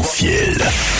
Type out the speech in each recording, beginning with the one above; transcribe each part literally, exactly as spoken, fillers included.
Essentiel.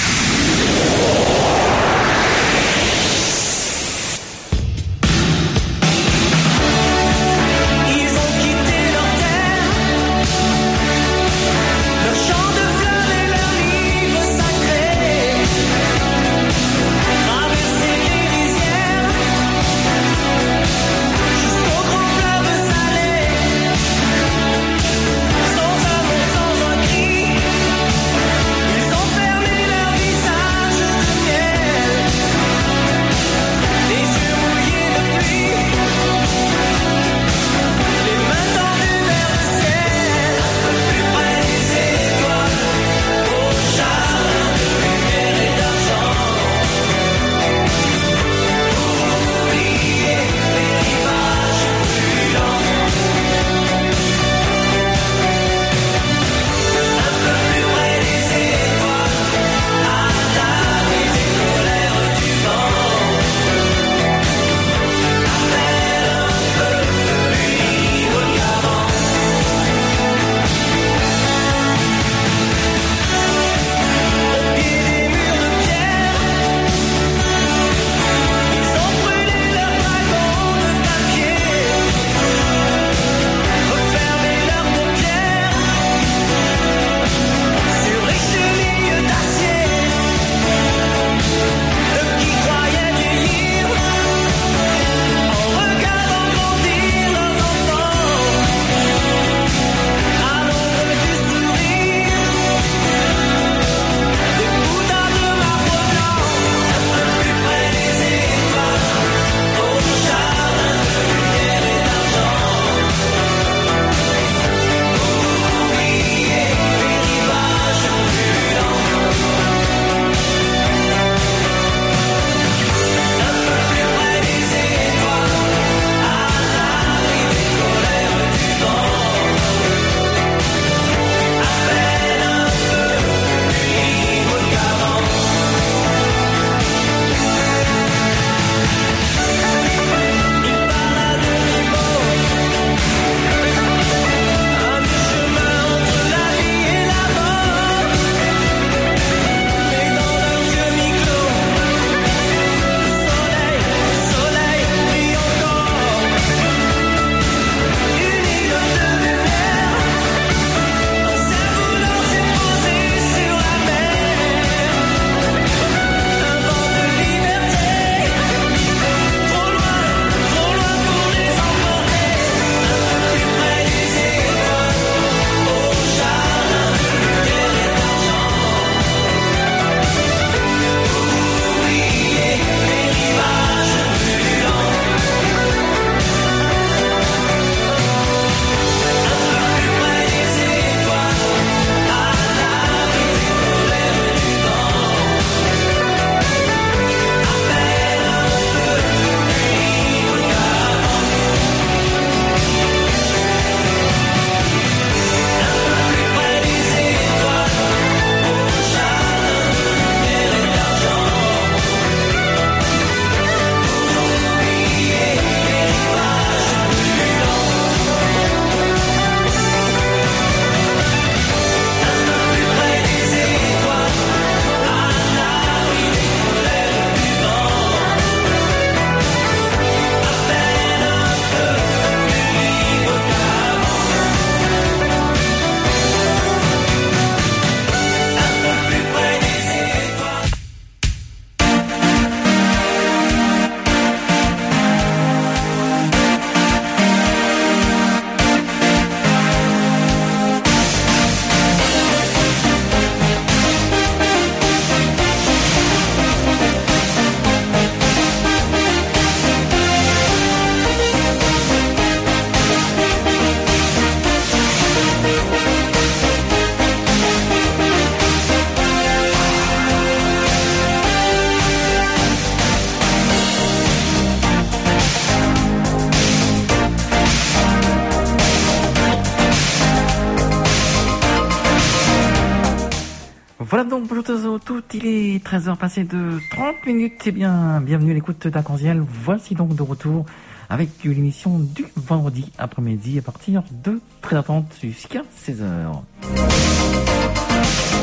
Voilà donc, bonjour à tous, il est treize heures passées de trente minutes, c'est bien, bienvenue à l'écoute d'Arc-en-Ciel. Voici donc de retour avec l'émission du vendredi après-midi à partir de treize heures trente jusqu'à seize heures.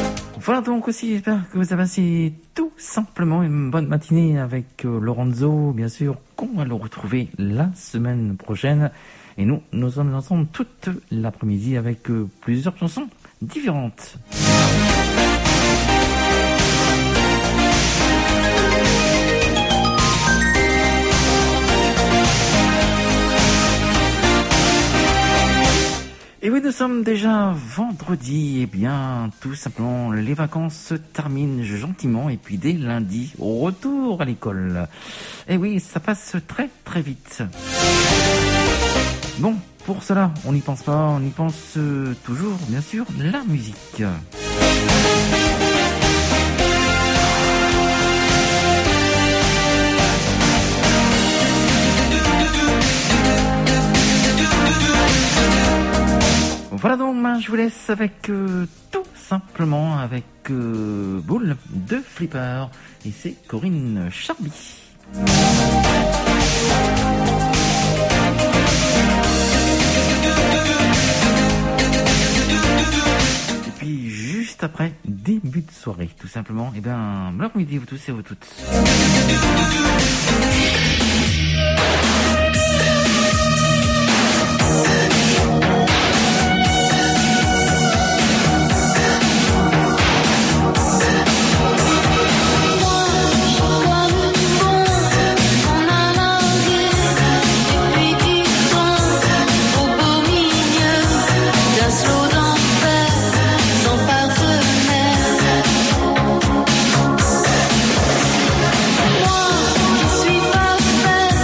Voilà donc aussi, j'espère que vous avez passé tout simplement une bonne matinée avec euh, Lorenzo, bien sûr, qu'on va le retrouver la semaine prochaine. Et nous, nous sommes ensemble toute l'après-midi avec euh, plusieurs chansons différentes. Et oui, nous sommes déjà vendredi, et bien, tout simplement, les vacances se terminent gentiment, et puis dès lundi, au retour à l'école. Et oui, ça passe très très vite. Bon, pour cela, on n'y pense pas, on y pense euh, toujours, bien sûr, la musique. Voilà donc, ben, je vous laisse avec euh, tout simplement avec euh, Boule de Flipper et c'est Corinne Charby. Et puis juste après, début de soirée, tout simplement. Et bien, bon après-midi vous tous et vous toutes. Moi, je suis parfaite.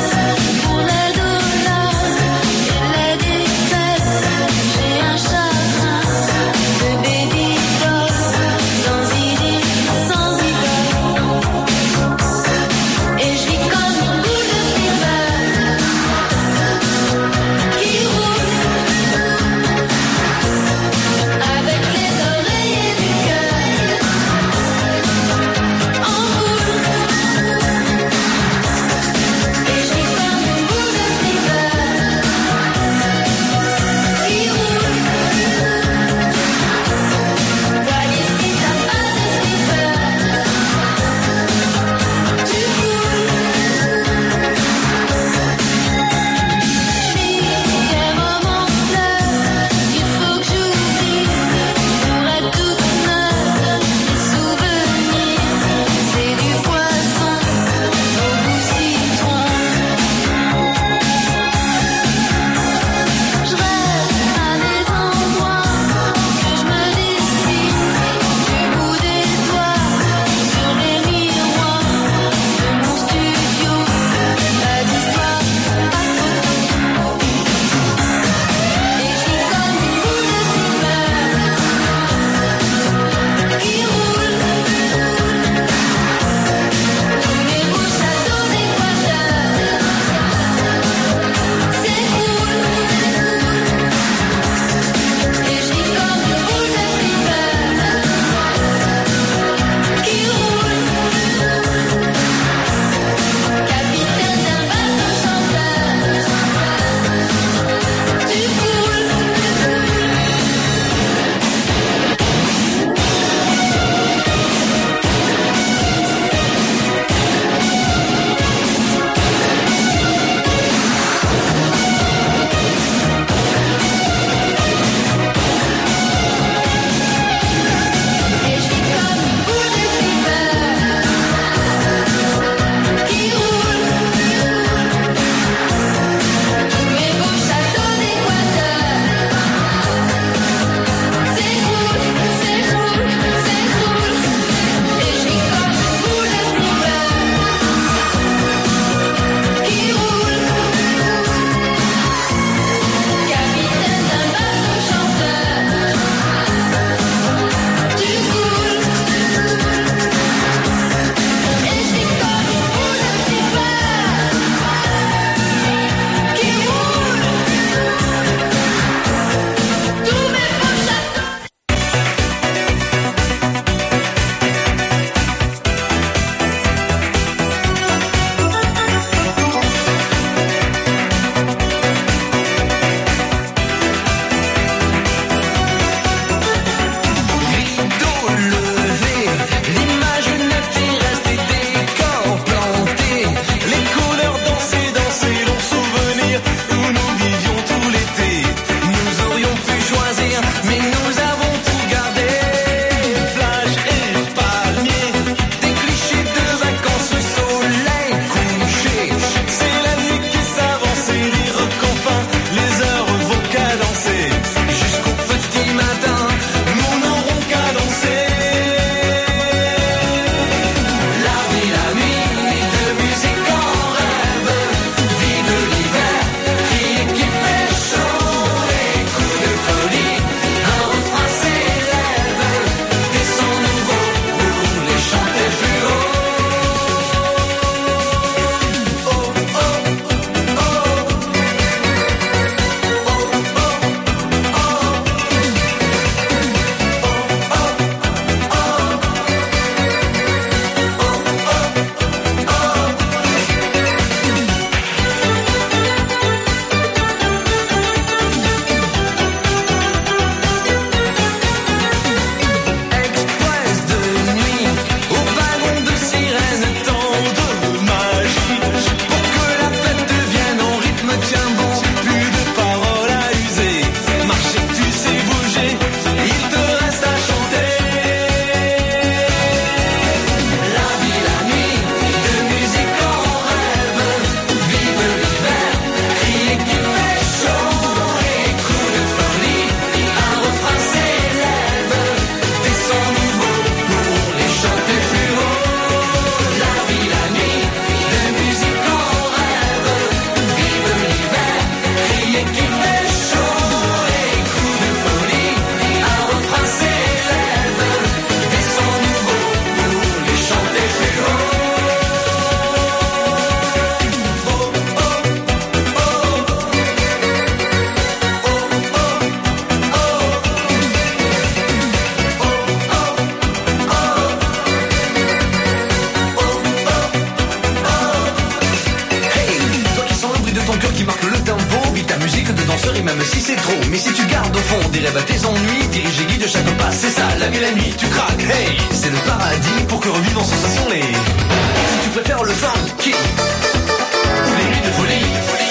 même si c'est trop. Mais si tu gardes au fond des rêves à tes ennuis, dirige et guide chaque pas, c'est ça, la vie et la nuit. Tu craques, hey, c'est le paradis pour que revive en sensation les. Si tu préfères le funky ou les nuits de folie.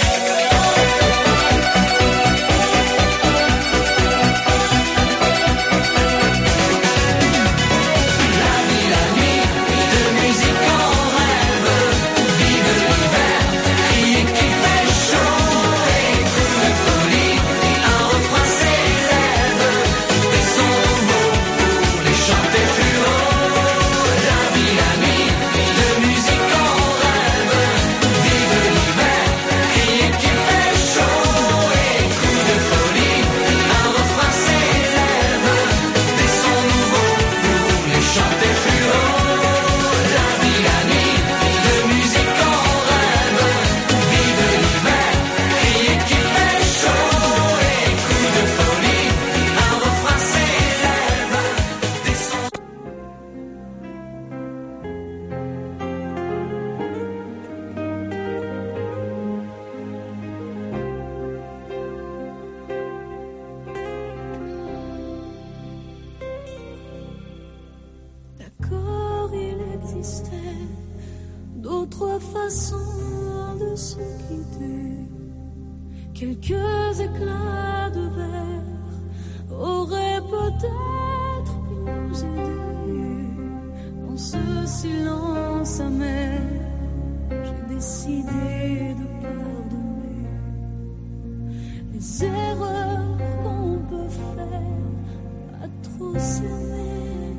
Quelques éclats de verre auraient peut-être pu nous aider. Dans ce silence amer, j'ai décidé de pardonner les erreurs qu'on peut faire à trop s'aimer.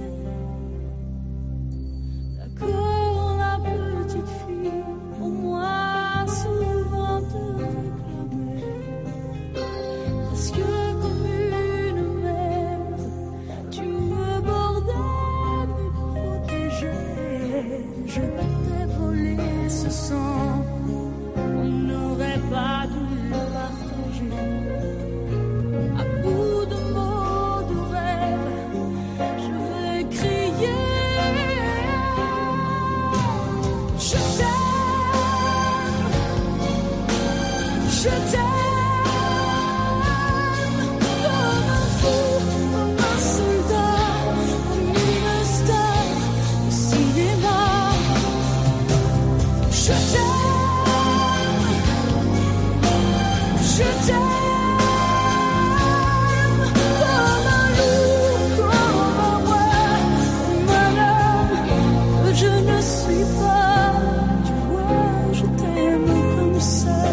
D'accord, la petite fille, pour moi souvent te réclamait. Parce que comme une mère, tu me bordais, me protégeais. Je t'ai volé ce sang qu'on n'aurait pas dû partager. À bout de mots, de rêves, je vais crier. Je t'aime, je t'aime. Je t'aime comme un loup, comme un roi, comme un homme que je ne suis pas. Tu vois, je t'aime comme ça.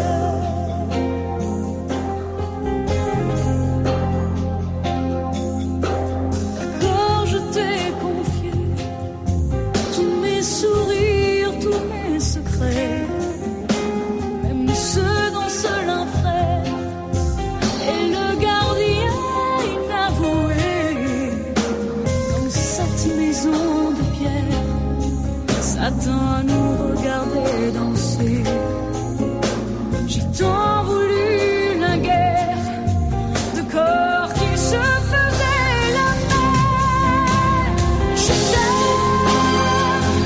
D'accord, je t'ai confié tous mes sourires, tous mes secrets, même ceux dont seul un frère et le gardien inavoué. Dans cette maison de pierre, Satan nous regardait danser. J'ai tant voulu la guerre de corps qui se faisait la mer. Je t'aime,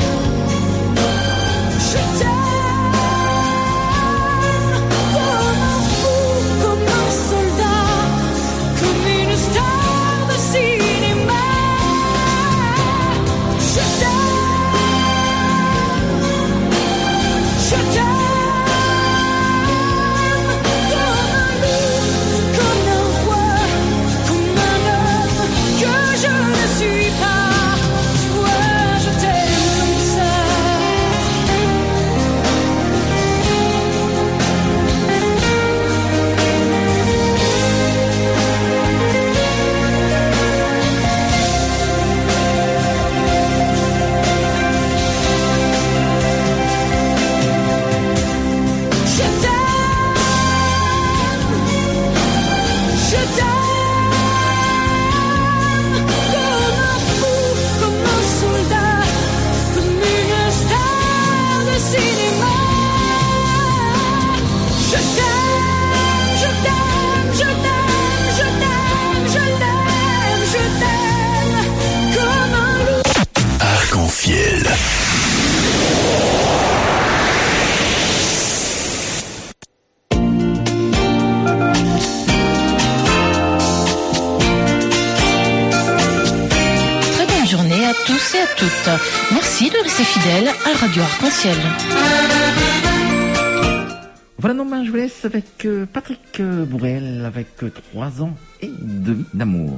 je t'aime comme un fou, comme un soldat, comme une star de cinéma. Je t'aime, je t'aime. toutes. Merci de rester fidèles à Radio Arc-en-Ciel. Voilà, non, ben, je vous laisse avec euh, Patrick euh, Bourrel, avec euh, trois ans et demi d'amour.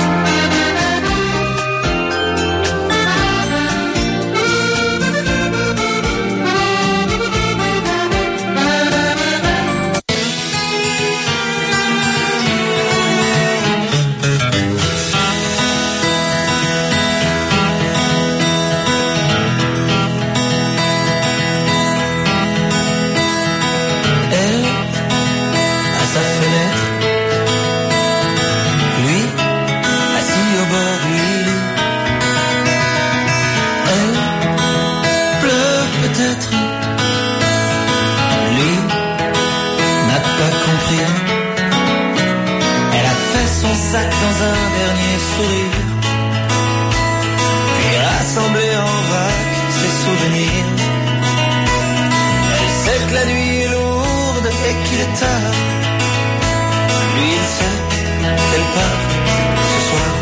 Dans un dernier sourire, puis rassembler en vrac ses souvenirs. Elle sait que la nuit est lourde et qu'il est tard. Lui, il sait qu'elle part ce soir.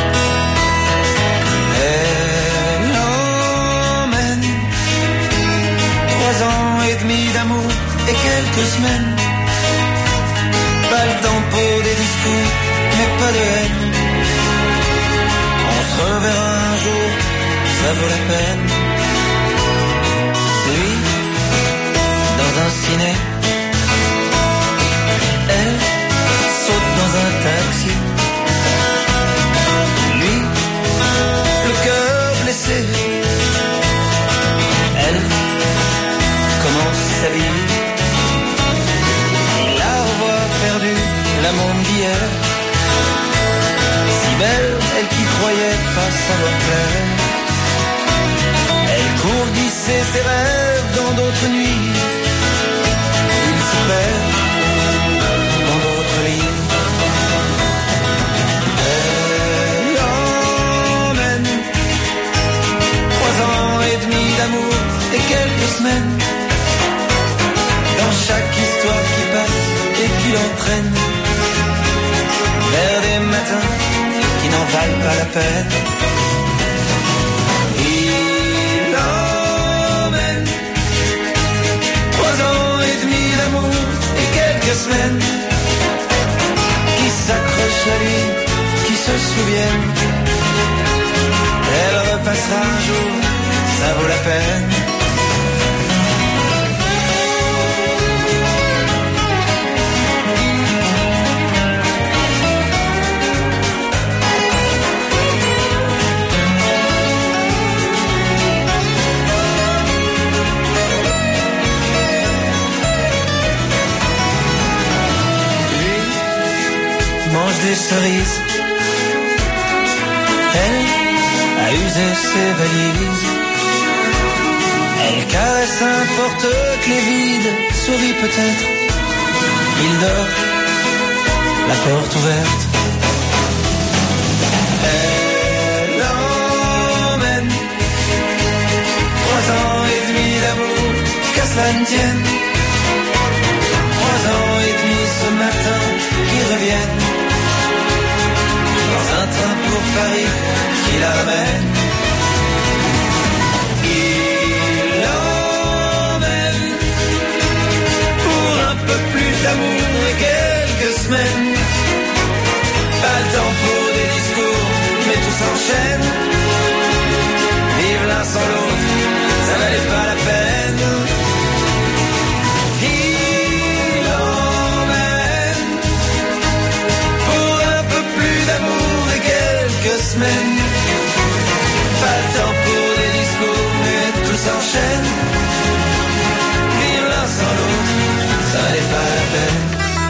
Elle emmène trois ans et demi d'amour et quelques semaines. Pas le temps pour des discours, mais pas de haine. On se reverra un jour, ça vaut la peine. Lui, dans un ciné, elle saute dans un taxi. Lui, le cœur blessé, elle commence sa vie. Il la revoit perdue, la monde d'hier. Si belle, elle qui croyait pas savoir plaire. Elle court glisser ses rêves dans d'autres nuits. Il se perd dans d'autres lits. Elle emmène trois ans et demi d'amour et quelques semaines dans chaque histoire qui passe et qui l'entraîne vers des matins qui n'en valent pas la peine. Il emmène trois ans et demi d'amour et quelques semaines qui s'accrochent à lui, qui se souviennent. Elle repassera un jour, ça vaut la peine. Mange des cerises. Elle a usé ses valises. Elle caresse un porte-clés vide, sourit peut-être. Il dort, la porte ouverte. Elle emmène trois ans et demi d'amour, qu'à cela ne tienne. Trois ans et demi ce matin qui reviennent. Dans un train pour Paris qui la ramène. Il l'emmène pour un peu plus d'amour et quelques semaines. Pas le temps pour des discours, mais tout s'enchaîne. Vivre l'un sans l'autre, ça valait pas la peine. Il l'emmène pour un peu plus d'amour et quelques semaines. Pas le temps pour des discours, mais tout s'enchaîne. Vivre l'un sans l'autre, ça valait pas la peine.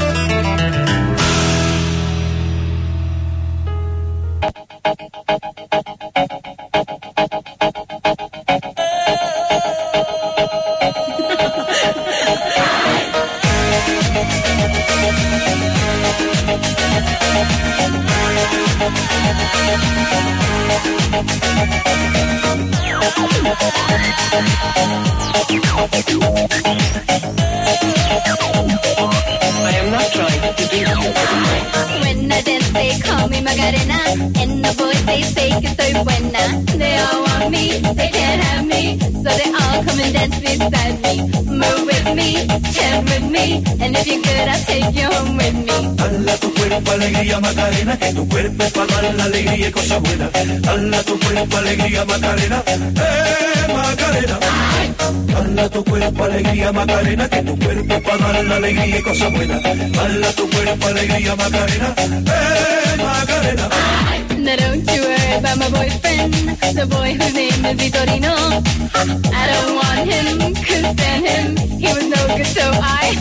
I am not trying to do this. When I dance, they call me Macarena, and the boys they say que soy buena. They all want me, they can't have me, so they all come and dance beside me. Move with me, chant with me, and if you're good, I'll take you home with me. Dala tu cuerpo alegría Macarena, que tu cuerpo es para dar la alegría y cosas buenas. Dala tu cuerpo alegría Macarena, eh Macarena. Dala tu cuerpo alegría Macarena, que tu cuerpo es para dar la alegría y cosas buenas. Dala tu cuerpo alegría Macarena, eh Macarena. Now don't you worry about my boyfriend, the boy whose name is Vitorino. I don't want him, couldn't stand him, he was no good, so I...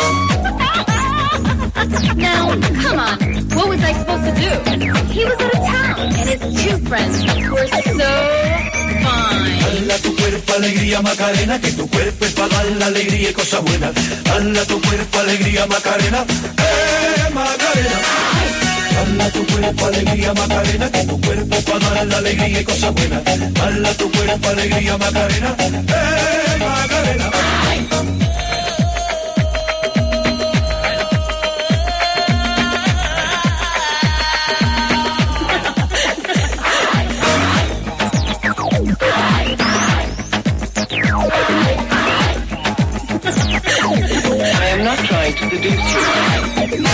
Now, come on, what was I supposed to do? He was out of town, and his two friends were so fine. Dala tu cuerpo alegría Macarena, que tu cuerpo es para dar la alegría y cosas buenas. Dala tu cuerpo alegría Macarena, eh Macarena. Dala tu cuerpo alegría Macarena, que tu cuerpo es para dar la alegría y cosas buenas. Dala tu cuerpo alegría Macarena, eh Macarena. I am not trying to seduce you.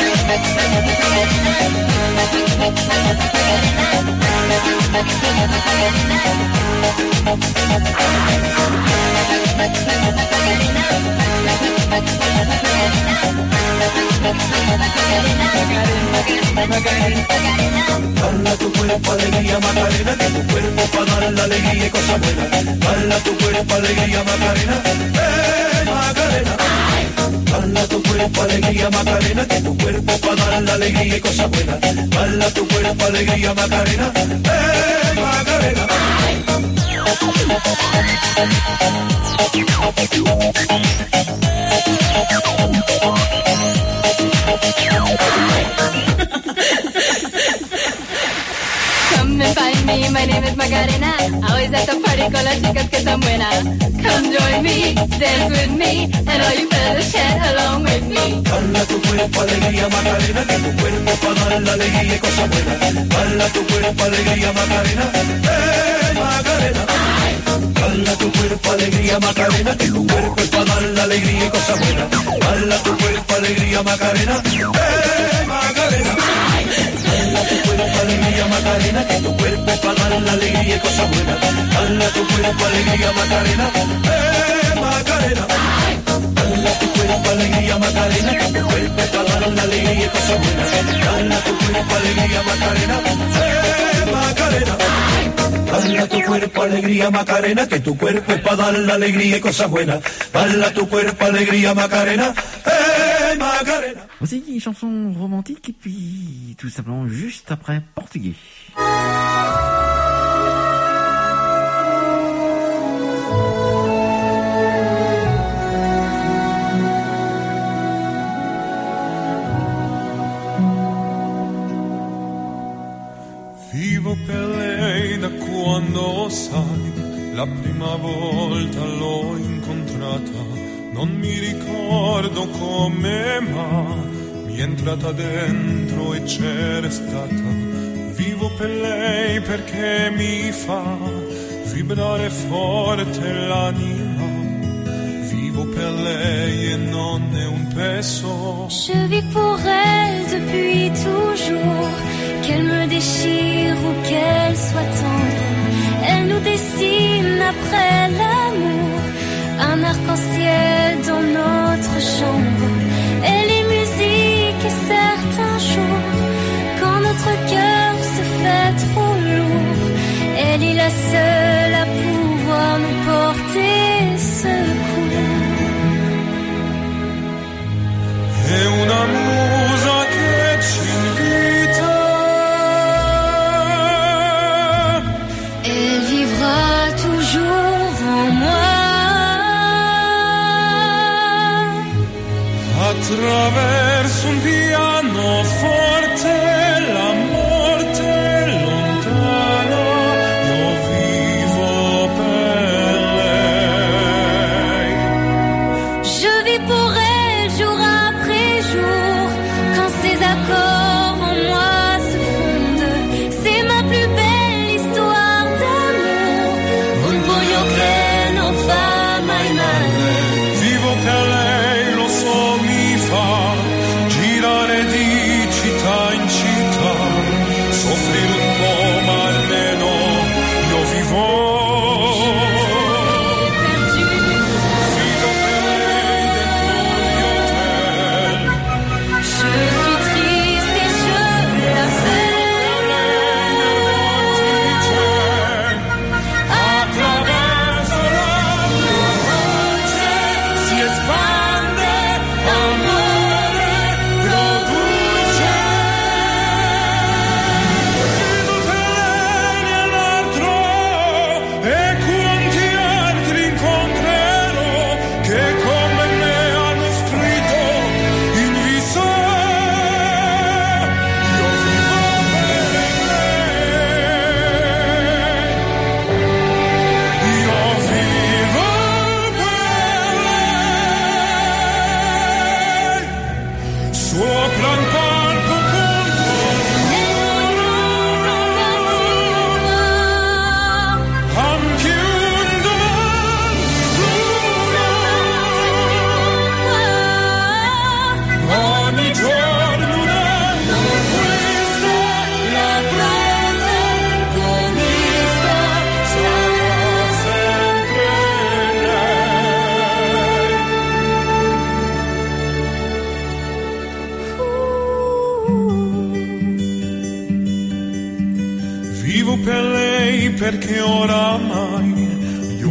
Dala tu cuerpo alegría Macarena, que tu cuerpo para dar la alegría y cosas buenas. Dala tu cuerpo alegría Macarena, eh Macarena. Dala tu cuerpo alegría Macarena, que tu cuerpo para dar la alegría y cosas buenas. Dala tu cuerpo alegría Macarena, eh Macarena. Come and find me, my name is Macarena. Always at the party con las chicas que están buenas. Come join me, dance with me, and all you fellas chat along with me. Dala tu cuerpo alegría Macarena, que tu cuerpo para dar la alegría y cosas buenas. Dala tu cuerpo alegría Macarena, eh Macarena. Dala tu cuerpo alegría Macarena, que tu cuerpo es para dar la alegría y cosas buenas. Dala tu cuerpo alegría Macarena, eh Macarena. Dala tu cuerpo alegría Macarena, que tu cuerpo es para dar la alegría y cosas buenas. Dala tu cuerpo alegría Macarena, eh Macarena. Dala tu cuerpo alegría Macarena, que tu cuerpo es para dar la alegría y cosas buenas. Dala tu cuerpo alegría Macarena, eh Macarena. Dala tu cuerpo alegría Macarena, que tu cuerpo es para dar la alegría y cosas buenas. Dala tu cuerpo alegría Macarena, eh Macarena. Aussi une chanson romantique et puis tout simplement juste après portugais. Vivo per lei da quando sai, la prima volta l'ho incontrata, non mi ricordo come ma mi è entrata dentro e c'era stata. Vivo per lei perché mi fa vibrare forte l'anima. Vivo per lei et non è un peso. Je vis pour elle depuis toujours, qu'elle me déchire ou qu'elle soit tendre. Elle nous dessine après l'amour un arc-en-ciel dans notre chambre. Elle est musique et certains jours, quand notre cœur se fait trop lourd, elle est la seule à pouvoir nous porter secours. È una musa che ci invita, elle vivra toujours en moi. Attraverso un pianoforte la morte è lontana, io vivo per lei. Je vis pour elle jour après jour, quand ses accords en moi se fondent. C'est ma plus belle histoire d'amour,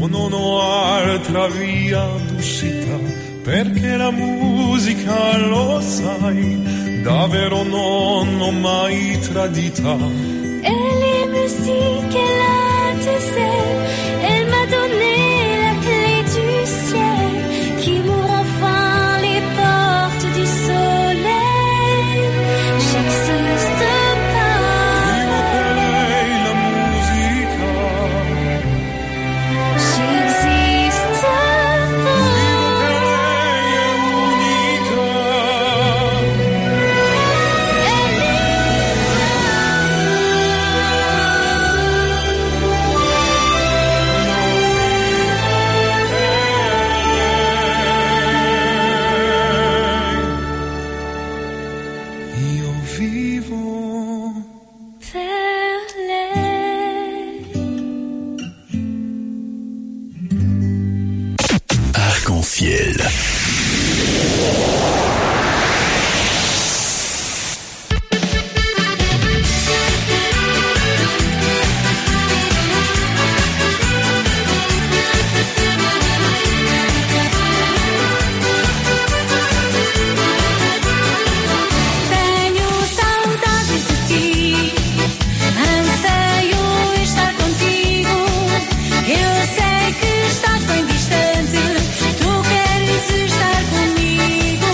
io non ho altra via d'uscita, perché la musica, lo sai, davvero non l'ho mai tradita. Et les musiques, elle a tissé, elle m'a donné la clé du ciel, qui m'ouvre enfin les portes du soleil. J'existe pas. Vivo per lei la musica. J'existe pas. Vivo per lei è unica. Io vivo. Per lei. Arc-en-ciel. Tenho saudades de ti, anseio estar contigo. Eu sei que estás bem distante, tu queres estar comigo.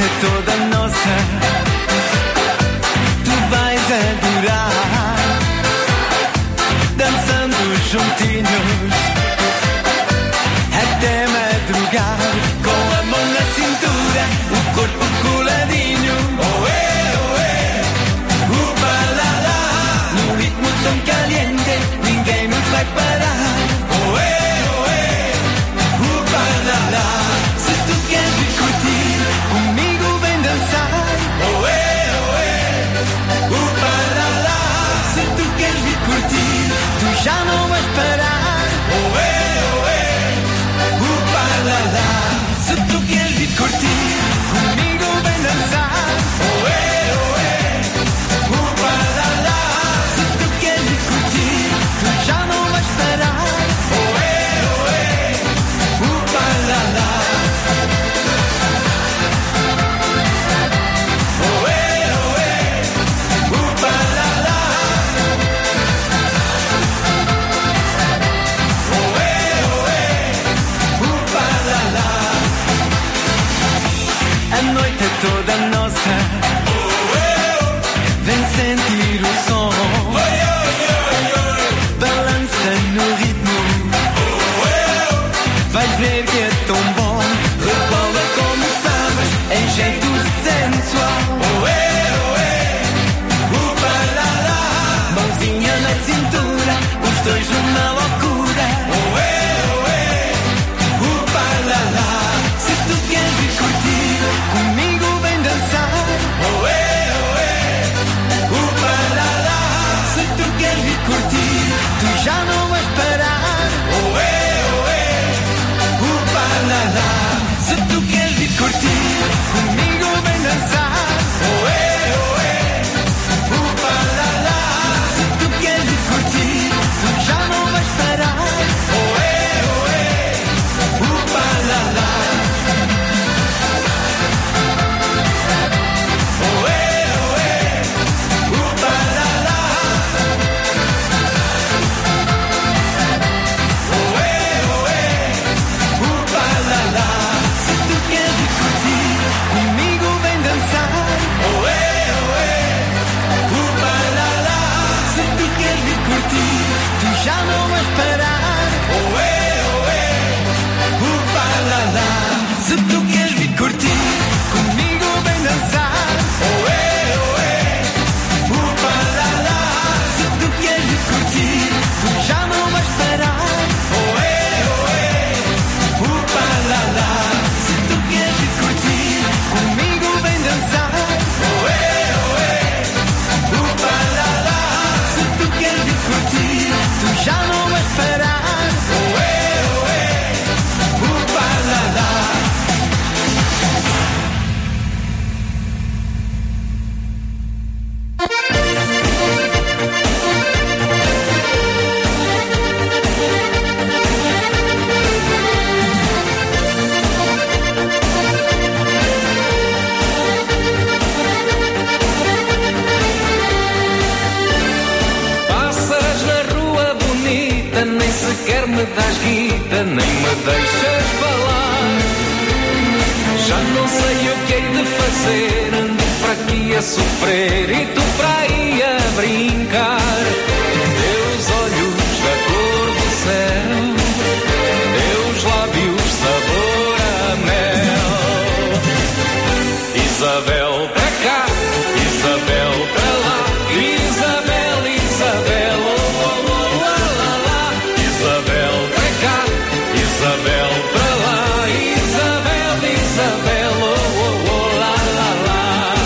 é toda nossa, tu vais adorar, dançando juntinhos até madrugar, com a mão na cintura, o corpo coladinho. Oê, oê, upa lá lá, num ritmo tão caliente, ninguém nos vai parar. Oê, oê, upa lá lá, se tu queres vir curtir, comigo vem dançar. Oê, oê, upa lá lá, se tu queres vir curtir, tu já não vais parar. Oê, oê, upa lá lá, se tu queres vir curtir, comigo vem dançar. Oê, oê, upa lá lá, se tu queres vir curtir, tu já não vais parar. Oê, oê, upa lá lá. Oê, oê, upa lá lá. Oê, oê, upa lá lá. A noite é toda nossa, vem sentir o som, balança no ritmo, vais ver que é tão bom, rebola como sabes, em jeito sensual. Oê, oê, upa lá lá, mãozinha na cintura, os dois numa loucura. Oê, oê, upa lá lá, se tu queres vir curtir, comigo vem dançar. Oê, oê, upa lá lá, se tu queres vir curtir, tu já não vais parar. Oê, oê, upa lá lá, se tu queres vir curtir, comigo vem dançar. Oê, oê, upa lá lá, se tu queres vir curtir, tu já não vais parar. Oê, oê, upa lá lá. Oê, oê, upa lá lá. Oê, oê, upa lá lá, se tu queres vir curtir, comigo vem dançar. Oê, oê, upa lá lá, se tu queres vir curtir, tu já não vais parar. Oê, oê, upa lá lá, se tu queres vir curtir, comigo vem dançar. Oê, oê, upa lá lá, se tu queres vir curtir, tu já não vais parar. Oê, oê, upa lá lá, se tu queres vir curtir, comigo vem dançar. Oê, oê, upa lá lá, se tu queres vir curtir, tu já não vais parar. Oê, oê, upa lá lá. Passas na rua bonita, nem sequer me das guita, nem me deixas falar. Já não sei o que hei de fazer, ando para aqui a sofrer e tu para aí a brincar. Teus olhos da cor do céu, teus lábios sabor a mel. Isabel para cá, Isabel para lá, Isabel, Isabel, oh, oh, oh, lá, lá, lá. Isabel para cá, Isabel para lá, Isabel, Isabel, oh, oh, oh, lá, lá, lá.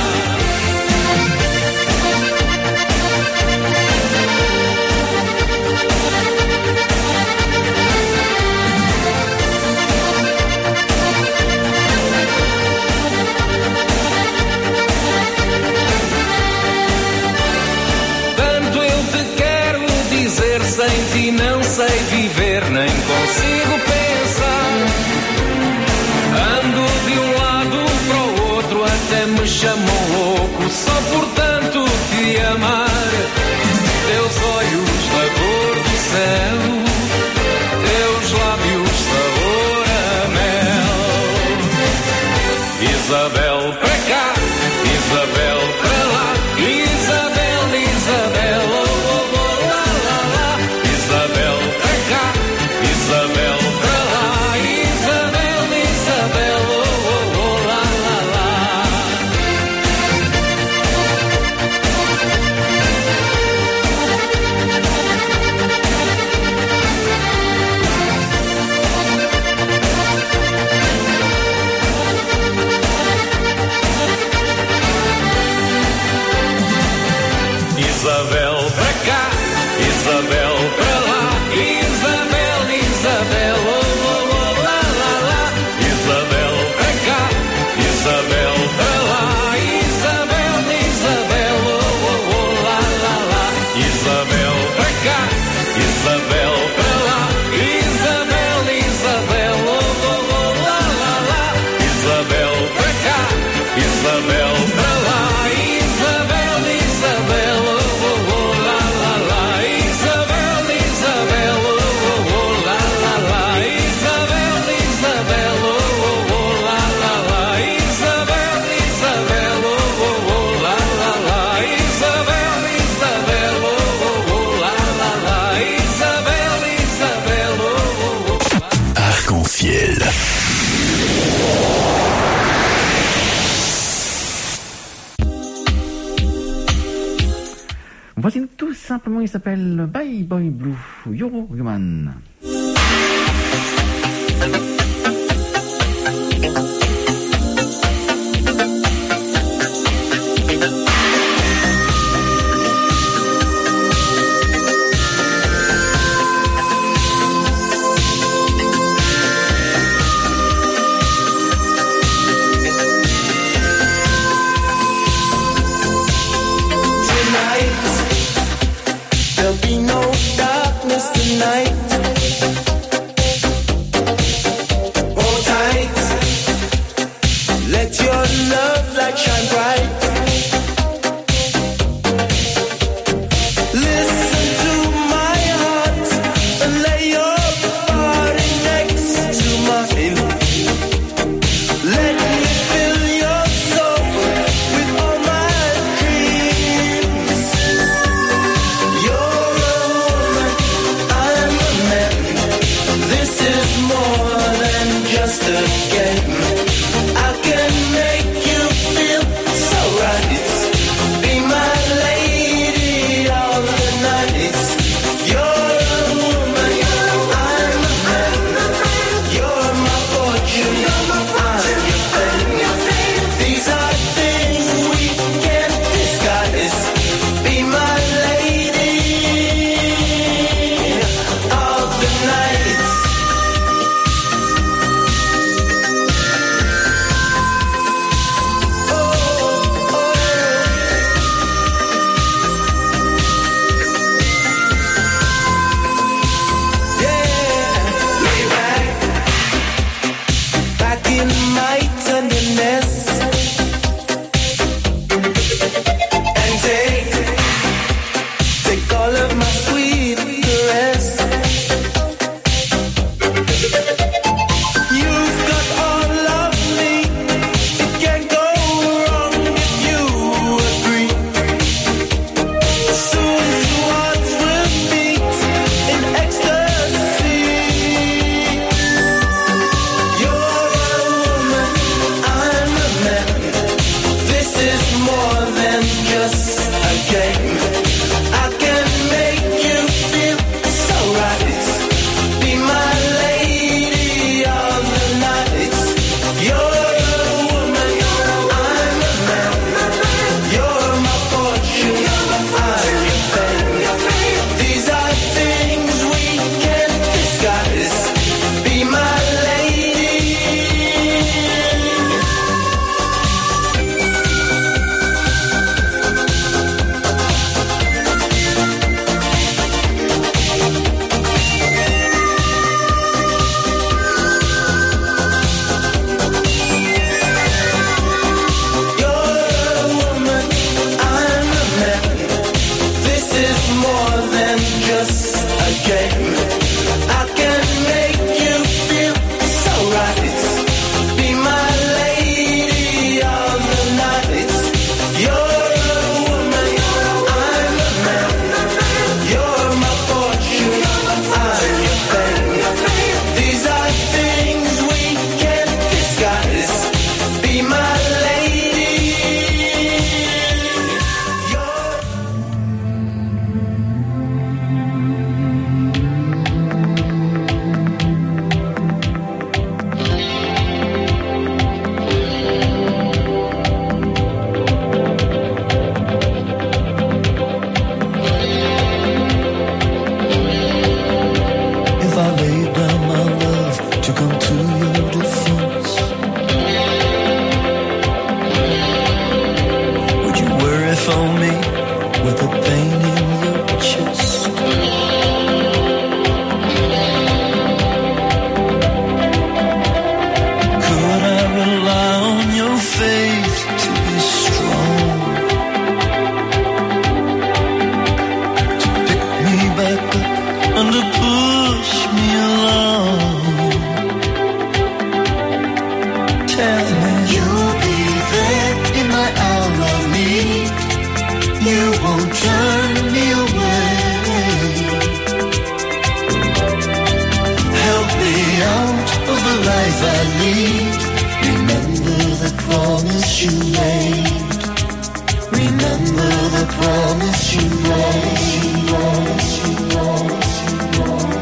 Tanto eu te quero dizer, sem ti não sei viver, nem consigo pensar. Ando de um lado para o outro, até me chamam louco, só por tanto te amar. Teus olhos da cor do céu, teus lábios sabor a mel. Isabel para Isabel pra cá, Isabel pra lá, Isabel, Isabel, oh, oh, oh, lá, lá, lá. Isabel pra cá, Isabel pra lá, Isabel, Isabel, oh, oh, oh, lá, lá, lá. Isabel pra cá, Isabel pra lá, Isabel, Isabel, oh, oh, oh, lá, lá, lá. Isabel pra cá, Isabel pra lá, Isabel, Isabel, oh, oh, oh, lá, lá, lá. Isabel, Isabel, oh, oh, oh, lá, lá, lá. Isabel, Isabel, oh, oh, oh, lá, lá, lá. Isabel, Isabel, oh, oh, oh, lá, lá, lá. Isabel, Isabel, oh, oh, oh, lá, lá, lá. Isabel, Isabel, oh, oh, oh. Arc-en-ciel. Voici tout simplement, il s'appelle Bye Boy Blue, Yoro Human. There'll be no darkness tonight. Hold tight. Let your love light shine bright. for me with the pain in your chest. Could I rely on your faith to be strong, to pick me back up and to push me along? Tell me you'll be there in my hour of need. You won't turn me away. Help me out of the life I lead. Remember the promise you made. Remember the promise you made. Promise you promise you promise.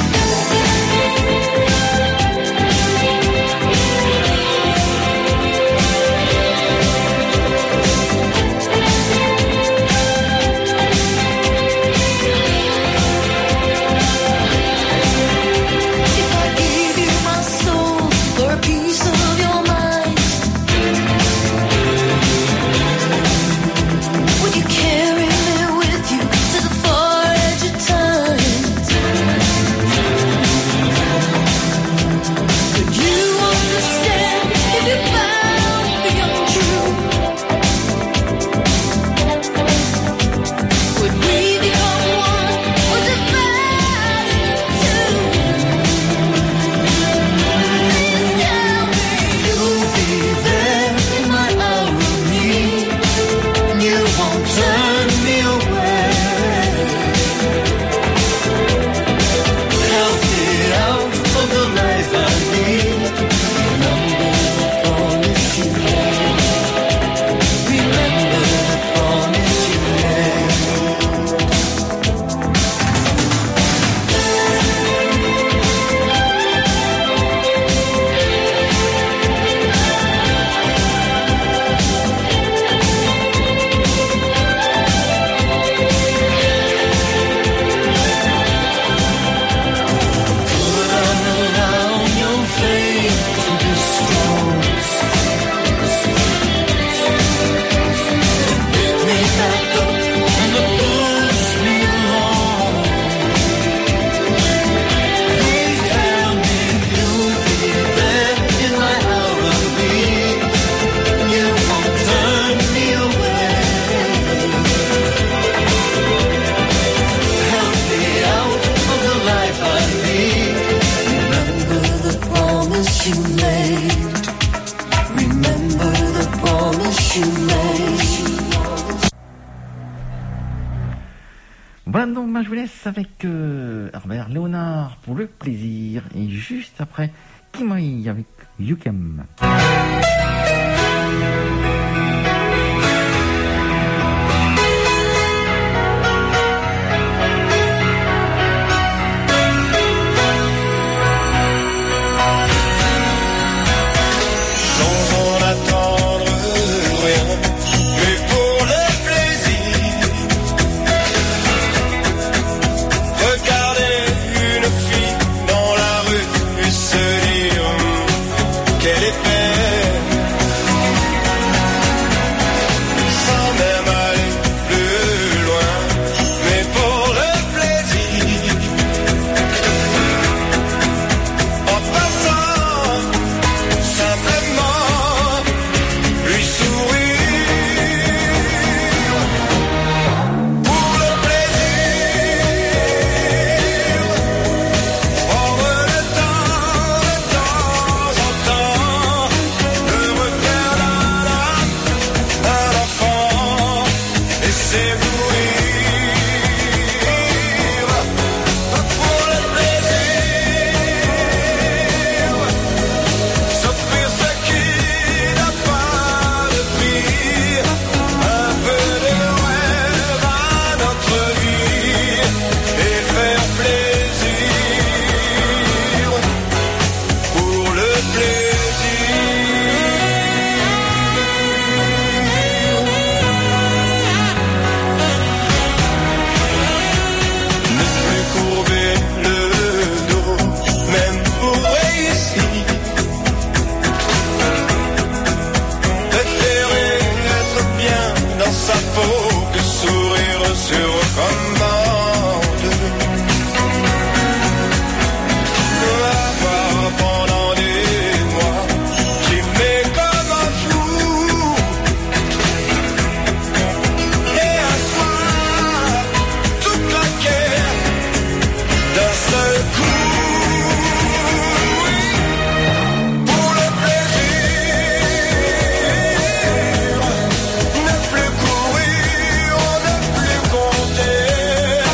Voilà, donc bah, je vous laisse avec euh, Herbert Léonard pour le plaisir. Et juste après, Kimai avec Yukem. plaisir. faut que sourire sur commande. Avoir pendant des mois, j'aimais comme un fou. Et un soir, tout claqué d'un seul coup. Ne plus courir, ne plus compter.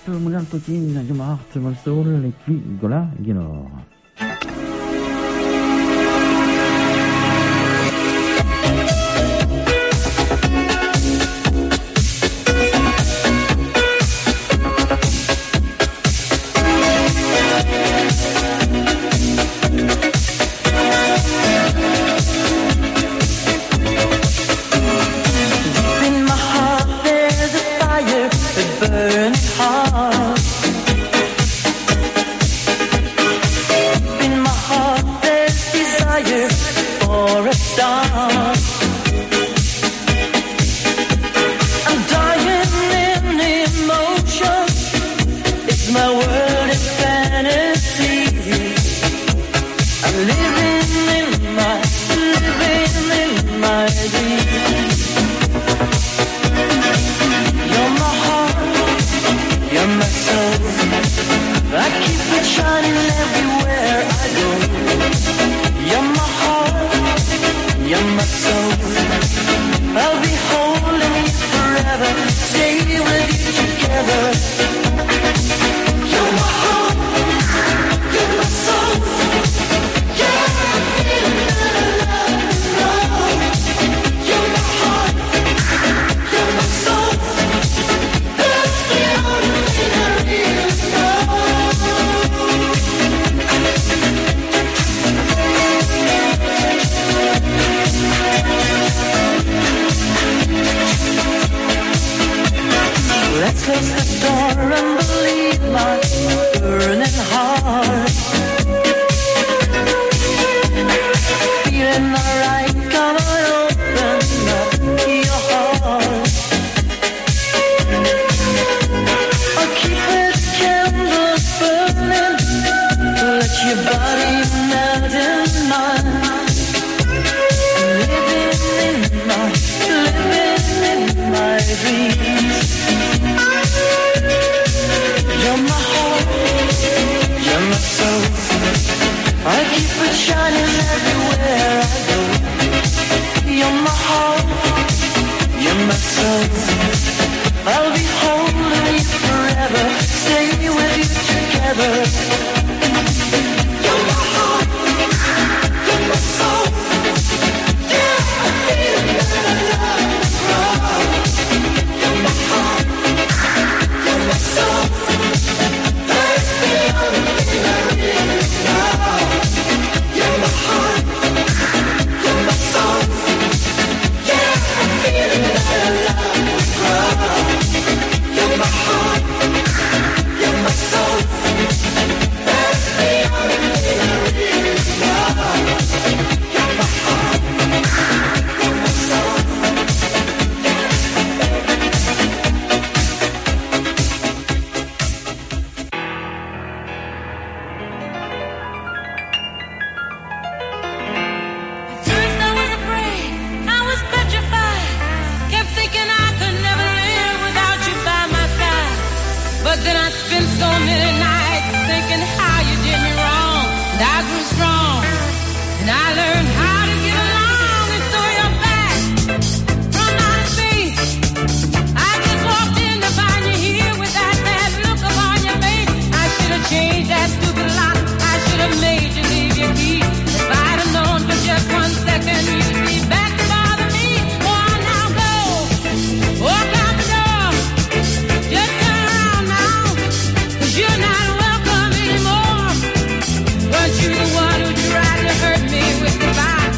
Modern Talking, Your Heart, My Soul, et puis Gola Guinor. But you the one who tried to hurt me with goodbye.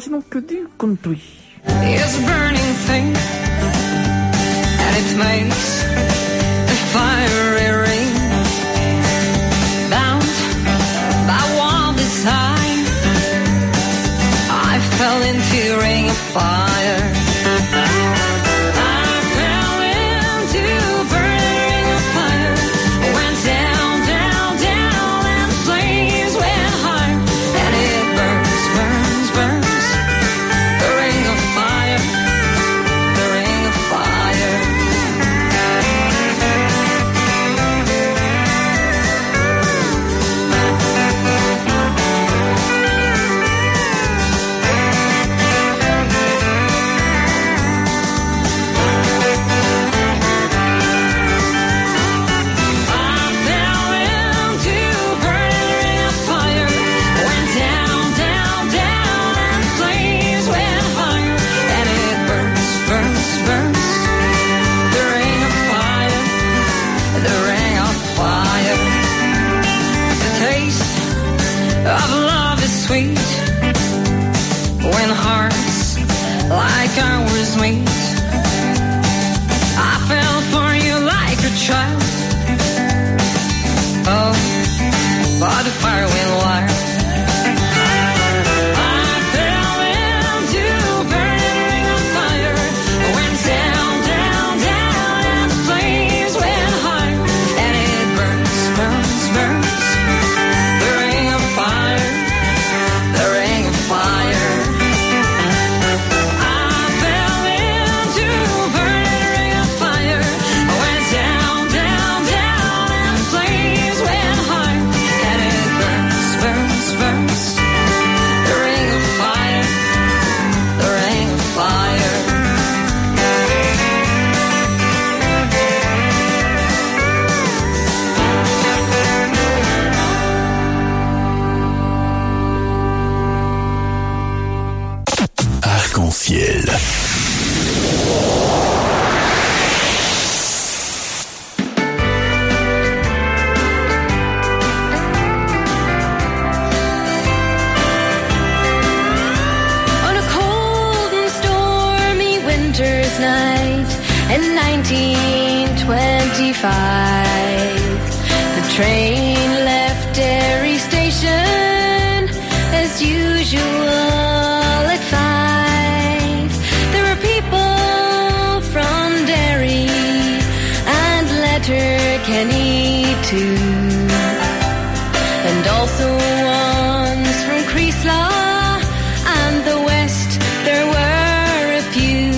voici donc du country. It's a burning thing, and it makes a fiery ring. Bound by one design, I fell into a ring of fire. I fell into a burning ring of fire. Went down, down, down, and the flames went higher. And it burns, burns, burns. The ring of fire, the ring of fire. Of love is sweet when hearts like ours meet. I fell for you like a child. Oh, by the fire wind wire. I fell into a burning ring of fire. Went down, down, down, and the flames went higher. And it burns, burns, burns. The ring of fire, the ring of fire. I fell into a burning ring of fire. I went down, down, down, and the flames went higher. And it burns, burns, burns. The ring of fire, the ring of fire. Arc-en-ciel. On a cold and stormy winter's night in nineteen twenty-five, the train left Derry Station as usual at five. There were people from Derry and Letterkenny too, and also ones from Creeslaw and the west. There were a few.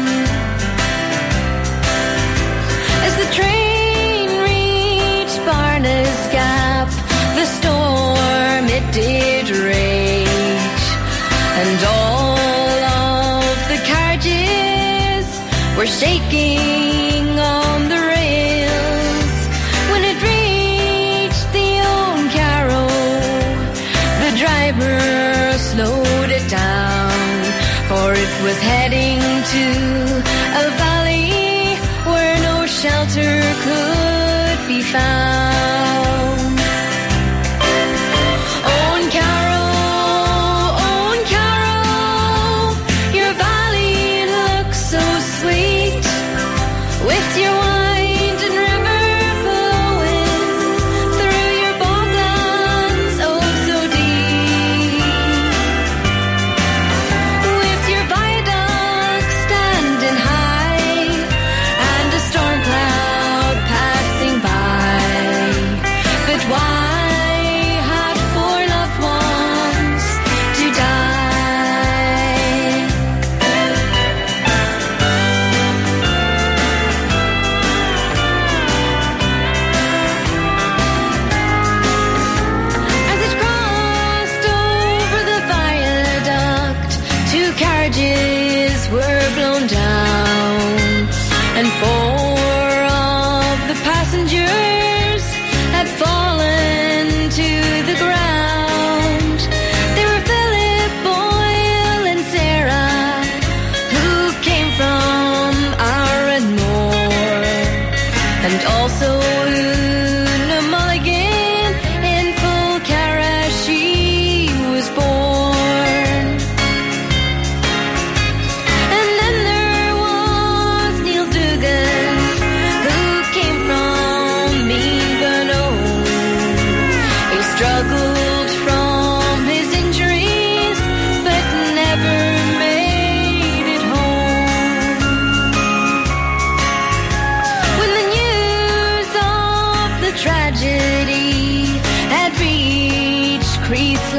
As the train reached Barnes Gap, the storm it did rage, and all of the carriages were shaking on the rails. When it reached the Own Carrow, the driver slowed it down, for it was heading to a valley where no shelter could be found. Own Carrow, Own Carrow, your valley looks so sweet, with your wind and river flowing through your boglands oh so deep, with your viaduct standing high and a storm cloud passing by.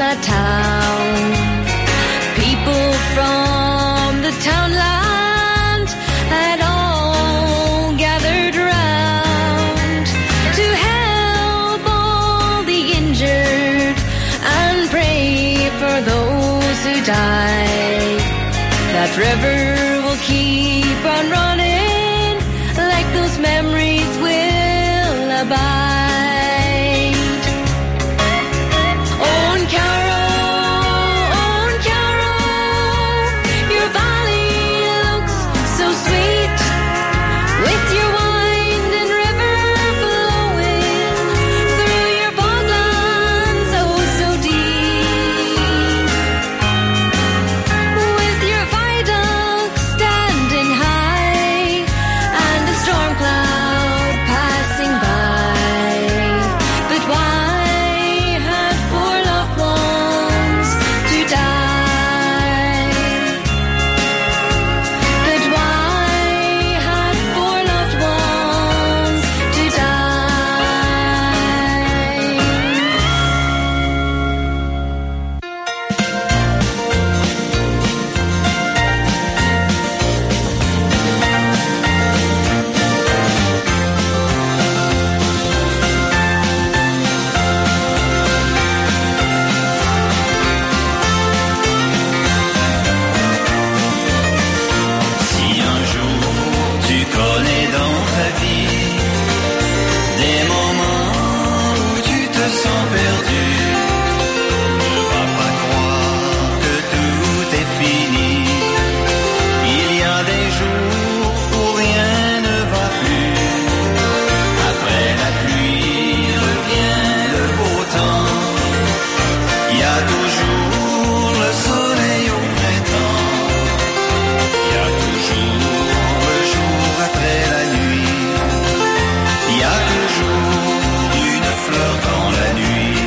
a town. People from the townland had all gathered round to help all the injured and pray for those who died. That river will keep on running like those memories will abide. On Carrow, on Carrow, your valley looks so sweet, with your winding river flowing through your boglands oh so deep, with your viaduct standing high and a storm cloud passing by. But why had four loved ones to die? But why had four loved ones to die? Si un jour tu connais dans ta vie des moments où tu te sens perdu, ne va pas croire que tout est fini. Il y a des jours où rien ne va plus. Après la pluie revient le beau temps. Il y a toujours le soleil au printemps. Il y a toujours le jour après la nuit. Il y a toujours une fleur dans la nuit.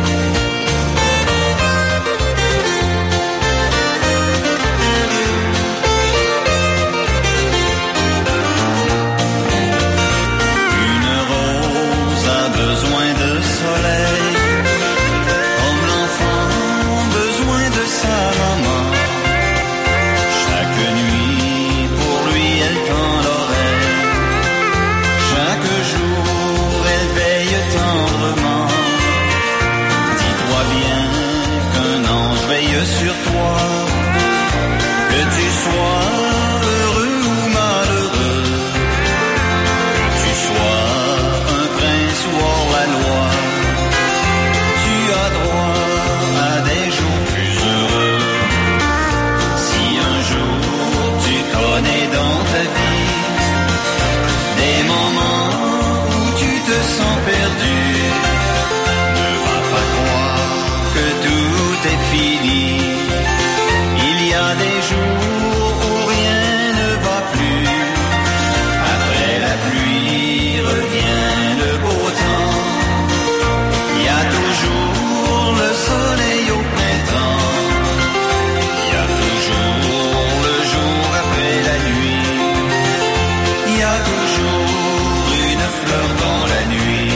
Une rose a besoin de soleil, comme l'enfant besoin de sa maman. Chaque nuit, pour lui, elle tend l'oreille. Chaque jour, elle veille tendrement. Dis-toi bien qu'un ange veille sur toi, que tu sois heureux ou malheureux, que tu sois un prince ou hors la loi. Tu as droit à des jours plus heureux. Si un jour tu connais dans ta vie des moments où tu te sens perdu, ne va pas croire que tout est fini. Il y a des jours où rien ne va plus. Après la pluie revient le beau temps. Il y a toujours le soleil au printemps. Il y a toujours le jour après la nuit. Il y a toujours une fleur dans la nuit.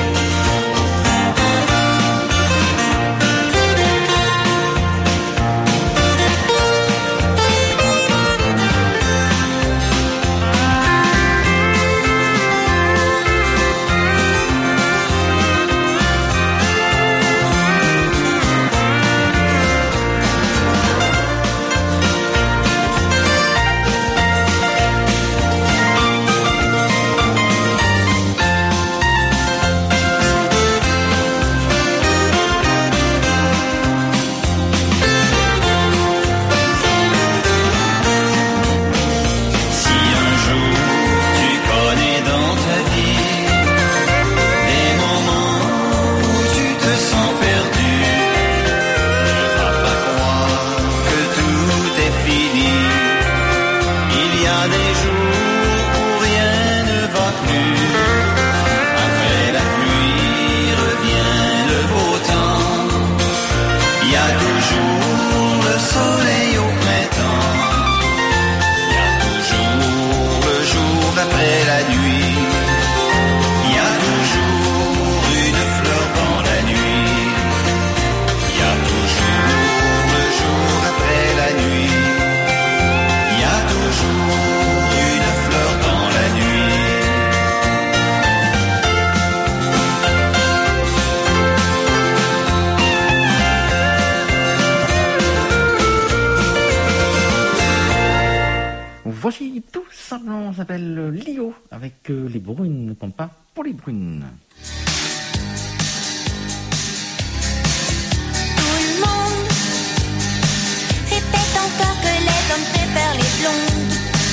Si un jour tu connais dans ta vie des moments où tu te sens perdu, ne va pas croire que tout est fini. Il y a des jours où rien ne va plus. Après la pluie revient le beau temps. Il y a toujours le soleil au printemps. Il y a toujours le jour après la nuit. Il y a toujours une fleur dans la nuit. Il y a voici tout simplement, on s'appelle Lio, avec euh, les brunes ne comptent pas pour les brunes. Tout le monde répète encore que les hommes préfèrent les blondes.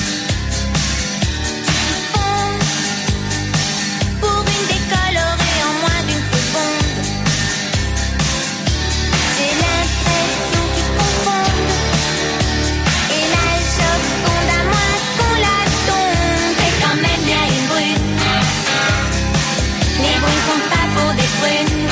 Ils font pour une décolorée en moins d'une seconde. J'ai l'impression qu'ils confondent. Et la Joconde à moins qu'on la tombe. C'est quand même bien une brune. Les brunes comptent pas pour des brunes.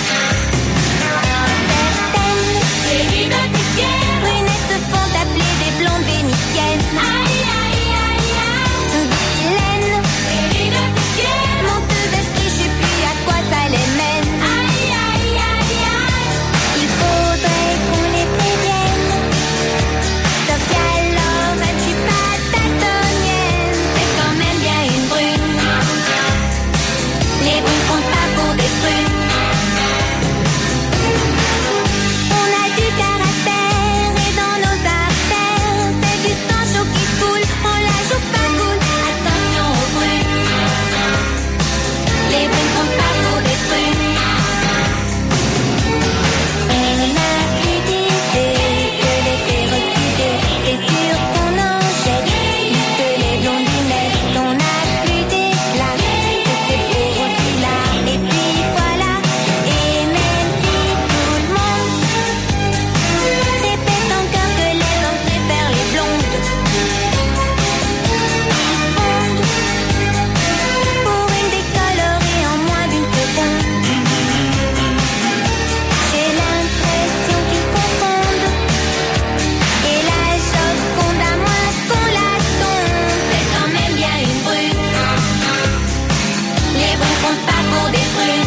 Certaines, les lunatiques brunettes se font appeler des blondes vénitiennes. Aïe aïe aïe aïe. Vilaines, les lunatiques menteuses d'esprit, je sais plus à quoi ça les mène. Aïe aïe aïe aïe. Il faudrait qu'on les prévienne. Sauf qu'alors, je suis pas daltonienne. C'est quand même bien une brune. Les brunes comptent pas pour des brunes. On a du caractère et dans nos artères, c'est du sang chaud qui coule. On la joue pas cool. Attention aux brunes. Les brunes comptent pas pour des brunes. On n'a plus d'idées que les peroxydés. C'est sûr qu'on en jette plus que les blondinettes. On n'a plus d'éclat que c'est pour aussi là. Et puis voilà. Et même si tout le monde répète encore que les hommes préfèrent les blondes, ils fondent pour une décolorée en moins d'une seconde. J'ai l'impression qu'ils confondent. Et la Joconde à moins qu'on la tombe. C'est quand même bien une brune. Les brunes comptent pas pour des brunes.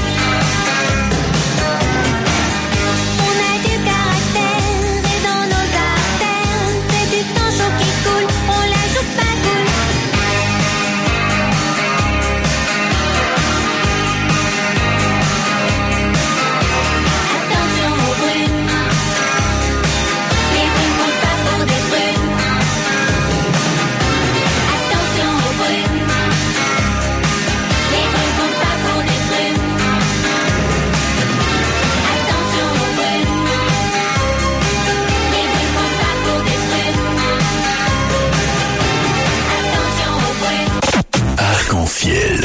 On a du caractère et dans nos artères, c'est du sang chaud qui coule. On la joue pas cool. Attention aux brunes. Les brunes comptent pas pour des brunes. Attention aux brunes. Les brunes comptent pas pour des brunes. Attention aux brunes. Les brunes comptent pas pour des brunes. Attention aux brunes. Arc-en-ciel.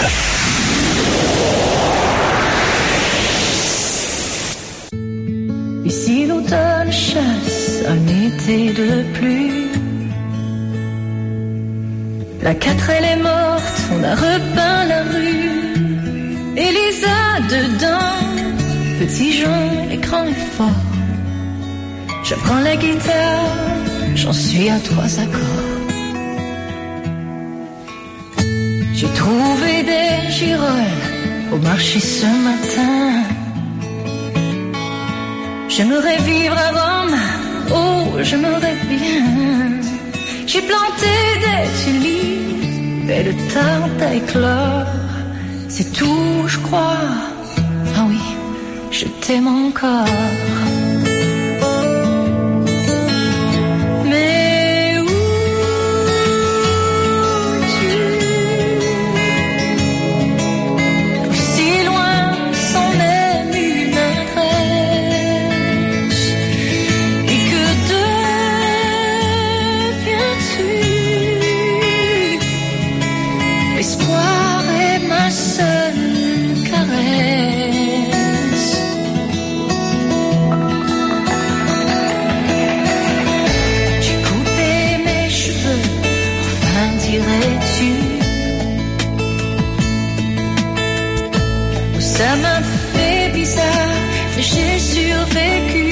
Et si l'automne chasse un été de pluie, la quatrelle est morte, on a repeint la rue. Elisa dedans, petit Jean, l'écran est fort. Je prends la guitare, j'en suis à trois accords. J'ai trouvé des girolles au marché ce matin. J'aimerais vivre à Rome, oh j'aimerais bien. J'ai planté des tulipes et le tard à éclore. C'est tout je crois, ah oui, je t'aime encore. Mais où es-tu? Si loin sans même une adresse. Et que deviens-tu? L'espoir est ma seule caresse. J'ai coupé mes cheveux, enfin dirais-tu? Ça m'a fait bizarre, mais j'ai survécu.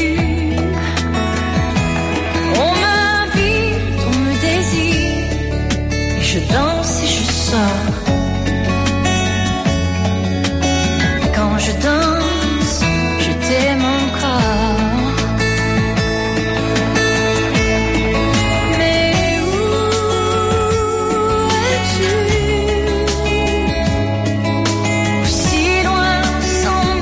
On m'invite, on me désire, et je danse et je sors. Quand je danse, je t'aime encore. Mais où es-tu? Si loin sans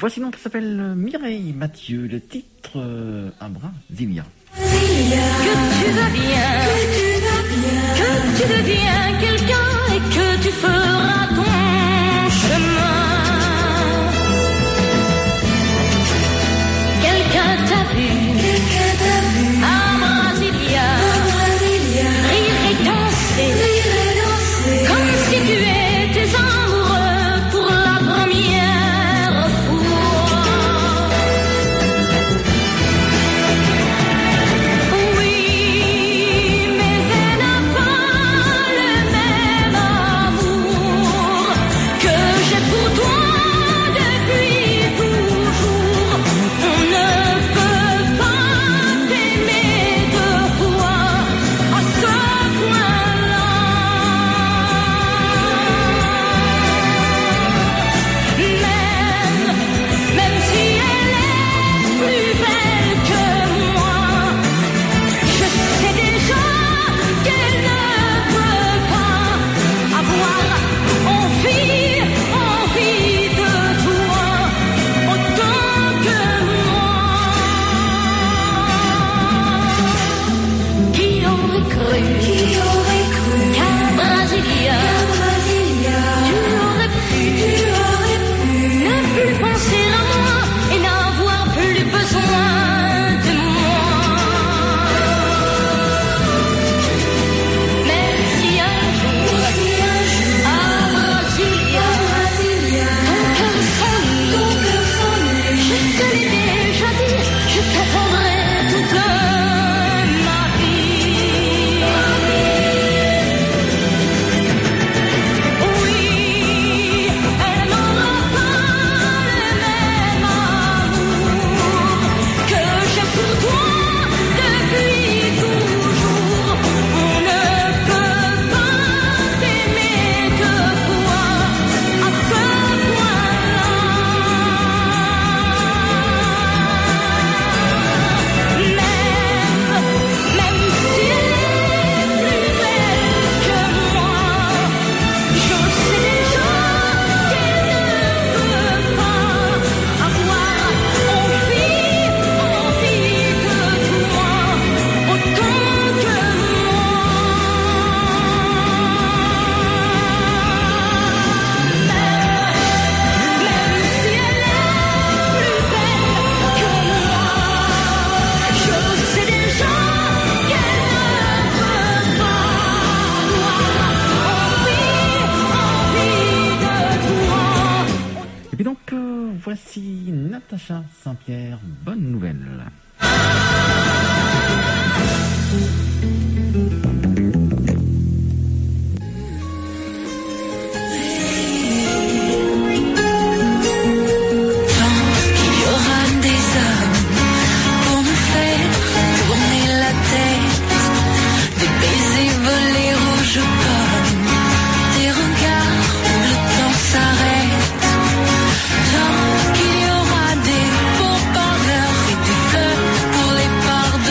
Voici donc, ça s'appelle Mireille Mathieu, le titre euh, Abrasilia. Que tu vas bien, que tu deviens quelqu'un et que tu feras ton chemin. Quelqu'un t'a vu à Brasilia, rire et danser, comme si tu étais amoureux pour la première fois. Oui, mais elle n'a pas le même amour que j'ai pour toi depuis toujours. On ne peut pas t'aimer deux fois à ce point-là. Même, même si elle est plus belle que moi, je sais déjà qu'elle ne peut pas avoir envie, envie de toi autant que moi. Qui aurait cru, qui aurait cru qu'à Brasilia, tu aurais pu, tu aurais pu ne plus penser à moi et n'avoir plus besoin de moi. Même si un jour, à Brasilia, ton cœur s'ennuie, je te l'ai déjà dit, je t'attendrai toute ma vie. Oui, elle n'aura pas le même amour que j'ai pour toi depuis toujours. On ne peut pas t'aimer deux fois à ce point-là. Même, même si elle est plus belle que moi, je sais déjà qu'elle ne peut pas avoir envie, envie de toi autant que moi. Même si elle est plus belle que moi, je sais déjà qu'elle ne peut pas avoir envie, envie de toi. Et puis donc, euh, voici Natacha Saint-Pierre, bonne nouvelle. Il y aura des hommes pour nous faire tourner la tête, des baisers volés rouges pommes, des regards où le temps s'arrête. Tant qu'il y aura des pourparlers et des fleurs pour les pardons.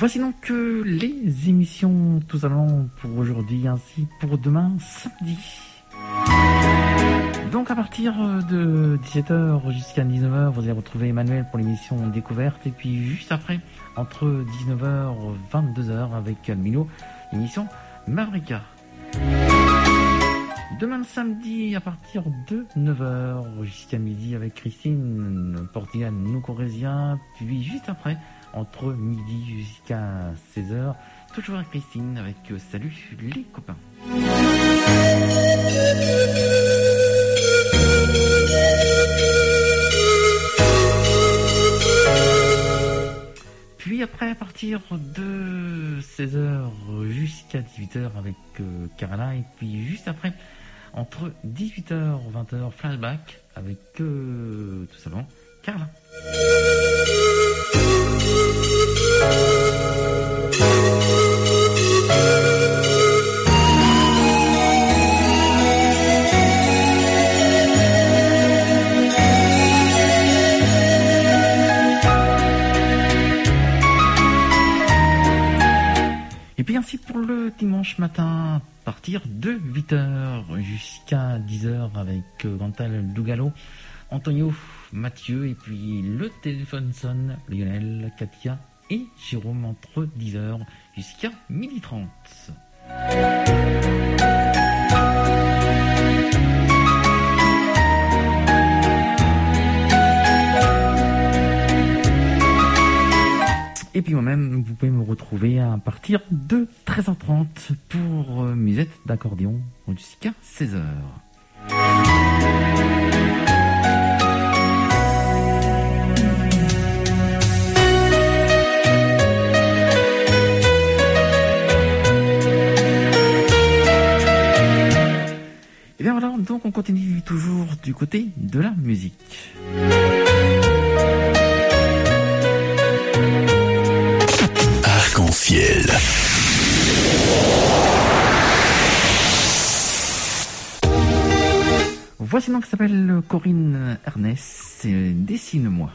Voici donc euh, les émissions Tous Allons pour aujourd'hui ainsi pour demain samedi. Donc à partir de dix-sept heures jusqu'à dix-neuf heures, vous allez retrouver Emmanuel pour l'émission Découverte. Et puis juste après, entre dix-neuf heures et vingt-deux heures avec Milo, l'émission Mavrika. Demain le samedi à partir de neuf heures jusqu'à midi avec Christine Portigan, nous corésien. Puis juste après, entre midi jusqu'à seize heures, toujours avec Christine avec euh, Salut les copains. Puis après, à partir de seize heures jusqu'à dix-huit heures avec euh, Carla. Et puis juste après, entre dix-huit heures et vingt heures, flashback avec euh, tout simplement Carla. Et puis ainsi pour le dimanche matin, à partir de huit heures jusqu'à dix heures avec Gantal Dougalo, Antonio, Mathieu, et puis le téléphone sonne, Lionel, Katia et Jérôme entre dix heures jusqu'à midi trente. Et puis moi-même, vous pouvez me retrouver à partir de treize heures trente pour euh, musette d'accordéon jusqu'à seize heures. Et bien voilà, donc on continue toujours du côté de la musique. Arc-en-ciel. Voici donc qui s'appelle Corinne Ernest, c'est Dessine-moi.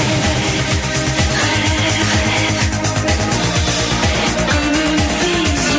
Comme une vision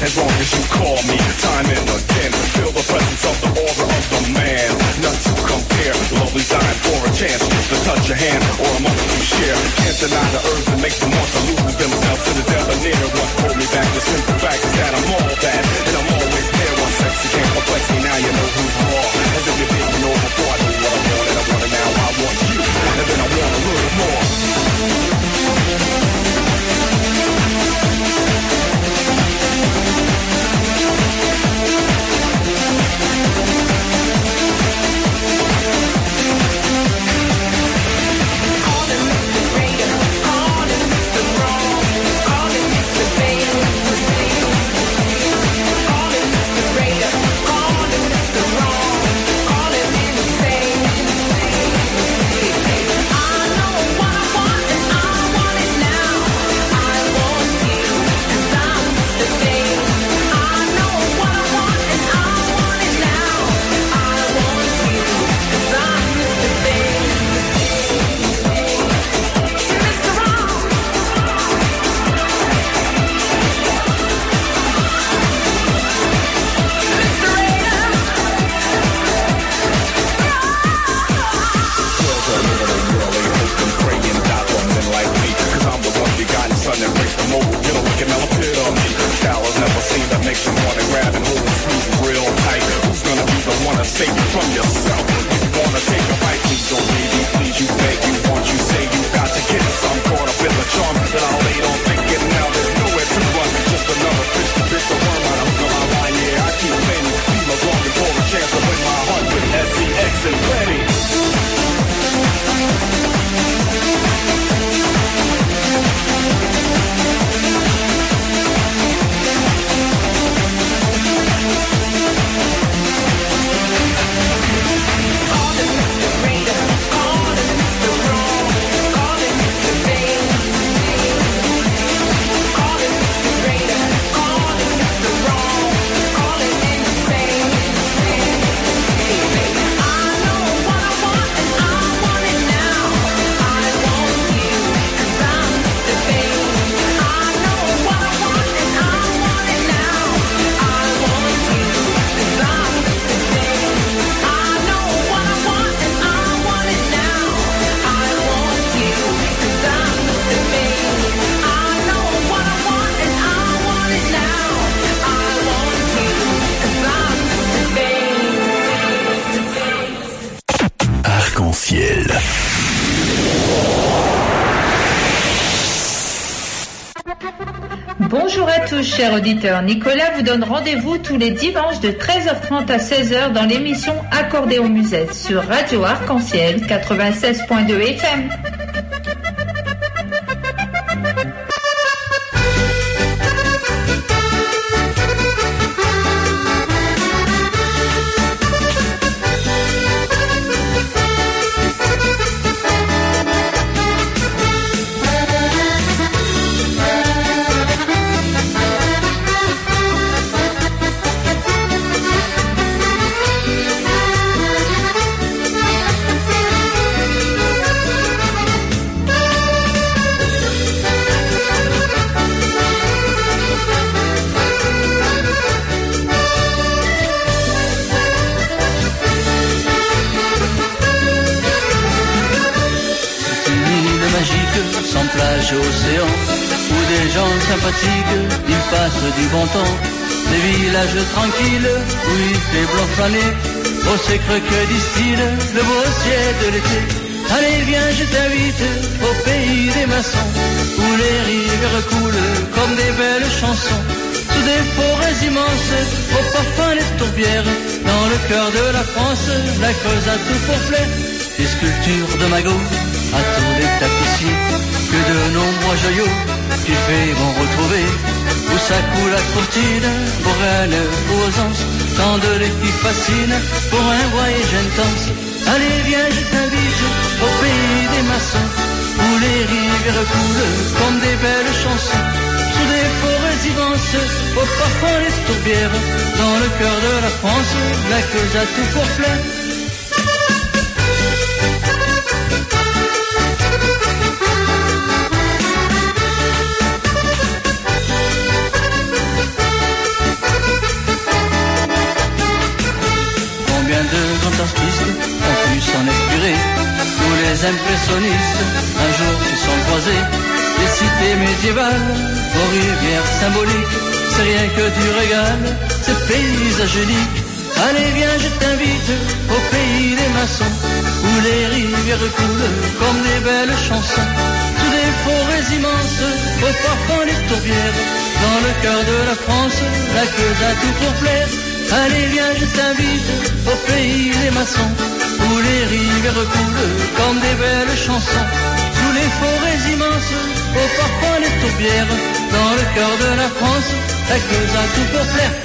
as long as you call me. Time and again, feel the presence of the aura of the man. Not to compare, lovely dying for a chance just to touch your hand or a moment to share. Can't deny the urge that makes them want to lose themselves to the debonair. What hold me back, the simple fact is that I'm all that, and I'm always there. One sexy can't complex me, now you know who's raw. As if you didn't know before, I know what I want, and I want it now. I want you, and then I want a little more. Bonjour à tous, chers auditeurs. Nicolas vous donne rendez-vous tous les dimanches de treize heures trente à seize heures dans l'émission Accordéon Musette sur Radio Arc-en-Ciel quatre-vingt-seize point deux F M. Océan, où des gens sympathiques, ils passent du bon temps, des villages tranquilles, où il fait blanc flâner, au secret que distille le beau ciel de l'été. Allez viens, je t'invite au pays des maçons, où les rivières coulent comme des belles chansons, sous des forêts immenses, au parfum des tourbières, dans le cœur de la France, la Creuse a tout pour plaire, des sculptures de magots, à tous les tapissiers, que de nombreux joyaux qui fait vont retrouver, où ça coule la courtine, pour elle aux anses, tant de les qui fascinent, pour un voyage intense. Allez viens, je t'invite au pays des maçons, où les rivières coulent comme des belles chansons, sous des forêts immenses, au parfum des tourbières, dans le cœur de la France, la Creuse a tout pour plein. impressionnistes un jour se sont croisés. Les cités médiévales aux rivières symboliques, c'est rien que du régal, c'est paysage unique. Allez viens je t'invite au pays des maçons, où les rivières coulent comme des belles chansons. Sous des forêts immenses, au parfum des tourbières, dans le cœur de la France, la queue a tout pour plaire. Allez viens je t'invite au pays des maçons, où les rivières coulent comme des belles chansons. Sous les forêts immenses, au parfum des tourbières, dans le cœur de la France, la queue a tout pour plaire.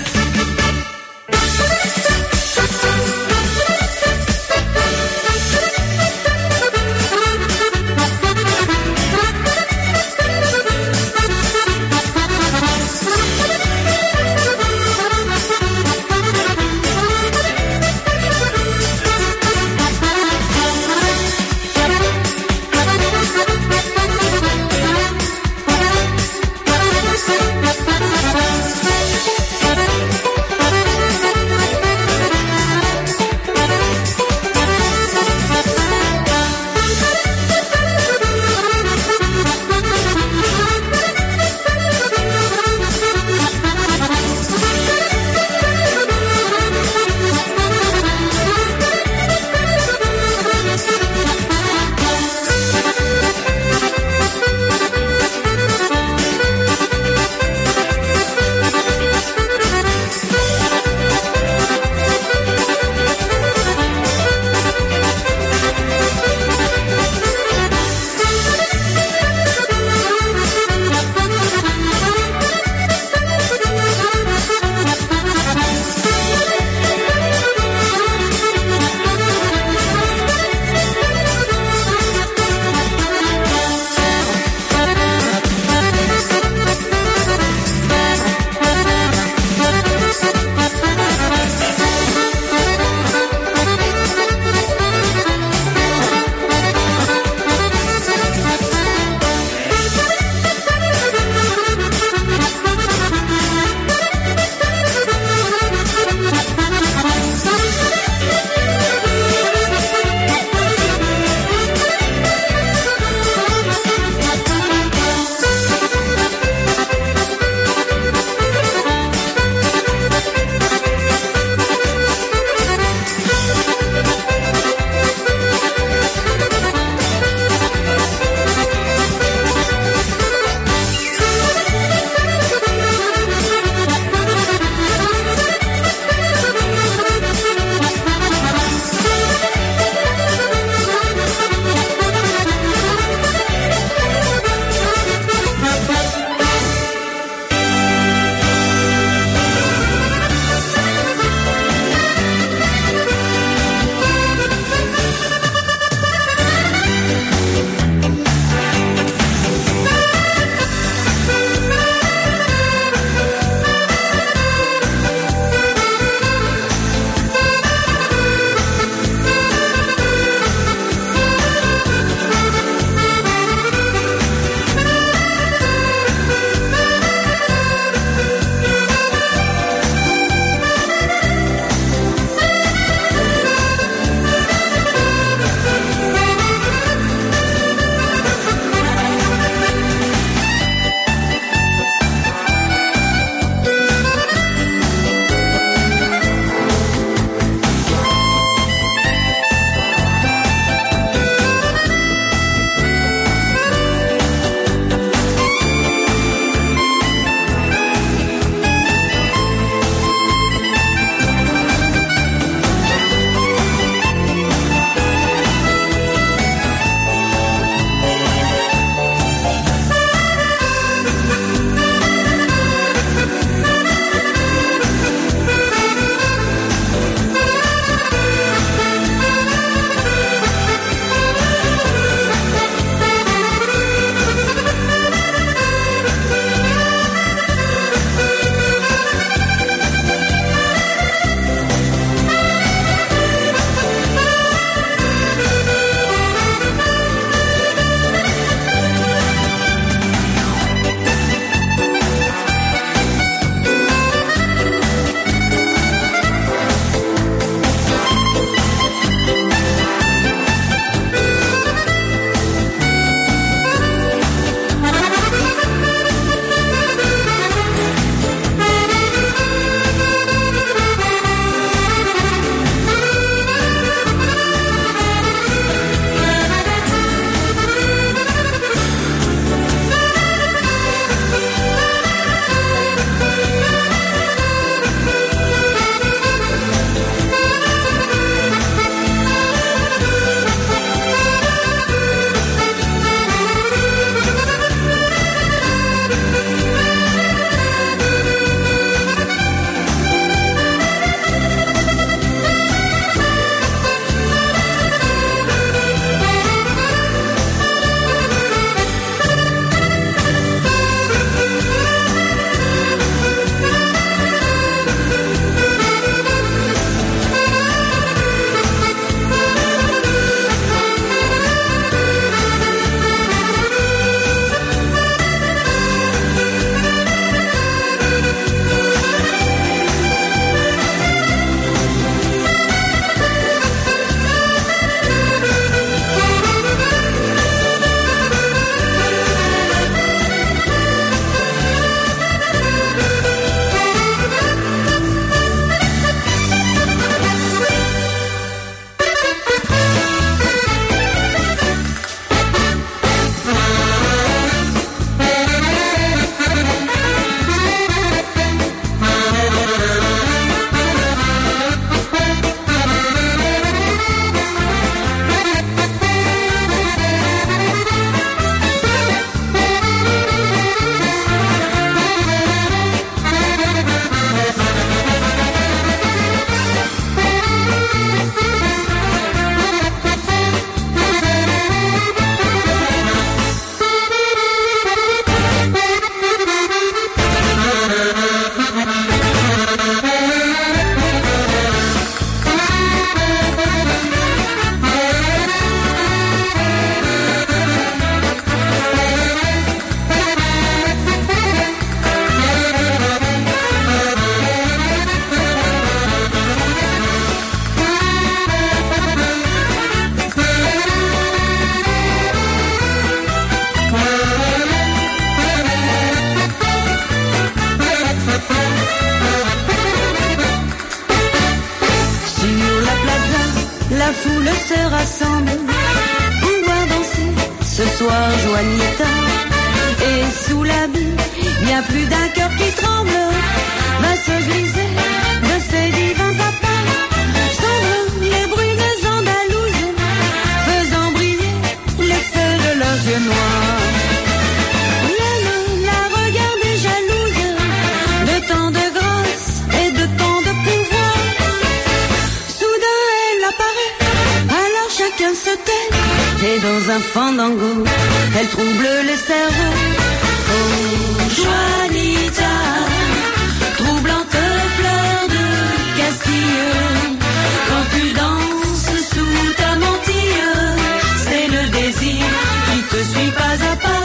d'un cœur qui tremble va se griser de ces divins sapins. Sombre les brunes andalouses, faisant briller les feux de leurs yeux noirs. Vienne la regarder jalouse de tant de grâce et de tant de pouvoir. Soudain elle apparaît, alors chacun se tait, et dans un fandango, elle trouble les cerveaux. Oh, Juanita, troublante fleur de Castille, quand tu danses sous ta mantille, c'est le désir qui te suit pas à pas.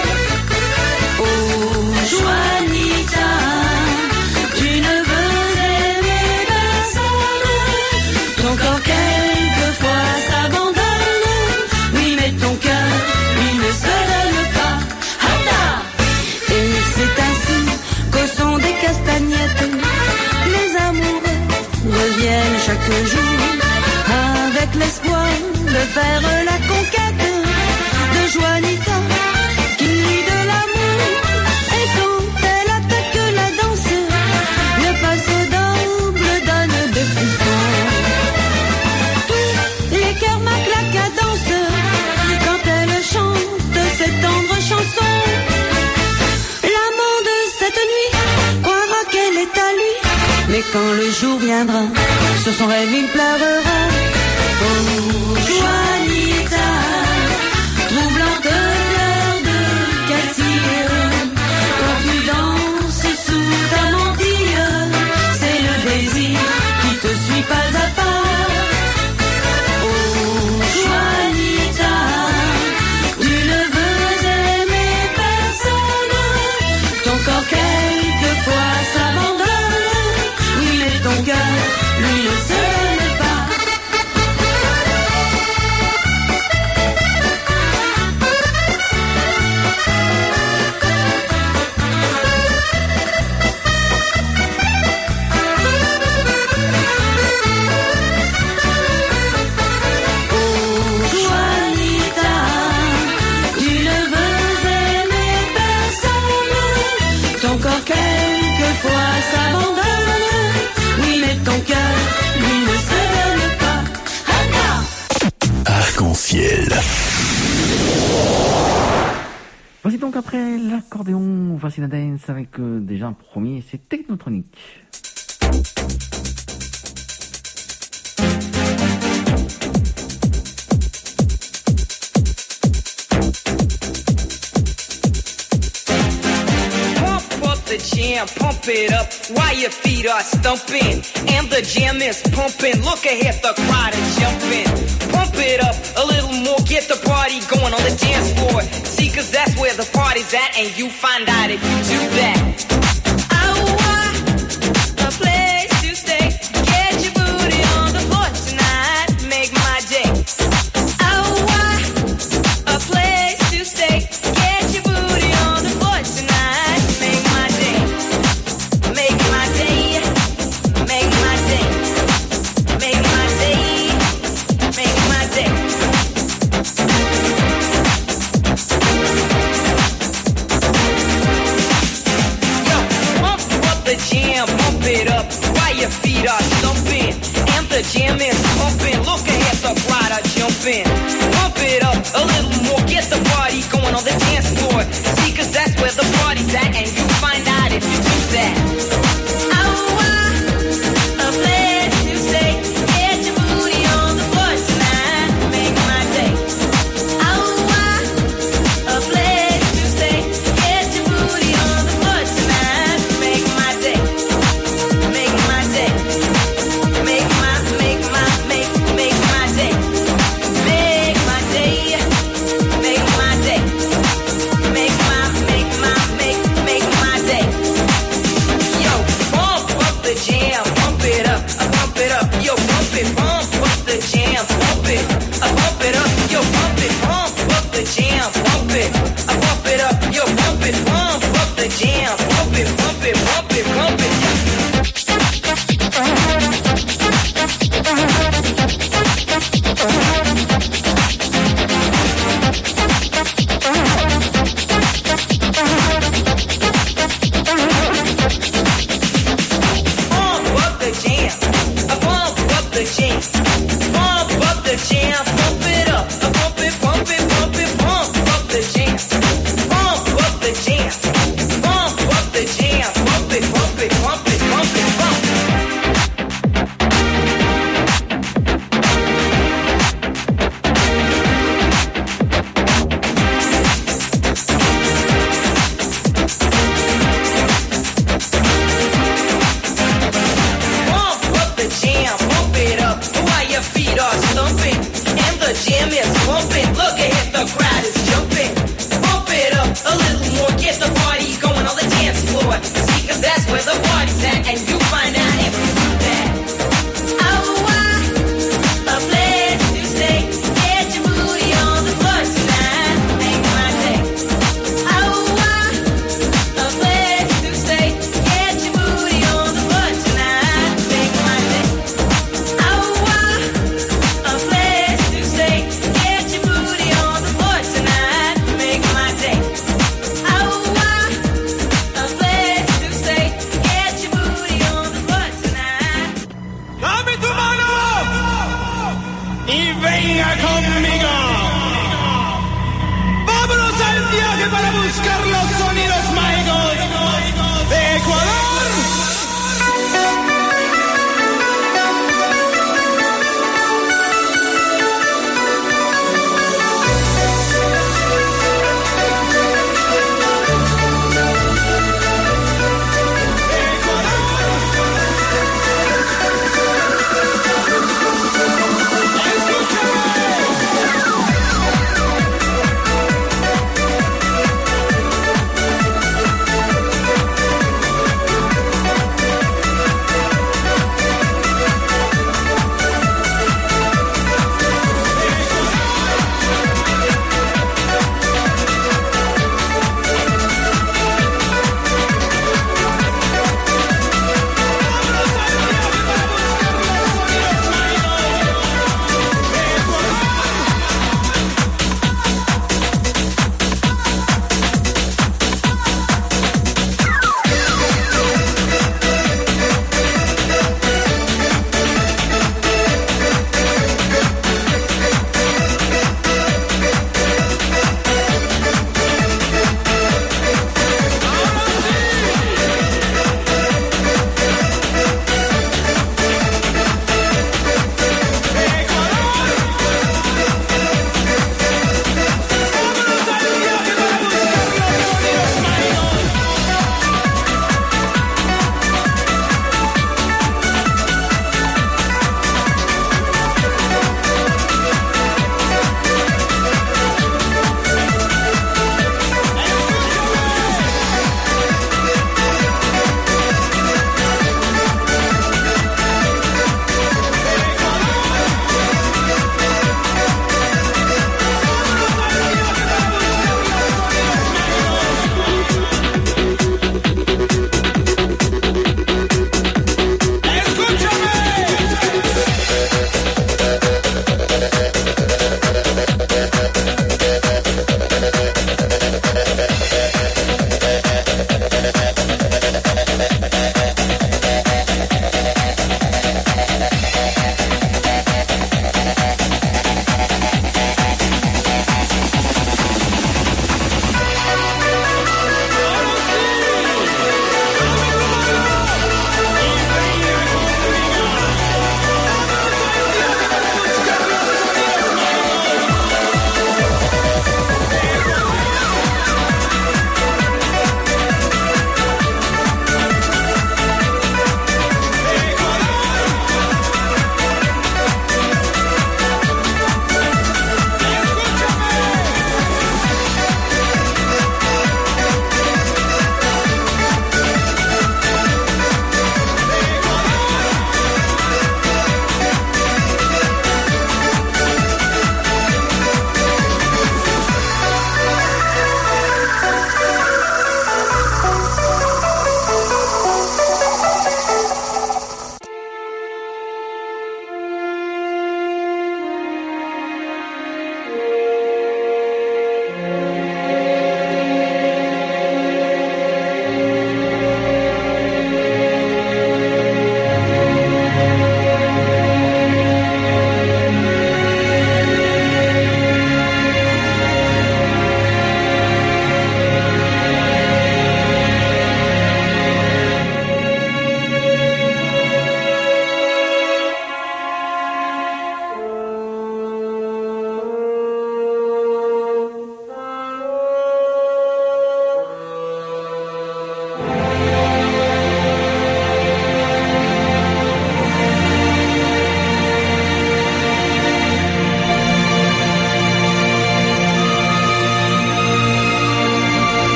Oh, Juanita, tu ne veux aimer personne, ton corps quelquefois s'abandonne, oui mais ton cœur, lui ne se donne pas. Hada! Et c'est ainsi qu'au son des castagnettes, les amoureux reviennent chaque jour, avec l'espoir de faire la conquête de Juanita, qui de l'amour, et quand elle attaque la danse, le passe d'amble donne des frissons. Tous les cœurs marquent la cadence quand elle chante cette tendre chanson. L'amant de cette nuit croira qu'elle est à lui, mais quand le jour viendra, sur son rêve il pleurera. Oh, Juanita, troublante fleur de Castille, quand tu danses sous ta mantille, c'est le désir qui te suit pas à pas. Oh, Juanita, tu ne veux aimer personne, ton corps quelquefois s'abandonne, oui mais ton cœur, lui ne se donne pas. Juanita, tu ne veux aimer personne, ton corps quelquefois s'abandonne, oui mais ton cœur, lui ne se donne pas. Hana! Arc-en-ciel. Voici donc après l'accordéon, voici la dance avec euh, déjà un premier, c'est Technotronic. Pump up the jam, pump it up while your feet are stumping. And the jam is pumping, look ahead, the crowd is jumping. Pump it up a little more, get the party going on the dance floor. See, cause that's where the party's at, and you find out if you do that. A place to stay, get your booty on the floor tonight, make my day. A place to stay, get your booty on the floor tonight, make my day. Make my day, make my day, make my day, make my day. Yo, pump up the jam, pump it up while your feet are stumping. And the jam is pumping, look ahead, the crowd are jumping. Pump it up a little more, get the party going on the dance floor. See, cause that's where the party's at, and you find out if you do that. A place to stay, get your booty on the floor tonight, make my day. A place to stay, get your booty on the floor tonight, make my day. Make my day. Make my, make my, make, make my day. Make my day. Make my day. Make my, make my, jam, pump it up while your feet are stumping. And the jam is pumping, look ahead, the crowd is jumping. Pump it up a little more, get the party going on the dance floor. See, cause that's where the party's at, and you find out if you do that. Oh, why? A place to stay, get your booty on the floor tonight, make my day. Oh, why? A place to stay, get your booty on the floor tonight, make my day. Oh, why? A place to stay, get your booty on the floor tonight, make my day. Oh, why?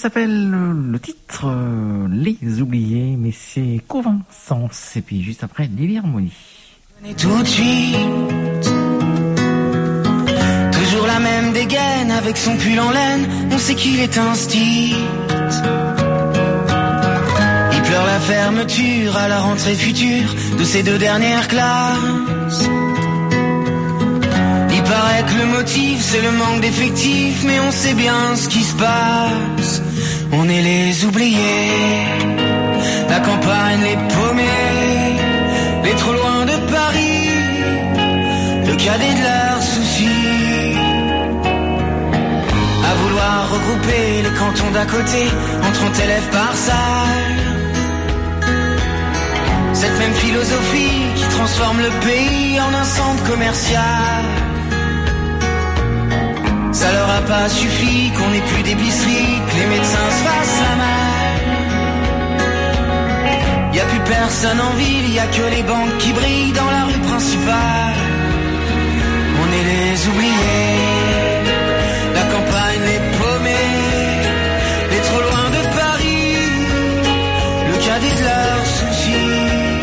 s'appelle le titre euh, Les Oubliés, mais c'est Covincence. Et puis juste après, Lily Harmonie. Tout de suite, toujours la même dégaine avec son pull en laine, on sait qu'il est un style. Il pleure la fermeture à la rentrée future de ses deux dernières classes. Il paraît que le motif c'est le manque d'effectifs, mais on sait bien ce qui se passe. On est les oubliés, la campagne, les paumés, les trop loin de Paris, le cadet de leurs soucis. À vouloir regrouper les cantons d'à côté en trente élèves par salle. Cette même philosophie qui transforme le pays en un centre commercial. Ça leur a pas suffi qu'on n'ait plus d'épicerie, que les médecins se fassent la malle. Y a plus personne en ville, y a que les banques qui brillent dans la rue principale. On est les oubliés, la campagne, les paumés, les trop loin de Paris, le cadet de leurs soucis.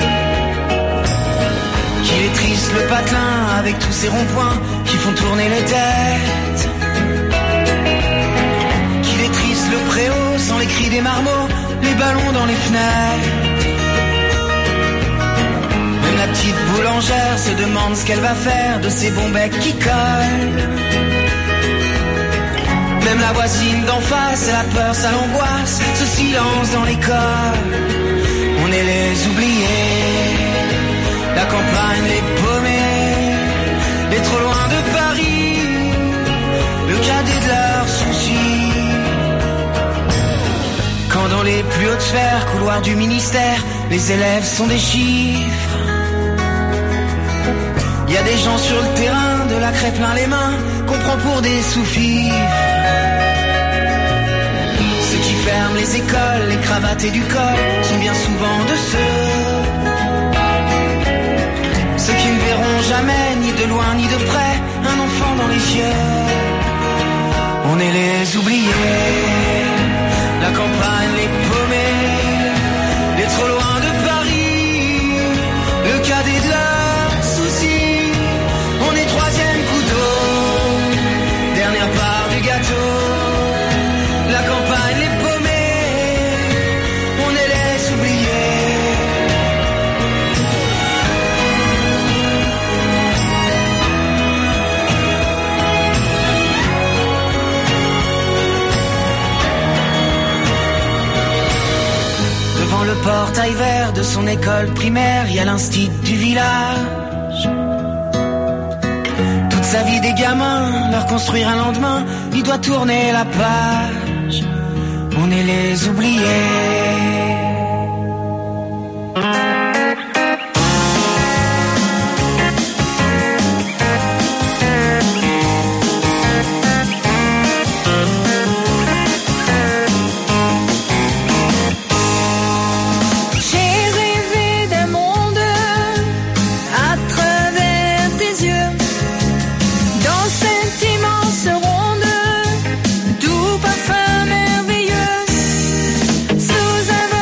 Qu'il est triste le patelin avec tous ces ronds-points qui font tourner les têtes. Qu'il est triste le préau sans les cris des marmots, les ballons dans les fenêtres. Même la petite boulangère se demande ce qu'elle va faire de ces bons becs qui collent. Même la voisine d'en face, c'est la peur, ça l'angoisse, ce silence dans l'école. On est les oubliés, la campagne, les paumés, les trop loin de Paris, le cadet de leurs soucis. Quand dans les plus hautes sphères, couloirs du ministère, les élèves sont des chiffres. Y a des gens sur le terrain, de la craie plein les mains, qu'on prend pour des sous-fifres. Ceux qui ferment les écoles, les cravatés du col, sont bien souvent de ceux. Ceux qui ne verront jamais, ni de loin ni de près, un enfant dans les yeux. On est les oubliés, la campagne, les paumés, les trop loin de Paris, le cadet de leurs soucis. On est troisième couteau, dernière part du gâteau. La campagne, les paumés, on est les oubliés. Devant le portail vert de son école primaire, il y a l'instit du village. Toute sa vie des gamins, leur construire un lendemain, il doit tourner la page. On est les oubliés. Sous un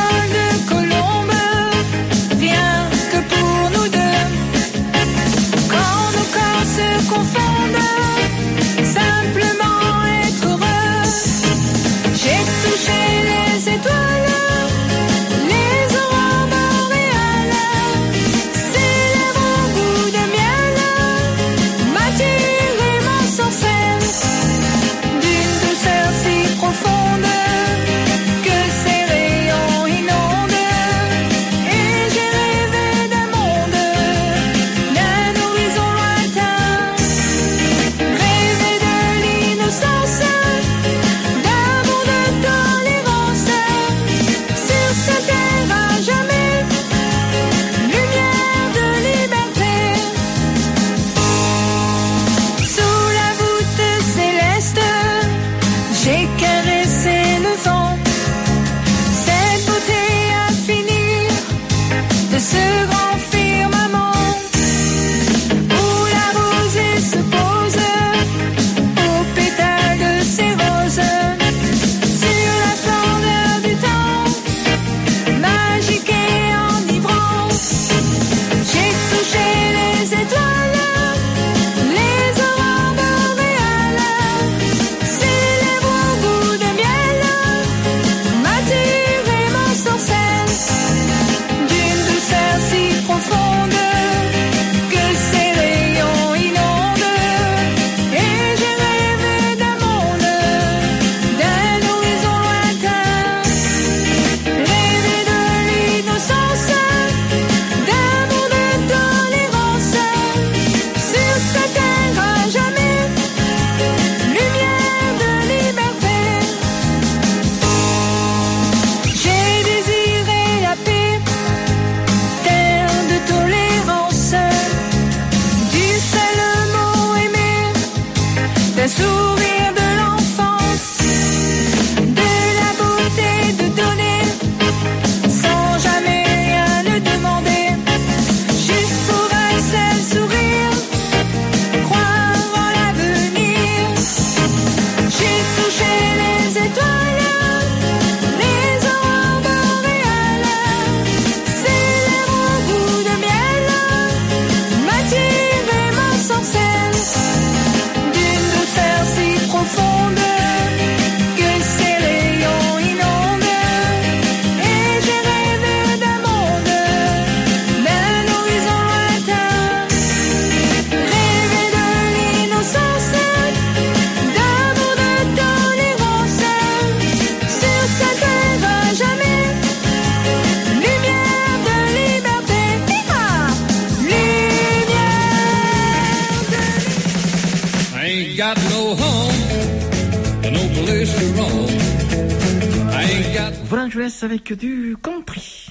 Voilà, je laisse avec du country.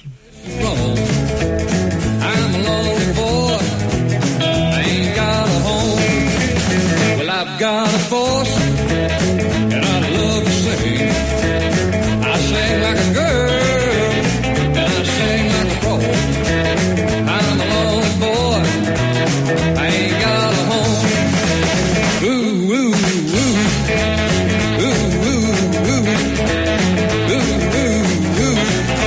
I'm a lonely boy. I ain't got a home. Well, I've got a voice, and I love to sing. I sing like a girl, and I sing like a pro. I'm a lonely boy. I ain't got a home. Ooh, ooh, ooh. Ooh, ooh, ooh. Ooh, ooh, ooh.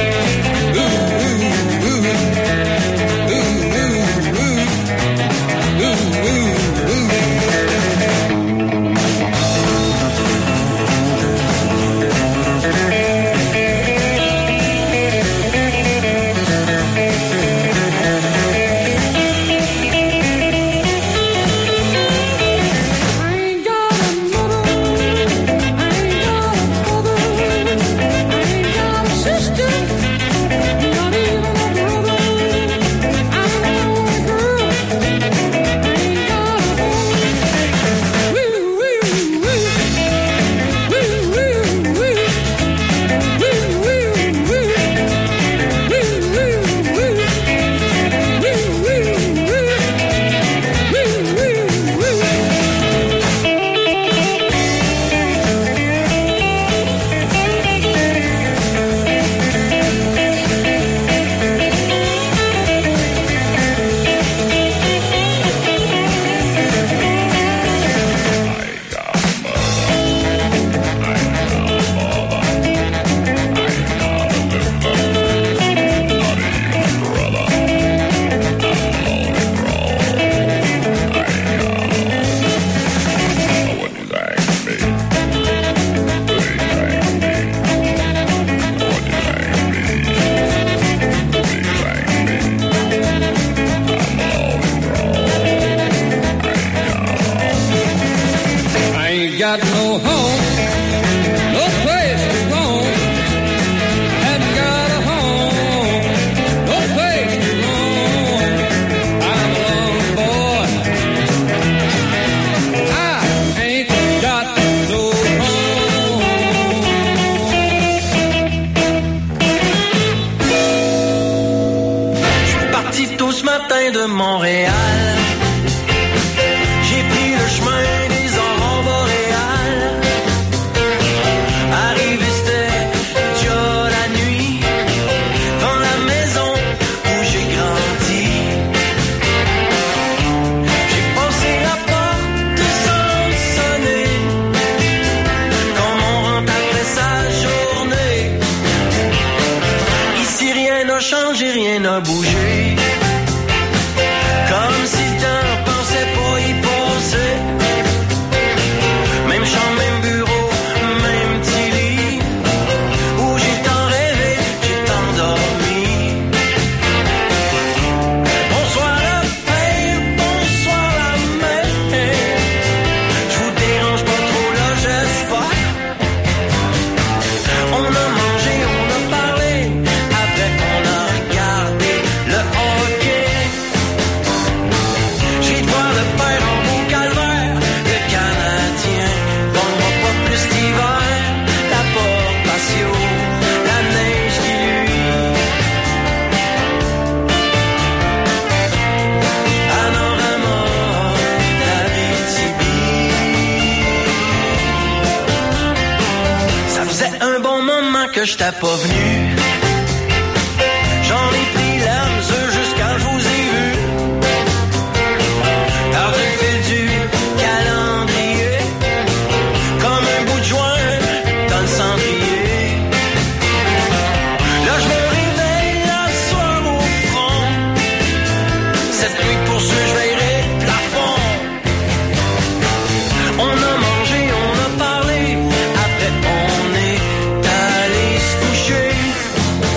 Got no home, no place to roam. Haven't got a home, no place to roam. I'm a lonely boy. I ain't got no home. Je suis parti tôt ce matin de Montréal. J'ai pris le chemin des aurores boréales. Arrivé c'était déjà la nuit, dans la maison où j'ai grandi. J'ai passé la porte sans sonner, comme on rentre après sa journée. Ici rien n'a changé, rien n'a bougé, comme si le temps pensait pas y passer. Même chambre, même bureau, même petit lit, où j'ai tant rêvé, j'ai tant dormi. Bonsoir la père, bonsoir la mère. Je vous dérange pas trop là, j'espère. On a mangé, on a parlé, après on a regardé le hockey. J'ai de voir le père en beau calvaire, le Canadien gagnera pas plus d'hiver. La porte patio, la neige qui luit. Panorama d'Abitibi. Ça faisait un bon moment que j'étais pas venu. J'en ai pris la mesure jusqu'à je vous ai vu. Par du fil du calendrier, comme un bout de joint dans le cendrier. Là je me réveille la soir au front. Cette nuit pour ceux je veillerai le plafond. On a mangé, on a parlé, après on est allé se coucher.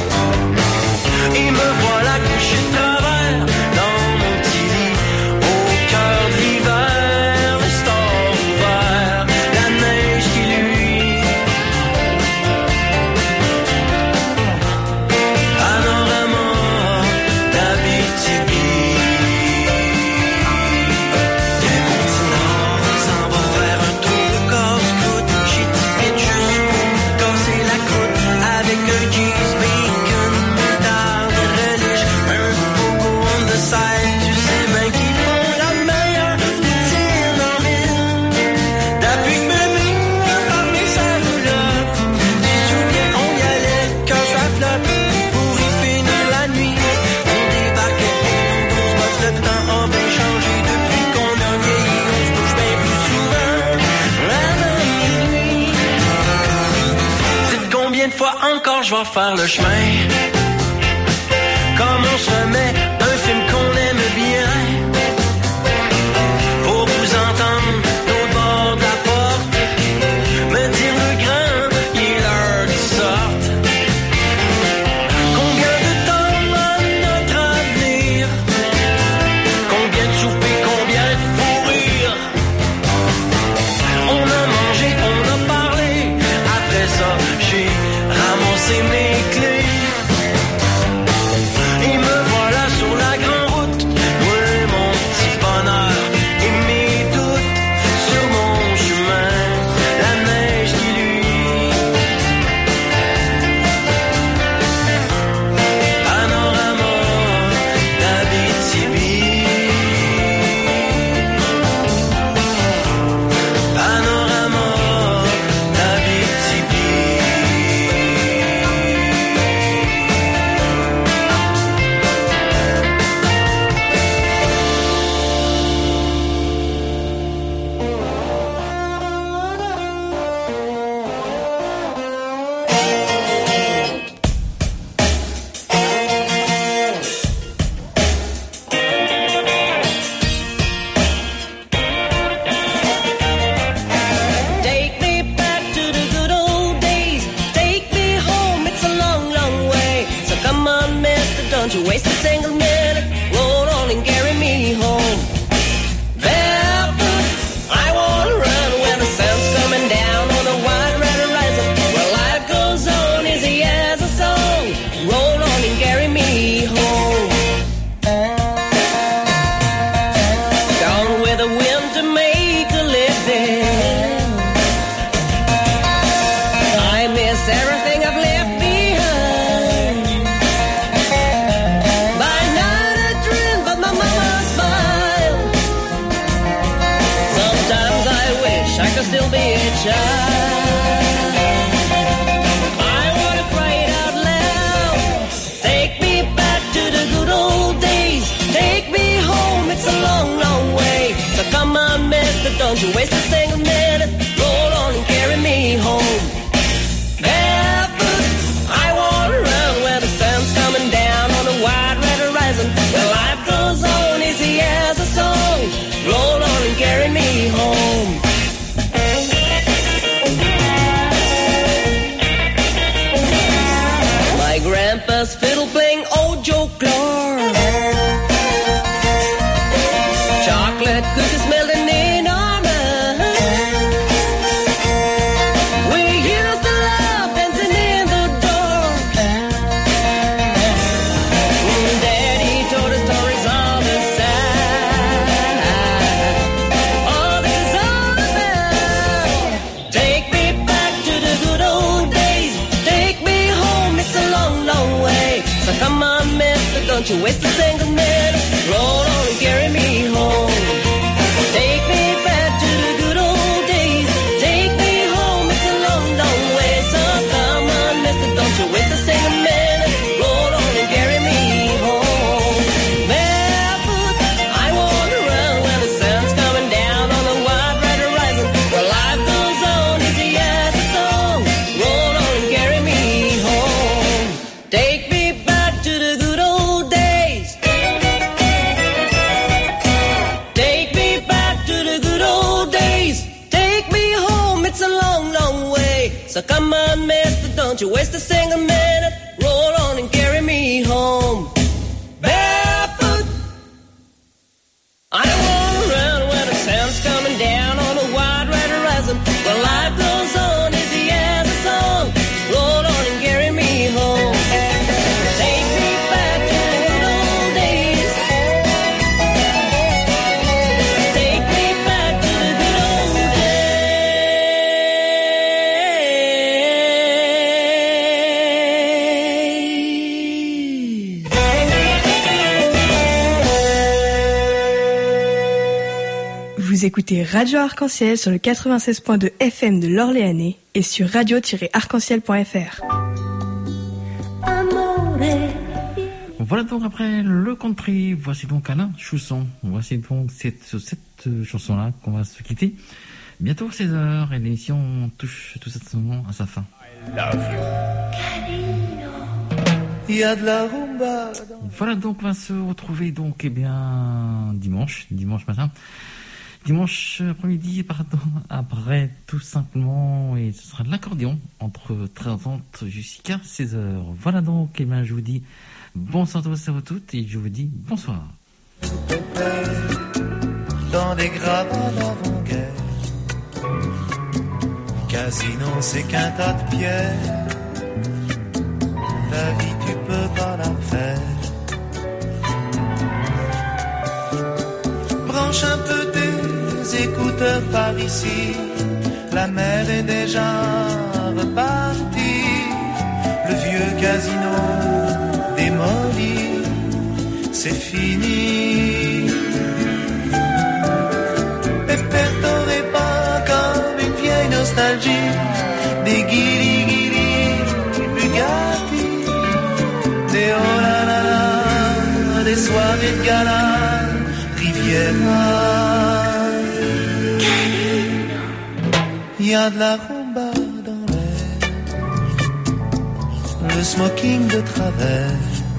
Combien de fois encore je vais faire le chemin? Comme on se remet un film qu'on aime bien, pour vous entendre l'autre bord de la porte, me dire le grand, il est l'heure de sorte. Combien de temps à notre avenir? Combien de soupers, combien de fous rires? On a mangé, on a parlé, après ça j'ai ramassé mes clés. Et me voilà sur la grande route, loin mon petit bonheur et mes doutes sur mon chemin, la neige qui luit. Panorama d'Abitibi, panorama d'Abitibi. Take me back to the good old days. Take me home, it's a long, long way. So come on, mister, don't you waste a single minute. Roll on and carry me home. Barefoot, I wanna run when the sun's coming down on the wide red horizon. Where life goes on, easy as a song. Roll on and carry me home. Gone with the wind to make a living. I miss everything I've left behind. By night I dream of my mama's smile. Sometimes I wish I could still be a child. I wanna cry it out loud. Take me back to the good old days. Take me home, it's a long, long way. So come on, mister, don't you waste a single minute. Roll on and carry me home. Barefoot, I wanna run where the sun's coming down on the wide red horizon. Where life goes on, easy as a song. Roll on and carry me home. My grandpa's fiddle playing old Joe Clark. Chocolate cookies melting in our mouth. We used to love dancing in the dark. Daddy told us stories all the side. All this is all about. Take me back to the good old days. Take me home, it's a long, long way. So come on, mister, don't you waste a single minute. Roll on and carry me home. Take me back to the good old days. Take me home, it's a long, long way. So come on, mister, don't you waste a single minute. Roll on and carry me home. Barefoot, I wanna run when the sun's coming down on the wide red horizon. Where life goes on, easy as a song. Roll on and carry me home. Take me back to the good old days. Take me back to the good old days. Take me home, it's a long, long way. So come on, mister, don't you waste a single minute. Roll on and carry me home. Barefoot, I wanna run when the sun's coming down on the wide red horizon. Where life goes on, easy as a song. Roll on and carry me home. Take me back to the good old days. Take me back to the good old Vous écoutez Radio Arc-en-Ciel sur le quatre-vingt-seize point deux F M de l'Orléanais et sur radio tiret arc-en-ciel point F R. Voilà donc après le country, voici donc Alain Chausson. Voici donc cette, sur cette chanson-là qu'on va se quitter. Bientôt seize heures et l'émission touche tout simplement à sa fin. I love you. Il y a de la rumba. Voilà, donc on va se retrouver donc eh bien dimanche, dimanche matin, dimanche après-midi, pardon, après tout simplement, et ce sera de l'accordéon entre treize heures trente jusqu'à seize heures. Voilà donc, eh bien je vous dis bonsoir à tous et à toutes et je vous dis bonsoir. Dans des gravats d'avant-guerre, Casino c'est qu'un tas de pierres. Ta vie tu peux pas la faire. Branche un peu tes écouteurs par ici. La mer est déjà repartie. Le vieux casino démoli, c'est fini. Pépère t'aurais pas comme une vieille nostalgie. Des guili-guili, Bugatti. Des oh là là là, des soirées de gala, Riviera. Il y a de la rumba dans l'air, le smoking de travers.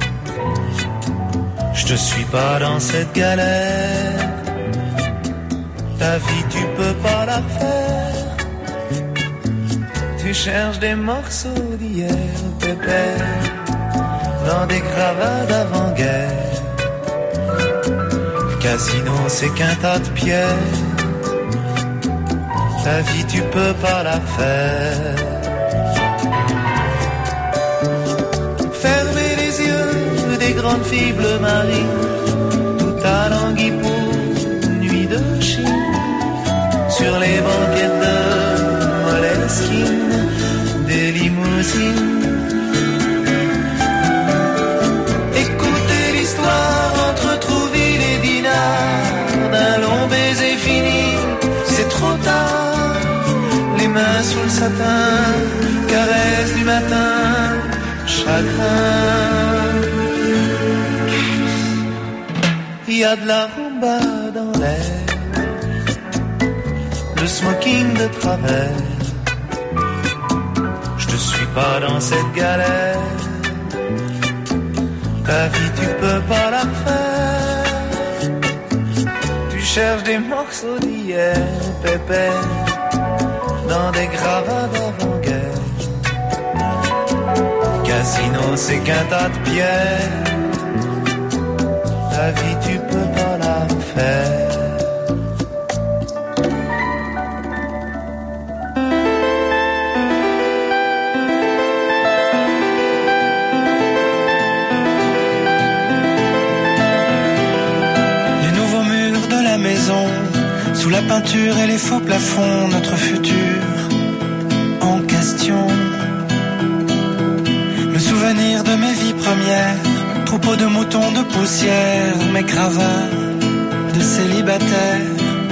Je te suis pas dans cette galère, ta vie tu peux pas la refaire. Tu cherches des morceaux d'hier, pépère, dans des gravats d'avant-guerre. Le casino c'est qu'un tas de pierres. Ta vie tu peux pas la faire. Fermez les yeux des grandes filles bleu marine, tout à l'anguille pour une nuit de Chine. Sur les banquettes de Moleskine, des limousines. Entre Trouville et Dinard, d'un long baiser fini, c'est trop tard. Les mains sous le satin, caresse du matin, chagrin. Il y a de la rumba dans l'air, le smoking de travers. Je te suis pas dans cette galère. Ta vie tu peux pas la faire. Tu cherches des morceaux d'hier, pépère, dans des gravats d'avant-guerre. Casino c'est qu'un tas de pierres. Ta vie tu peux pas la faire. Sous la peinture et les faux plafonds, notre futur en question. Le souvenir de mes vies premières, troupeau de moutons de poussière, mes gravats de célibataire.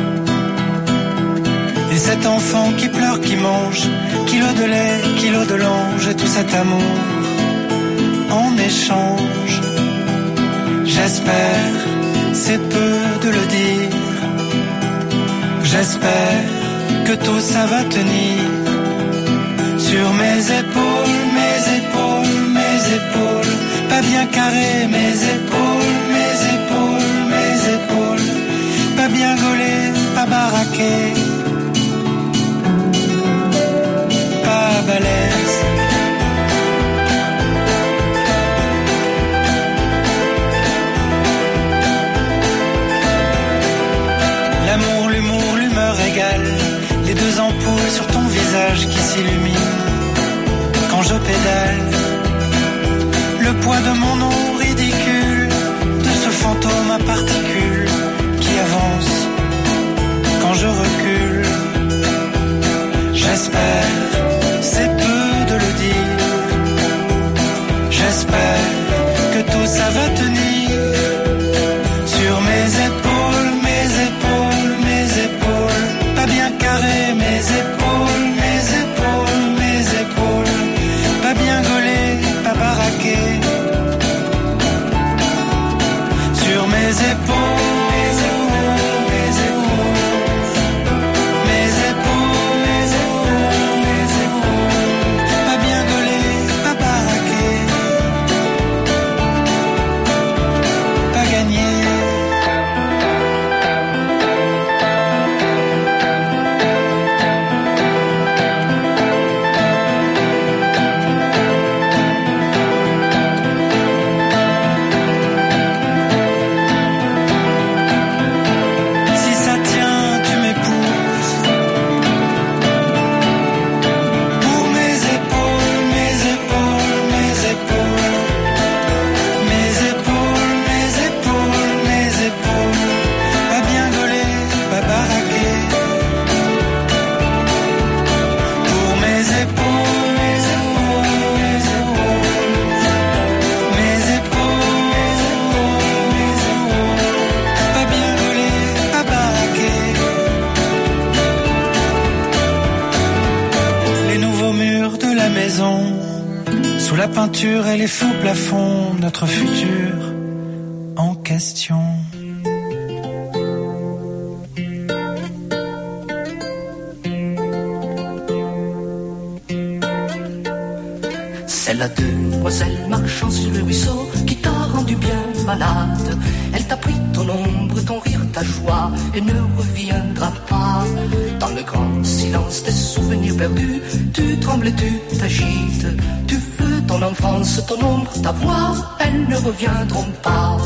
Et cet enfant qui pleure, qui mange, kilo de lait, kilo de l'ange, et tout cet amour en échange. J'espère, c'est peu de le dire. J'espère que tout ça va tenir sur mes épaules, mes épaules, mes épaules, pas bien carré, mes épaules, mes épaules, mes épaules, pas bien gaulé, pas baraqué, pas balèze. L'amour, l'humour, l'humeur égale, les deux ampoules sur ton visage qui s'illuminent quand je pédale. Le poids de mon nom ridicule, de ce fantôme à particules qui avance quand je recule. J'espère, c'est peu de le dire. J'espère que tout ça va tenir sur mes épaules, mes épaules, mes épaules, pas bien carré, mes épaules, mes épaules, mes épaules, pas bien gaulé, pas baraqué, la maison, sous la peinture et les faux plafonds, notre futur en question. C'est la demoiselle marchant sur le ruisseau qui t'a rendu bien malade. Elle t'a pris ton ombre, ton rire, ta joie et ne reviendra pas. Dans le grand silence des souvenirs perdus, tu trembles et tu t'agites. Tu veux ton enfance, ton ombre, ta voix, elles ne reviendront pas.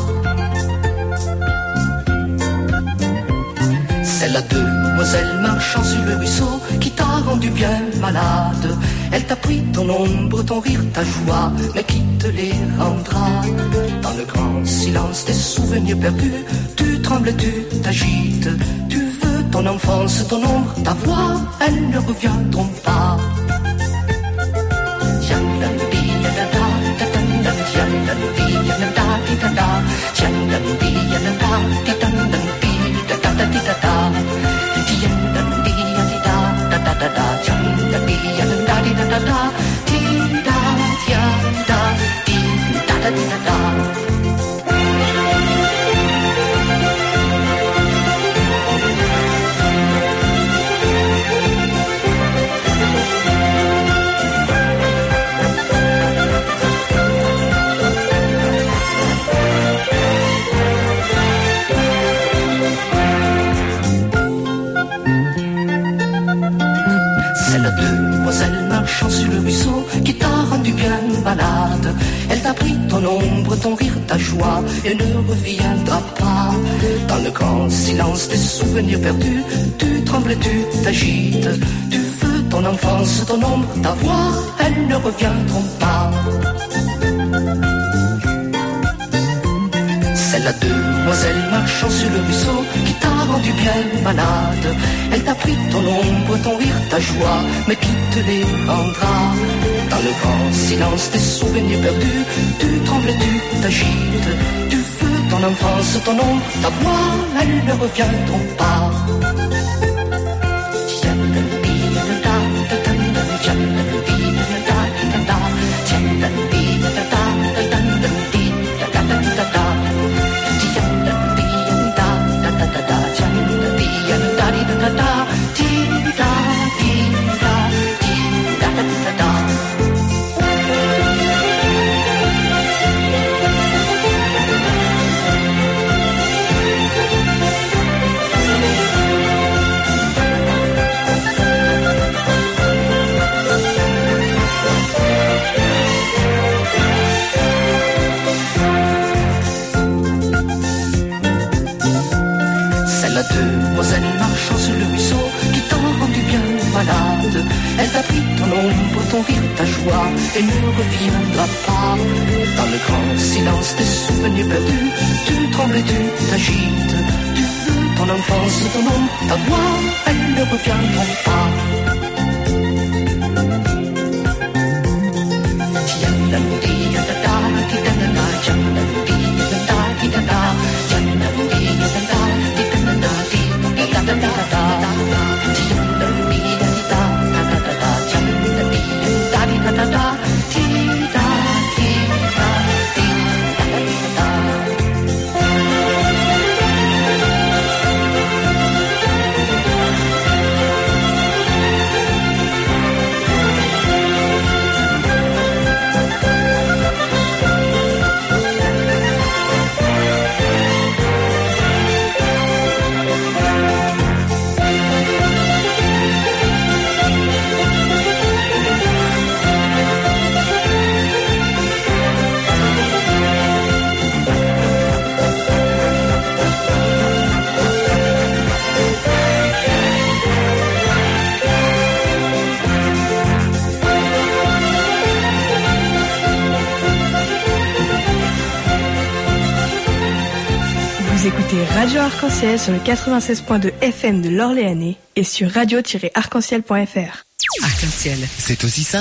C'est la demoiselle marchant sur le ruisseau qui t'a rendu bien malade. Elle t'a pris ton ombre, ton rire, ta joie, mais qui te les rendra? Dans le grand silence des souvenirs perdus, tu trembles et tu t'agites. Tu veux ton enfance, ton ombre, ta voix, elles ne reviendront pas. Sur le ruisseau qui t'a rendu bien malade. Elle t'a pris ton ombre, ton rire, ta joie et ne reviendra pas. Dans le grand silence des souvenirs perdus, tu trembles et tu t'agites. Tu veux ton enfance, ton ombre, ta voix, elles ne reviendront pas. C'est la demoiselle marchant sur le ruisseau qui t'a rendu bien malade. Elle t'a pris ton ombre, ton rire, ta joie, mais qui te les rendra? Dans le grand silence des souvenirs perdus, tu trembles et tu t'agites. Tu veux ton enfance, ton ombre, ta voix, elles ne reviendront pas. Demoiselle marchant sur le ruisseau qui t'a rendu bien malade. Elle t'a pris ton ombre, ton rire, ta joie et ne reviendra pas. Dans le grand silence des souvenirs perdus, tu trembles et tu t'agites. Tu veux ton enfance, ton ombre, ta voix, elles ne reviendront pas. Écoutez Radio Arc-en-Ciel sur le quatre-vingt-seize point deux F M de l'Orléanais et sur radio tiret arc-en-ciel point F R. Arc-en-Ciel, c'est aussi ça.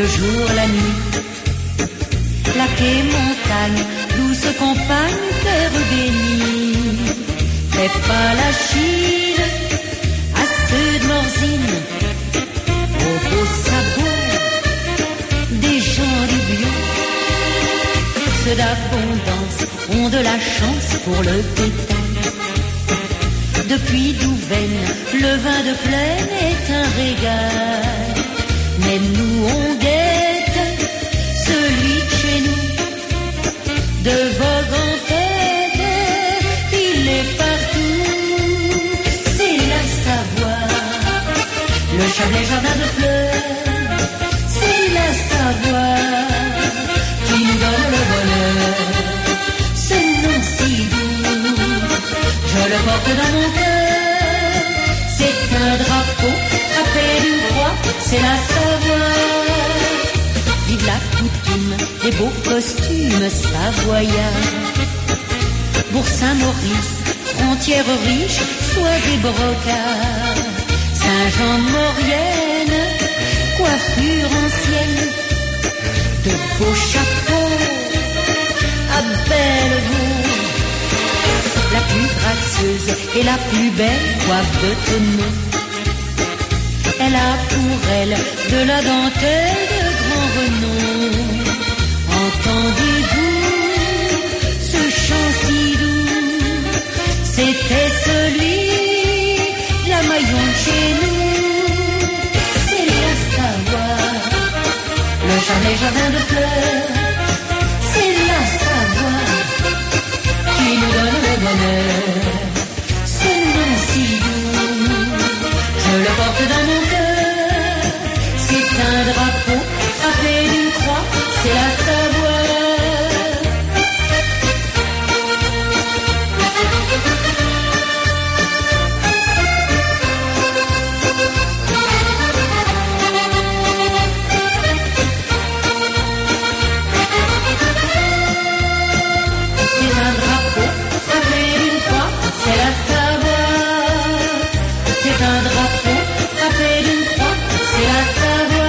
le jour, la nuit. Lac et montagne, douce campagne, terre bénie. Fais pas la Chine à ceux de Morzine, aux beaux sabots des gens du bio. Ceux d'abondance ont de la chance pour le bétail. Depuis Douvaine, le vin de plaine est un régal. Mais nous on guette celui de chez nous, de vogue en tête, il est partout. C'est la Savoie, le Chablais jardin de fleurs. C'est la Savoie qui nous donne le bonheur. Ce nom si doux, je le porte dans mon cœur. C'est un drapeau frappé d'une croix, c'est la Savoie. Vive la coutume, les beaux costumes savoyards. Bourg-Saint-Maurice, frontière riche, soie des brocards. Saint-Jean-de-Maurienne, coiffure ancienne, de beaux chapeaux à Bellevaux. La plus gracieuse et la plus belle coiffe de tonneau. Elle a pour elle de la dentelle de grand renom. Entendez-vous ce chant si doux? C'était celui de la Maillon de chez nous. C'est la Savoie, le Chablais jardin de fleurs. C'est la Savoie qui nous donne le bonheur. Ce nom si doux, je le porte dans mon cœur. C'est un drapeau frappé d'une croix, c'est la Savoie. C'est un drapeau frappé d'une croix, c'est la Savoie. C'est un drapeau frappé d'une croix, c'est la Savoie.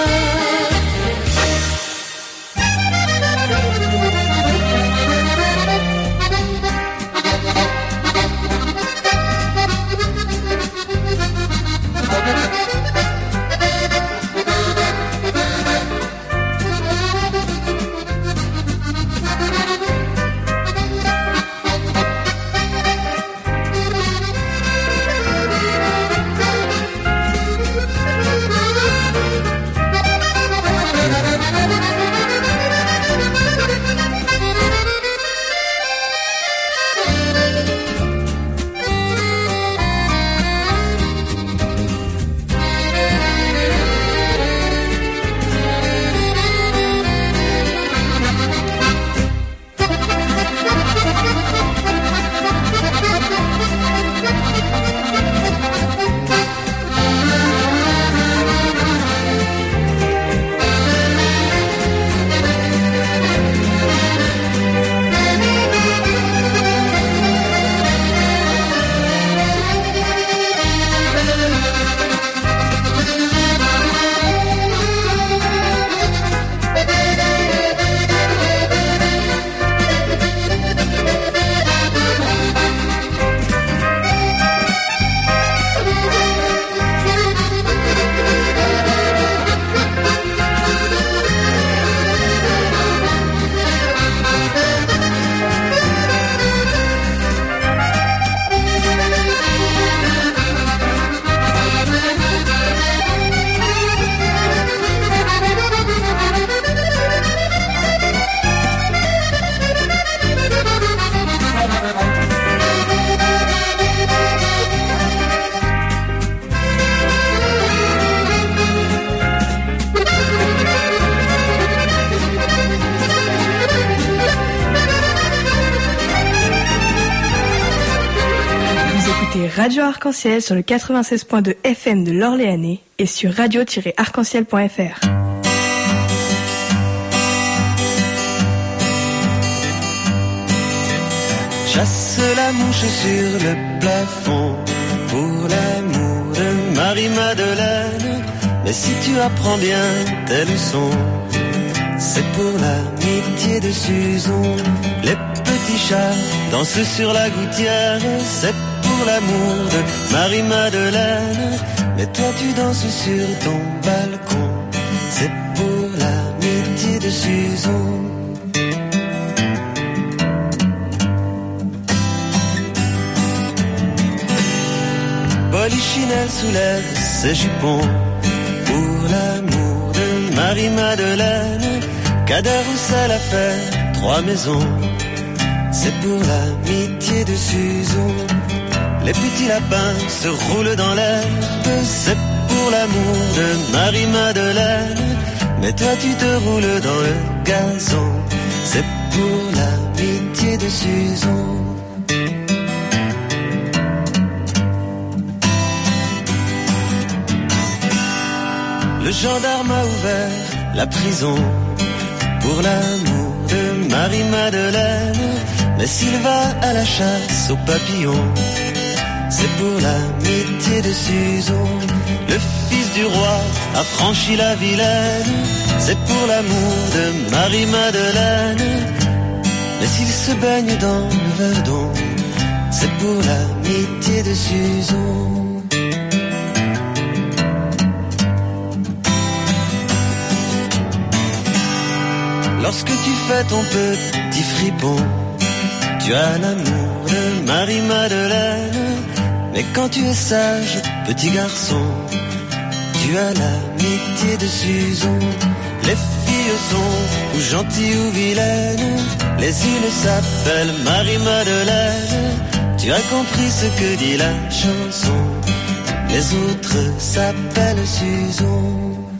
Radio Arc-en-Ciel sur le quatre-vingt-seize point deux F M de l'Orléanais et sur radio tiret arc-en-ciel point F R. Chasse la mouche sur le plafond pour l'amour de Marie-Madeleine. Mais si tu apprends bien tes leçons, c'est pour l'amitié de Susan. Les petits chats dansent sur la gouttière, c'est pour l'amour de Marie-Madeleine. Mais toi tu danses sur ton balcon, c'est pour l'amitié de Susan. Polichinelle soulève ses jupons pour l'amour de Marie-Madeleine. Kader Roussel a fait trois maisons, c'est pour l'amitié de Susan. Les petits lapins se roulent dans l'herbe, c'est pour l'amour de Marie-Madeleine. Mais toi tu te roules dans le gazon, c'est pour l'amitié de Susan. Le gendarme a ouvert la prison pour l'amour de Marie-Madeleine. Mais s'il va à la chasse aux papillons, c'est pour l'amitié de Susan. Le fils du roi a franchi la Vilaine, c'est pour l'amour de Marie-Madeleine. Mais s'il se baigne dans le Verdon, c'est pour l'amitié de Susan. Lorsque tu fais ton petit fripon, tu as l'amour de Marie-Madeleine. Mais quand tu es sage, petit garçon, tu as l'amitié de Susan. Les filles sont ou gentilles ou vilaines, les unes s'appellent Marie-Madeleine. Tu as compris ce que dit la chanson, les autres s'appellent Susan.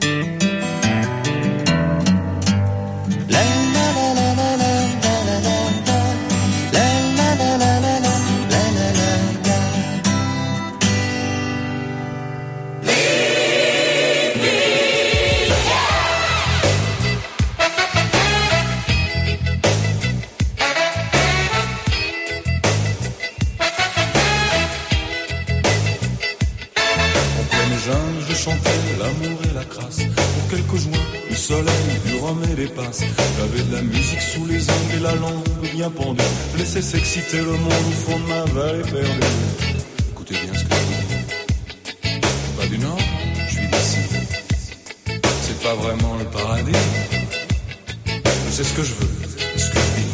J'avais de la musique sous les ongles et la langue bien pendue. Laissez s'exciter le monde au fond de ma vallée perdue. Écoutez bien ce que je vous dis. Pas du Nord, je suis d'ici. C'est pas vraiment le paradis. Je sais ce que je veux, ce que je dis.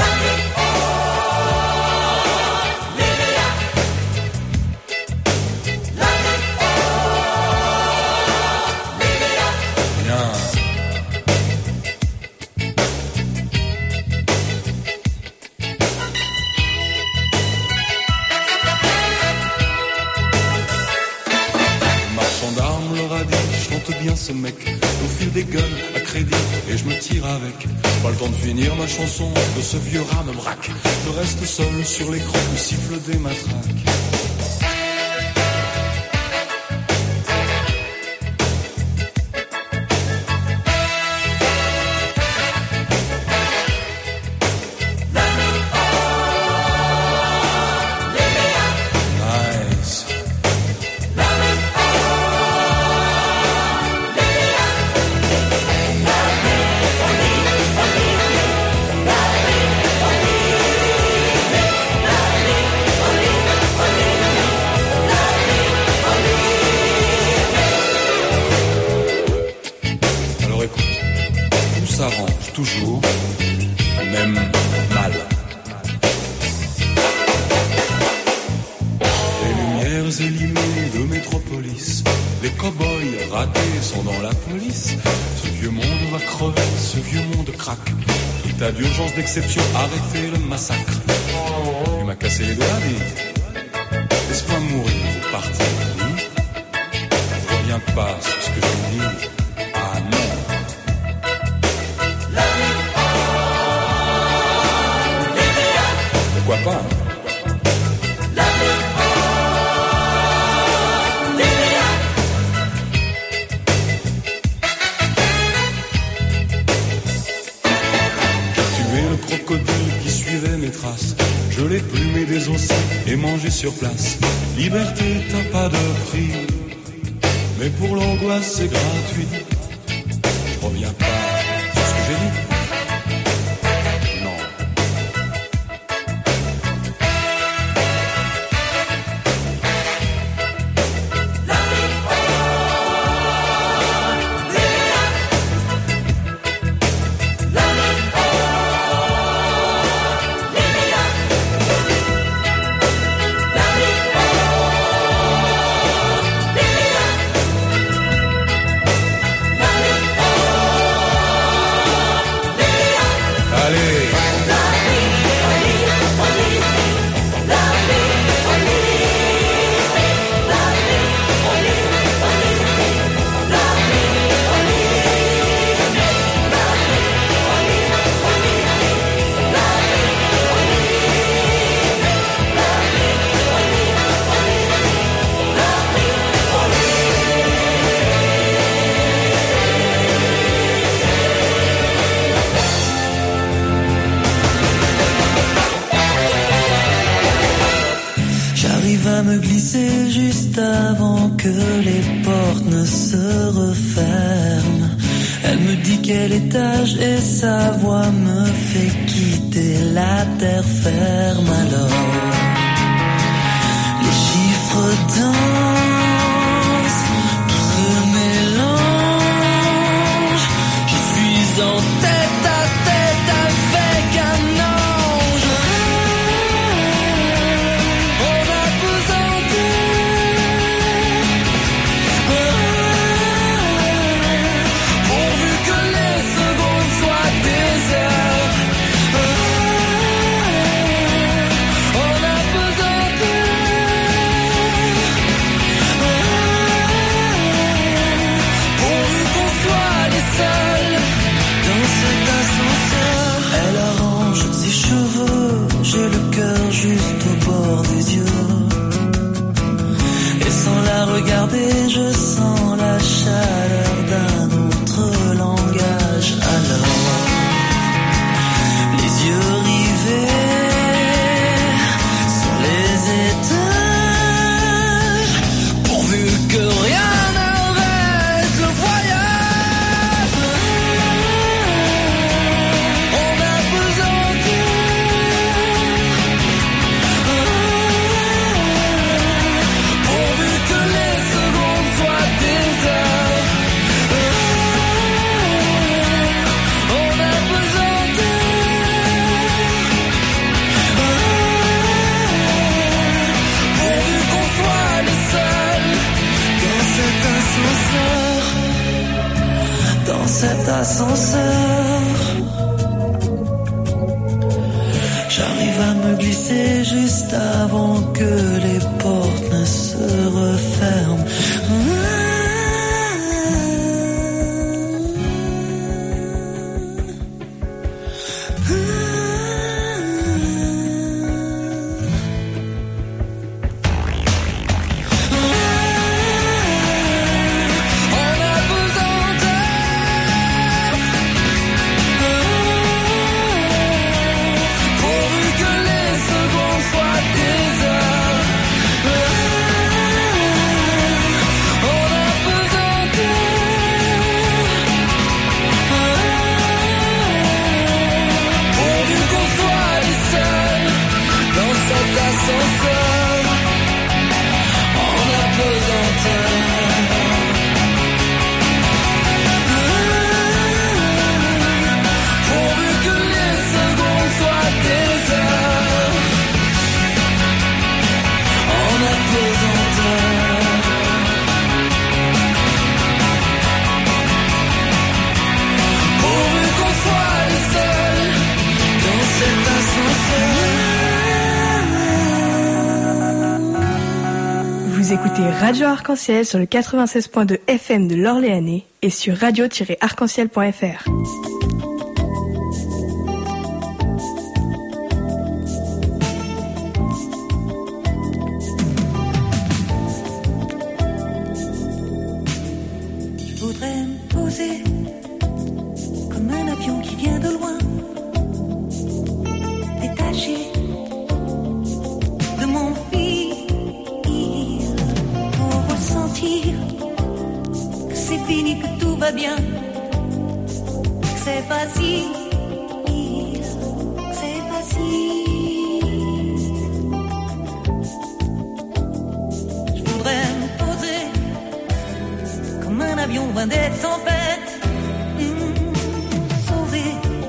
Ce mec, au fil des guns, à crédit, et je me tire avec. Pas le temps de finir ma chanson, de ce vieux rat me braque. Je reste seul sur l'écran, me siffle des matraques. Toujours, même mal. Les lumières élimées de métropolis, les cow-boys ratés sont dans la police. Ce vieux monde va crever, ce vieux monde craque. État d'urgence d'exception, arrêtez le massacre. Il m'a cassé les doigts, dit. Laisse-moi mourir, partir. Je reviens pas sur ce que je dis. Ah non. Pourquoi pas, hein? J'ai tué le crocodile qui suivait mes traces. Je l'ai plumé, désossé et mangé sur place. Liberté, t'as pas de prix. mais pour l'angoisse c'est gratuit. Je reviens pas sur ce que j'ai dit. Me glisser juste avant que les portes ne se referment. Elle me dit quel étage et sa voix me fait quitter la terre ferme. Alors les chiffres dansent, tout se mélange. Je suis en tête à tête avec un ange. J'ai le cœur juste au bord des yeux. Et sans la regarder, je sens la chaleur d'un autre langage. Alors, les yeux rivés sur les étages, pourvu que rien n'arrête le voyage. On a besoin de dans cet ascenseur. J'arrive à me glisser juste avant que les portes ne se referment. Écoutez Radio Arc-en-Ciel sur le quatre-vingt-seize point deux F M de l'Orléanais et sur radio tiret arc en ciel point F R. Je voudrais me poser comme un avion qui vient de loin, détaché de mon fil pour ressentir fini, que tout va bien, que c'est facile, que c'est facile. Je voudrais me poser comme un avion loin des tempêtes, mmh, sauvé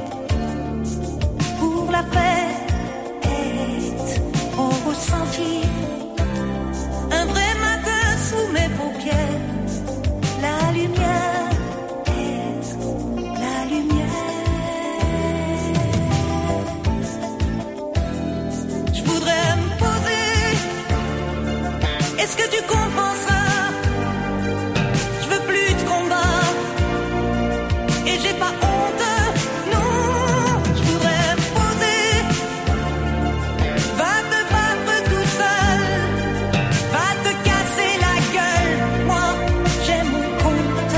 pour la fête, au ressenti. Un vrai matin sous mes paupières, la lumière, la lumière. Je voudrais me poser, est-ce que tu comprends ça? Je veux plus de combat, et j'ai pas honte, non. Je voudrais me poser, va te battre tout seul, va te casser la gueule, moi j'ai mon compte.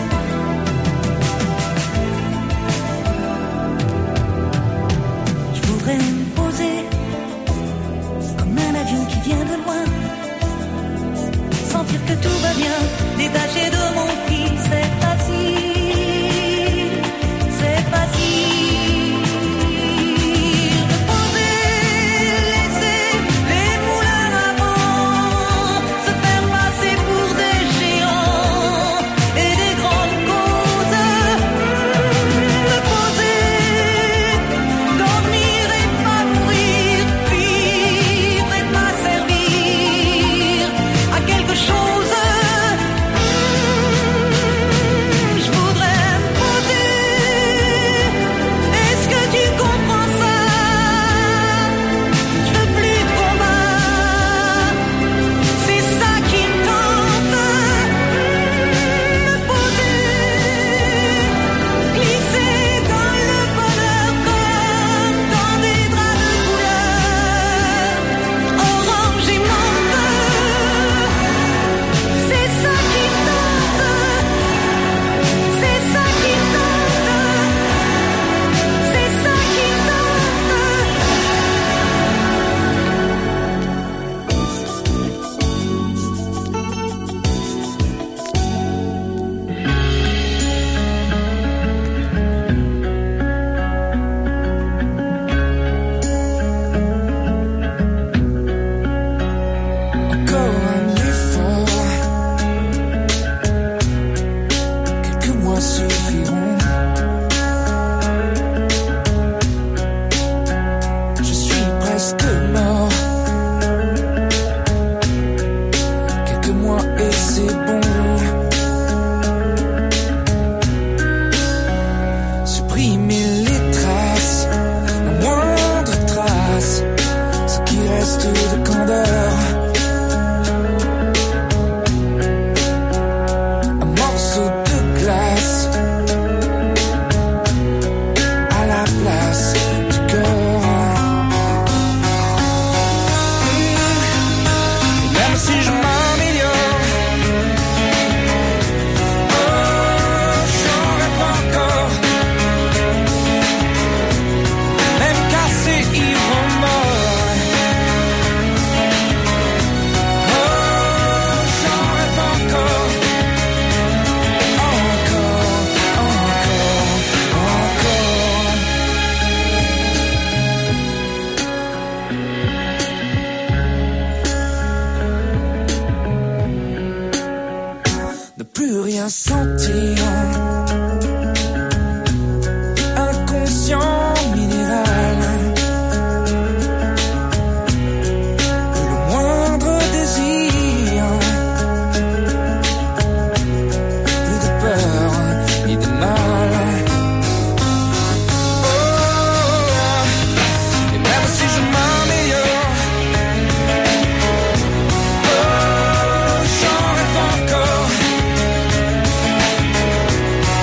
Je voudrais me poser comme un avion qui vient de loin, sentir que tout va bien, détaché de mon fil, c'est facile, c'est facile. Me poser, laisser les moulins à vent se faire passer pour des géants et des grandes causes. Me poser, dormir et pas mourir, vivre et pas servir à quelque chose. Je voudrais me poser, est-ce que tu comprends ça? Je veux plus de combat, c'est ça qui me tente. Me poser, glisser dans le bonheur comme dans des draps de couleur orange et menthe. C'est ça qui me tente, c'est ça qui me tente, c'est ça qui me Encore un effort, quelques mois suffiront. Je suis presque mort, quelques mois et c'est bon. Supprimer les traces, la moindre trace, ce qui reste de candeur. Un morceau de glace à la place du cœur. Et même si je m'améliore, oh, j'en rêve encore. Même cassé, ivre mort. Oh, j'en rêve encore. Encore, encore, encore. Ne plus rien sentir, inconscient minéral. Plus le moindre désir, plus de peur ni de mal. Oh, et même si je m'améliore, oh, j'en rêve encore.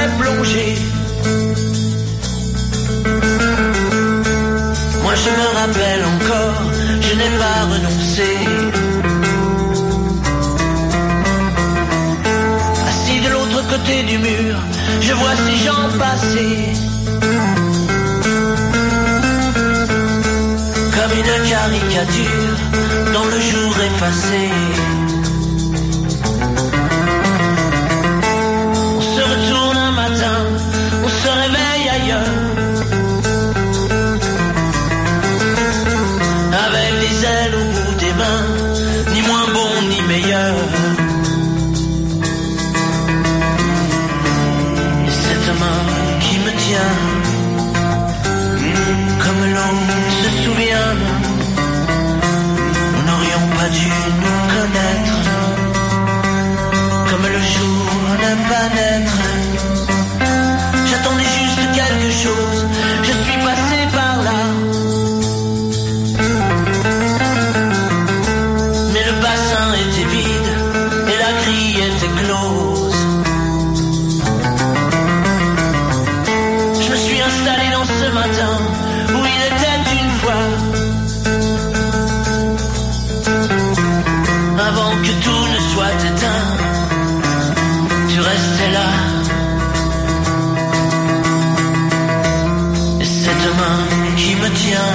serait plongé. Moi je me rappelle encore, je n'ai pas renoncé. Assis de l'autre côté du mur, je vois ces gens passer. Comme une caricature dans le jour effacé. On se retourne un matin, on se réveille ailleurs. Avec des ailes au bout des mains, ni moins bon ni meilleur. Et cette main qui me tient, comme l'on se souvient, nous n'aurions pas dû nous connaître. Comme le jour ne pas naître. J'attendais juste quelque chose, je suis passé par là. Mais le bassin était vide et la grille était close. Je me suis installé dans ce matin où il était une fois. Avant que tout ne soit éteint, tu restais là. Et cette main qui me tient,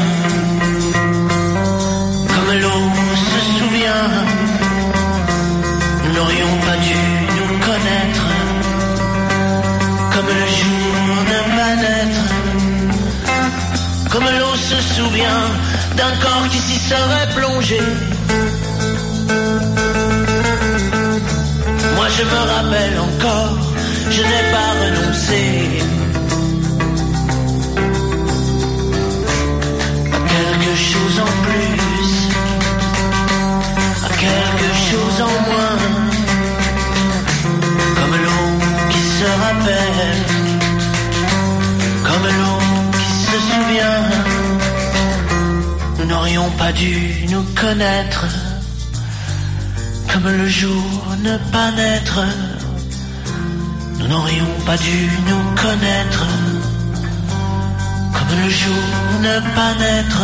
comme l'eau se souvient, nous n'aurions pas dû nous connaître. Comme le jour ne va naître. Comme l'eau se souvient d'un corps qui s'y serait plongé. Moi je me rappelle encore, je n'ai pas renoncé à quelque chose en plus, à quelque chose en moins. Comme l'eau qui se rappelle, comme l'eau qui se souvient. Nous n'aurions pas dû nous connaître. Comme le jour ne pas naître, nous n'aurions pas dû nous connaître. Comme le jour ne pas naître.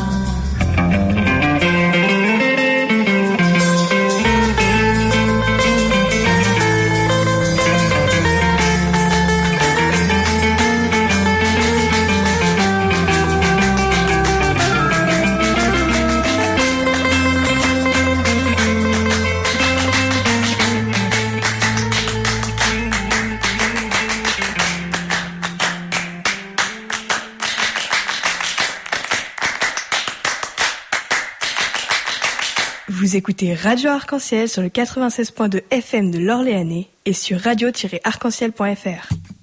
Vous écoutez Radio Arc-en-Ciel sur le quatre-vingt-seize point deux F M de l'Orléanais et sur radio tiret arc en ciel point f r.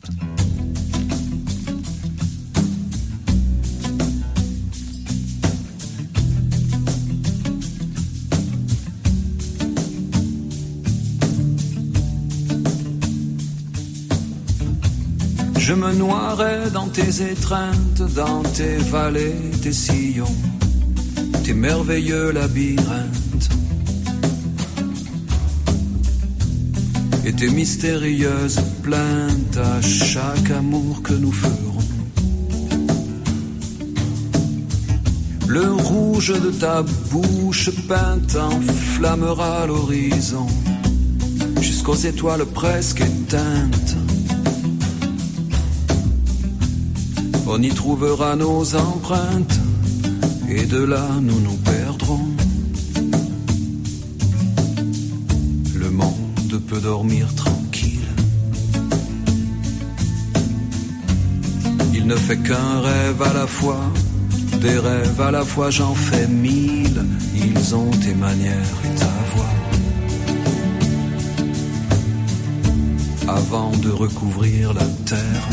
Je me noierai dans tes étreintes, dans tes vallées, tes sillons, tes merveilleux labyrinthes et tes mystérieuses plaintes à chaque amour que nous ferons. Le rouge de ta bouche peinte enflammera l'horizon jusqu'aux étoiles presque éteintes. On y trouvera nos empreintes et de là nous nous perdrons. Le monde peut dormir tranquille. Il ne fait qu'un rêve à la fois, des rêves à la fois j'en fais mille. Ils ont tes manières et ta voix avant de recouvrir la terre.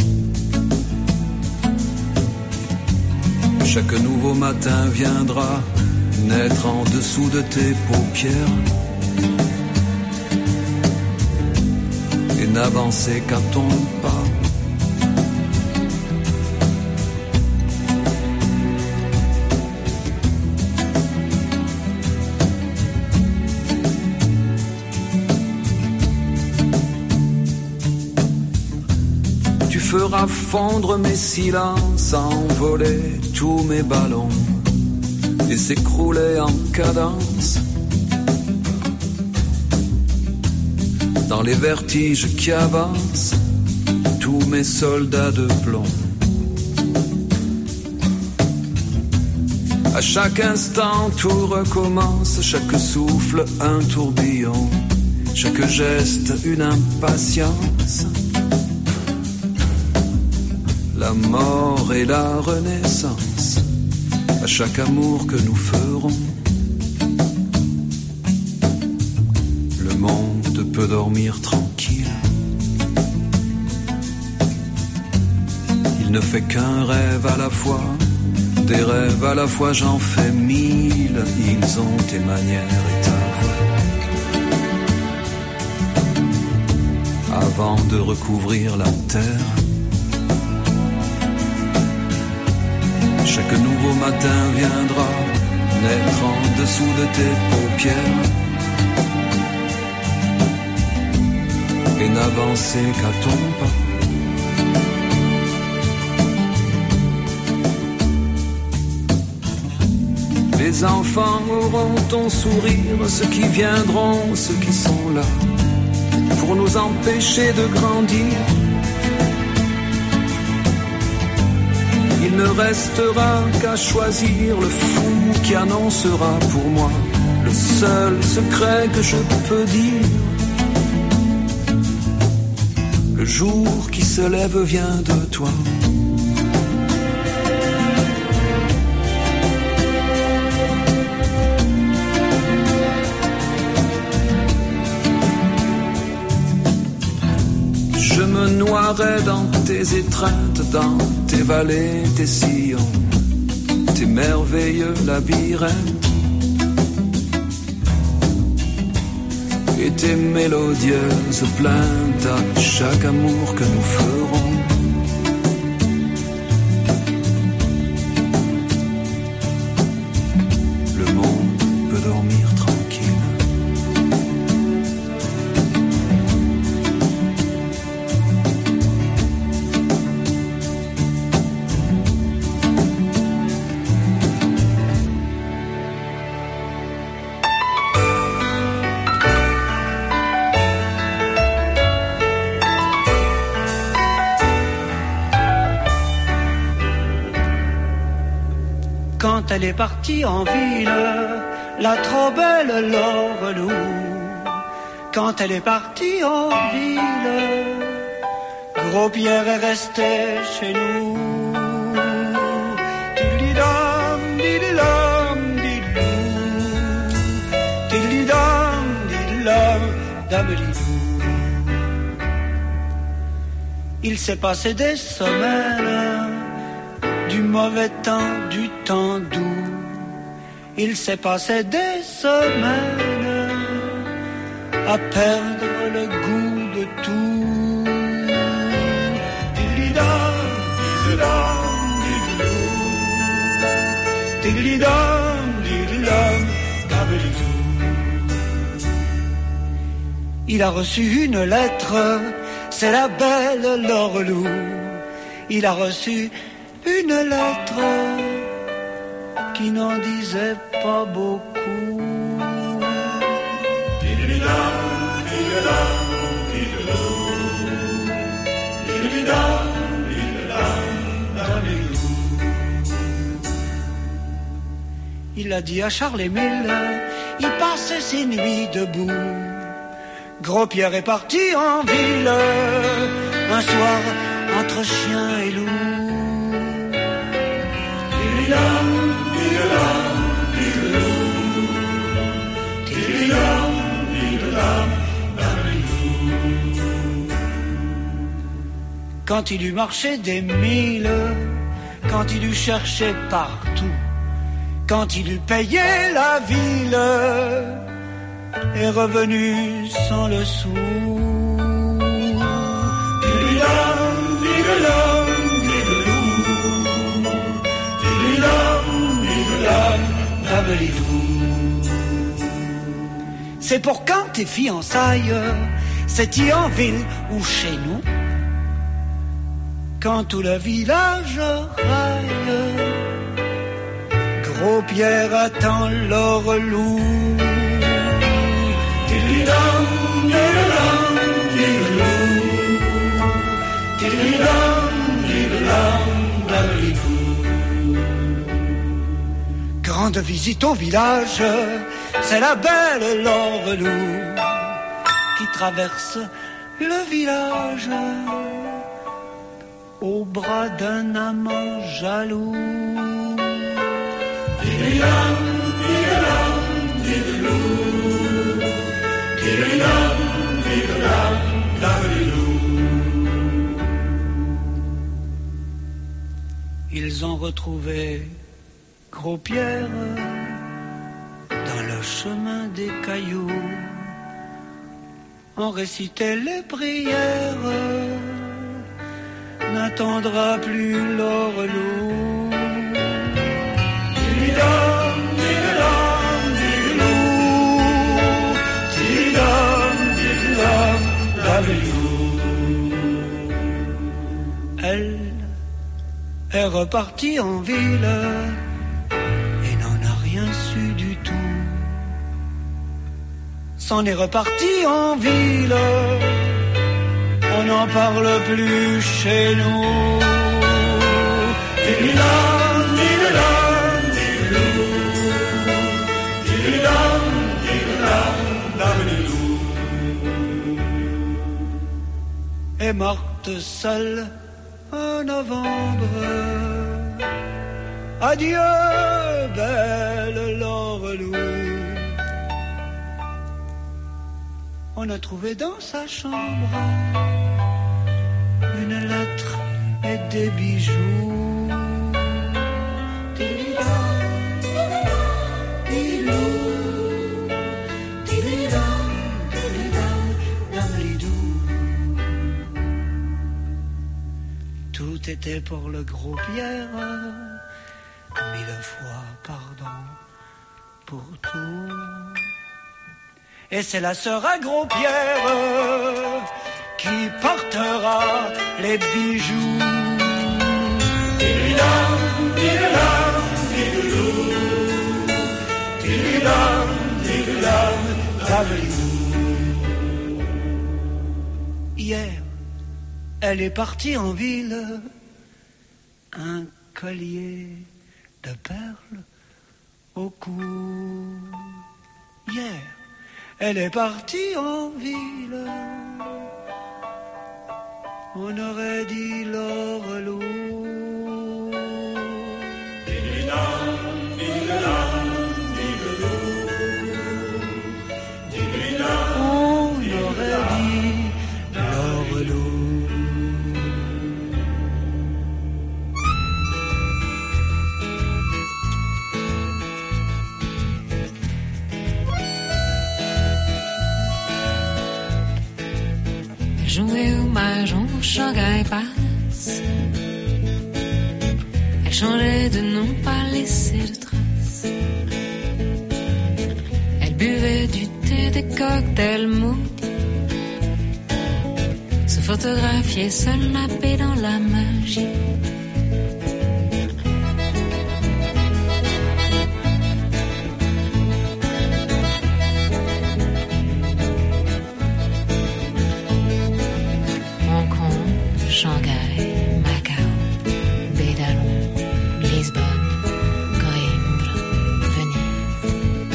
Chaque nouveau matin viendra naître en dessous de tes paupières et n'avancer qu'à ton pas. fera fondre mes silences, envoler tous mes ballons et s'écrouler en cadence dans les vertiges qui avancent, tous mes soldats de plomb. À chaque instant tout recommence, chaque souffle un tourbillon, chaque geste une impatience. La mort et la renaissance, à chaque amour que nous ferons. Le monde peut dormir tranquille. Il ne fait qu'un rêve à la fois. Des rêves à la fois, j'en fais mille. Ils ont tes manières et ta voix. Avant de recouvrir la terre, chaque nouveau matin viendra naître en dessous de tes paupières et n'avancer qu'à ton pas. Les enfants auront ton sourire, ceux qui viendront, ceux qui sont là, pour nous empêcher de grandir. Il ne restera qu'à choisir le fou qui annoncera pour moi le seul secret que je peux dire. Le jour qui se lève vient de toi. Je me noierai dans tes étreintes, dans tes vallées, tes sillons, tes merveilleux labyrinthes et tes mélodieuses plaintes à chaque amour que nous ferons. Le monde peut dormir tranquille. Quand elle est partie en ville, la trop belle Laurelou. Quand elle est partie en ville, Gros Pierre est resté chez nous. Tididam, dididam, dididou. Tididam, dididam, dabelidou. Il s'est passé des semaines, du mauvais temps, du temps doux. Il s'est passé des semaines à perdre le goût de tout. Tididam, tididam, dididou. Tididam, dididam, dabelidou. Il a reçu une lettre, c'est la belle Laurelou. Il a reçu une lettre qui n'en disait pas beaucoup. Il a dit à Charles-Émile, il passait ses nuits debout. Gros Pierre est parti en ville, un soir entre chien et loup. Quand il eut marché des milles, quand il eut cherché partout, quand il eut payé la ville, est revenu sans le sou. C'est pour quand tes fiançailles, c'est-y en ville ou chez nous? quand tout le village raille. Gros-Pierre attend l'or loup. Tididam, tididam, tididou. Tididam, tididam, dadidou. Grande visite au village, c'est la belle l'or loup qui traverse le village au bras d'un amant jaloux. Tididam, tididam, tididou. Tididam, tididam, dadidou. Ils ont retrouvé Gros-Pierre dans le chemin des cailloux. On récitait les prières, n'attendra plus l'or loup. Tididam, tididam, tididou. Tididam, tididam, dadidou. Elle est repartie en ville et n'en a rien su du tout. S'en est reparti en ville, on n'en parle plus chez nous. Tididam, tididam, tididou. Tididam, tididam, dadidou. Est morte seule en novembre. Adieu, belle l'or loup. On a trouvé dans sa chambre une lettre et des bijoux. Tididam, tididou. Tididam, tididam, dadidou. Tout était pour le Gros-Pierre, mille fois pardon pour tout. Et c'est la sœur à Gros-Pierre qui portera les bijoux. Tididam, tididam, tididou. Tididam, tididam, dadidou. Hier, elle est partie en ville, un collier de perles au cou. Hier, elle est partie en ville, on aurait dit l'or loup. Tididam, tididam, tididou. Tididam, on aurait dit l'or loup. Jouer au mahjong au Shanghai Palace. Elle changeait de nom, pas laissé de traces. Elle buvait du thé, des cocktails maudits. Se photographiait seule, nappée dans la magie. Shanghai, Macao, Bédalon, Lisbonne, Coimbra, Venise.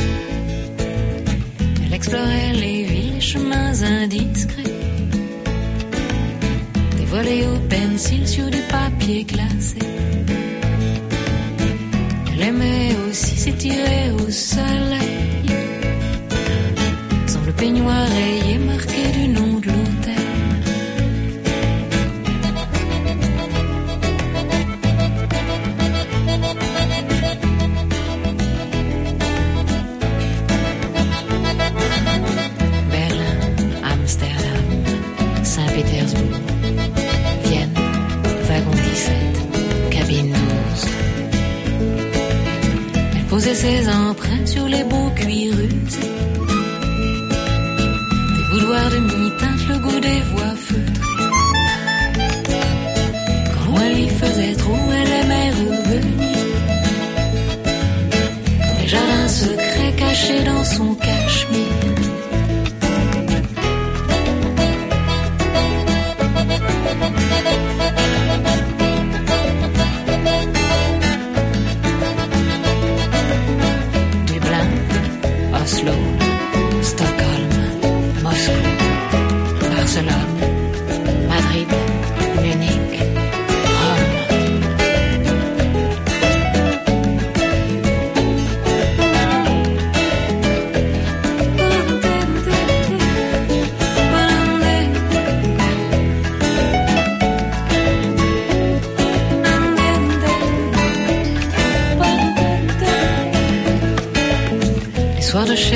Elle explorait les villes, les chemins indiscrets, dévoilés au pencil sur du papier glacé. Elle aimait aussi s'étirer au soleil, sans le peignoir rayé marqué du nom de l'hôtel. Saint-Pétersbourg, Vienne, wagon dix-sept, cabine douze. Elle posait ses empreintes sur les beaux cuirs usés, des boudoirs de mi-teinte, le goût des voix feutrées. Quand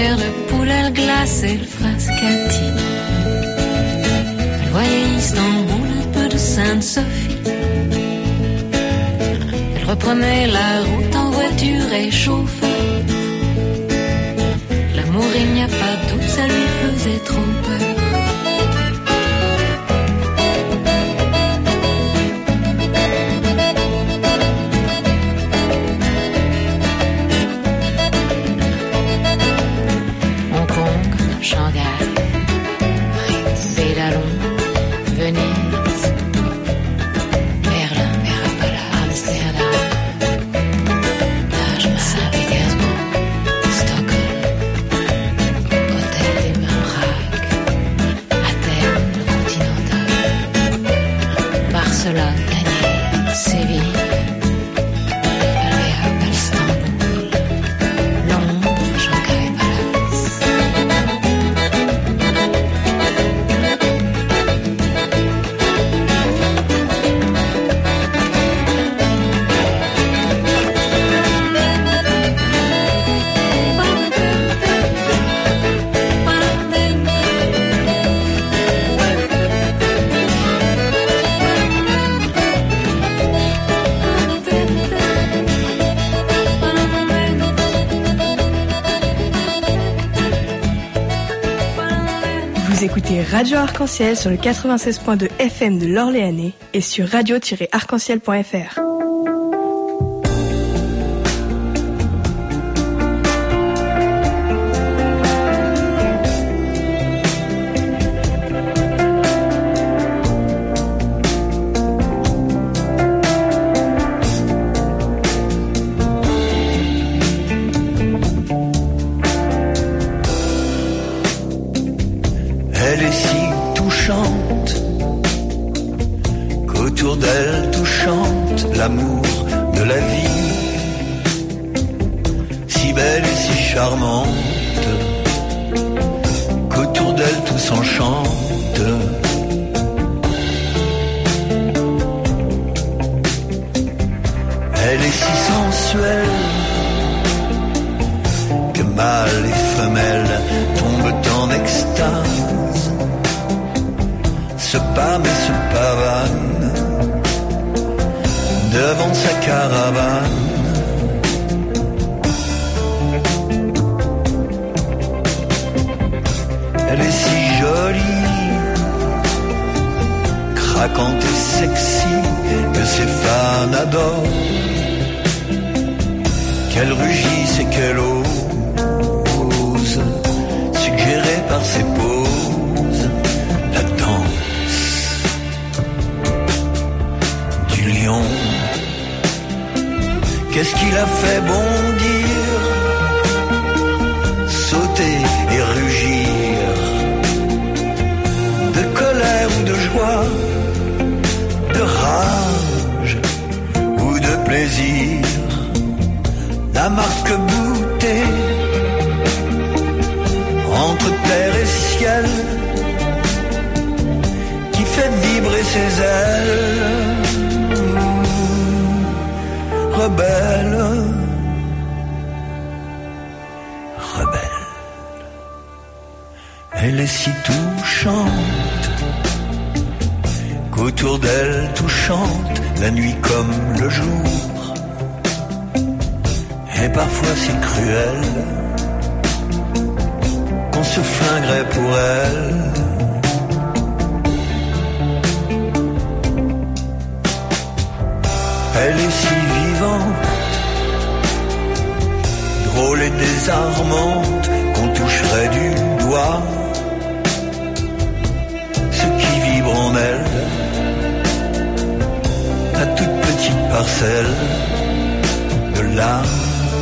faire le poulet, le glace et le frascati. Elle voyait Istanbul, un peu de Sainte-Sophie. Elle reprenait la route en voiture réchauffée. L'amour, il n'y a pas de doute, ça lui faisait trop peur. Shanghai, Pédalon, Venise, Berlin, Mirabella, Amsterdam, Taj Mahal, Saint-Pétersbourg, Stockholm, Hôtel des Bains, Prague, Athènes, le Continental, Barcelone, Daniel, Séville, Balbea, Istanbul, Londres, Shanghai, Palace. Vous écoutez Radio Arc-en-Ciel sur le quatre-vingt-seize point deux F M de l'Orléanais et sur radio tiret arc en ciel point f r. Elle est si touchante qu'autour d'elle tout chante l'amour de la vie, si belle et si charmante qu'autour d'elle tout s'enchante. Elle est si sensuelle que mâle et femelle tombent en extase, se pâme et se pavane devant sa caravane. Elle est si jolie, craquante et sexy, que ses fans adorent, qu'elle rugisse et qu'elle ose, suggérée par ses poses, la danse du lion. Qu'est-ce qui l'a fait bondir, sauter et rugir, de colère ou de joie, de rage ou de plaisir? La marque boutée entre terre et ciel qui fait vibrer ses ailes. Rebelle, rebelle, elle est si touchante qu'autour d'elle tout chante la nuit comme le jour. Et parfois c'est cruel qu'on se flinguerait pour elle. Elle est si vivante, drôle et désarmante, qu'on toucherait du doigt ce qui vibre en elle, la toute petite parcelle de l'âme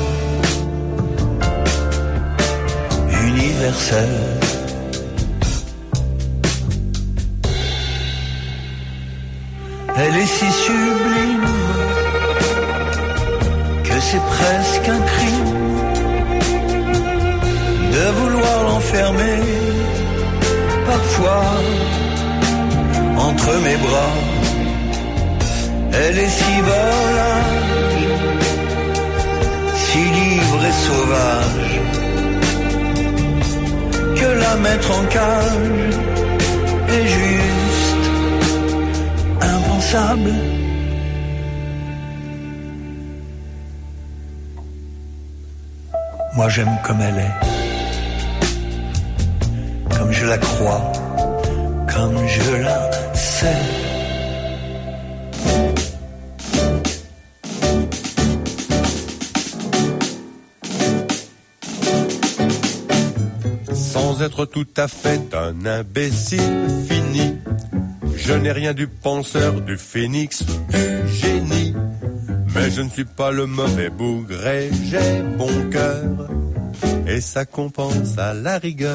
universelle. Elle est si sublime que c'est presque un crime de vouloir l'enfermer parfois entre mes bras. Elle est si volage, si libre et sauvage, la mettre en cage est juste impensable. Moi j'aime comme elle est, comme je la crois, comme je la sais. Sans être tout à fait un imbécile fini, je n'ai rien du penseur, du phénix, du génie. Mais je ne suis pas le mauvais bougre et j'ai bon cœur, et ça compense à la rigueur.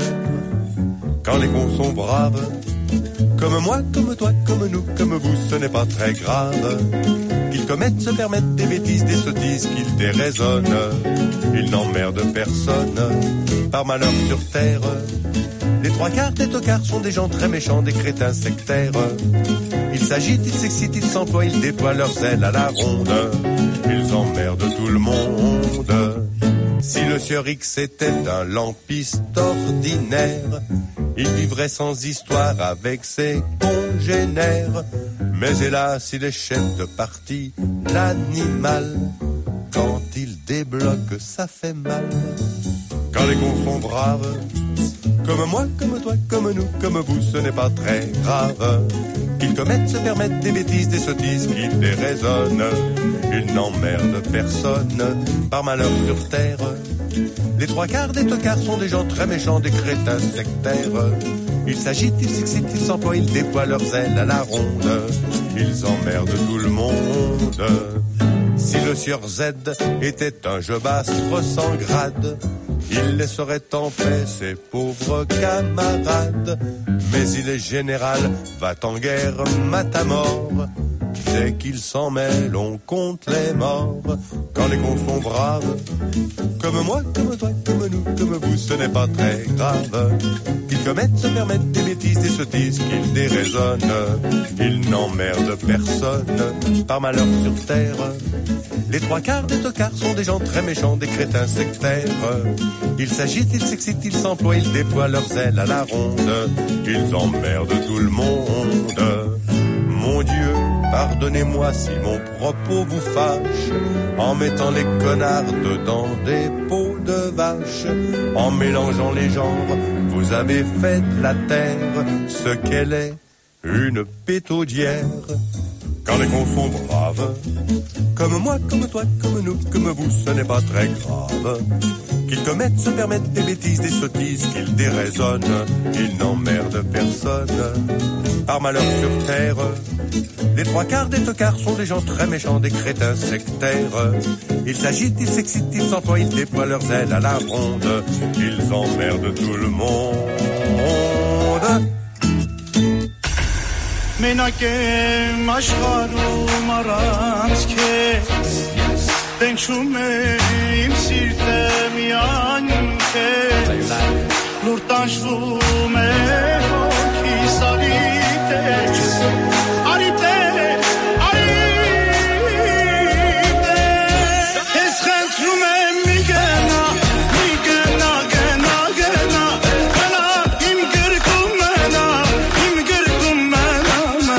Quand les cons sont braves, comme moi, comme toi, comme nous, comme vous, ce n'est pas très grave. Qu'ils commettent, se permettent des bêtises, des sottises, qu'ils déraisonnent. Ils n'emmerdent personne, par malheur sur terre. Les trois quarts des tocards sont des gens très méchants, des crétins sectaires. Ils s'agitent, ils s'excitent, ils s'emploient, ils déploient leurs ailes à la ronde. Ils emmerdent tout le monde. Si le sieur X était un lampiste ordinaire, il vivrait sans histoire avec ses congénères. Mais hélas, il est chef de parti, l'animal. Quand il débloque, ça fait mal. Quand les cons sont braves, comme moi, comme toi, comme nous, comme vous, ce n'est pas très grave. Qu'ils commettent, se permettent des bêtises, des sottises, qu'ils déraisonnent. Ils n'emmerdent personne, par malheur sur terre. Les trois quarts des tocards sont des gens très méchants, des crétins sectaires. Ils s'agitent, ils s'excitent, ils s'emploient, ils déploient leurs ailes à la ronde. Ils emmerdent tout le monde. Si le sieur Z était un jobastre sans grade, il laisserait en paix ses pauvres camarades. Mais il est général, va en guerre, mat à mort. Dès qu'il s'en mêle, on compte les morts. Quand les cons sont braves, comme moi, comme toi, comme nous, comme vous, ce n'est pas très grave. Qu'ils commettent, se permettent des bêtises, des sottises, qu'ils déraisonnent. Ils n'emmerdent personne, par malheur sur terre. Les trois quarts des tocards sont des gens très méchants, des crétins sectaires. Ils s'agitent, ils s'excitent, ils s'emploient, ils déploient leurs ailes à la ronde. Ils emmerdent tout le monde. Mon Dieu, pardonnez-moi si mon propos vous fâche, en mettant les connards dans des peaux de vache, en mélangeant les genres, vous avez fait de la terre ce qu'elle est, une pétaudière. Quand les cons sont braves, comme moi, comme toi, comme nous, comme vous, ce n'est pas très grave. Qu'ils commettent, se permettent des bêtises, des sottises, qu'ils déraisonnent, ils n'emmerdent personne. Par malheur sur terre, les trois quarts des tocards sont des gens très méchants, des crétins sectaires. Ils s'agitent, ils s'excitent, ils s'emploient, ils déploient leurs ailes à la ronde. Ils emmerdent tout le monde. Menake maşgarum aranz kes Dençum im sirtem yan kes Lurtanşum e ki sarites Arites, arites Eschentrum e migena, migena, gena, gena Gena im gırkum mena, im gırkum mena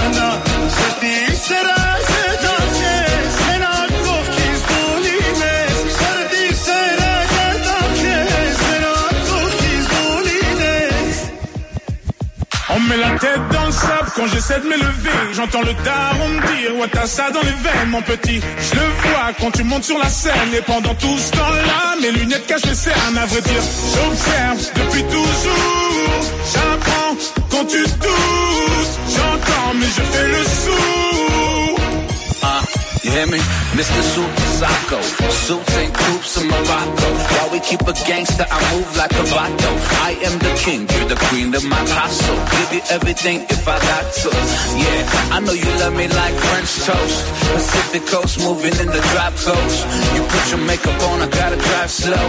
On me met la tête dans le sable quand j'essaie de m'élever. J'entends le daron me dire ouais t'as ça dans les veines mon petit. Je le vois quand tu montes sur la scène. Et pendant tout ce temps-là mes lunettes cachent les cernes. À vrai dire j'observe depuis toujours. J'apprends quand tu doutes. J'entends mais je fais le sourd. Ah, you hear me? Mister Super Psycho. Suits and coops in Morocco. While we keep a gangster, I move like a vato. I am the king, you're the queen of my castle. Give you everything if I got to. Yeah, I know you love me like French toast. Pacific coast, moving in the drop coast. You put your makeup on, I gotta drive slow.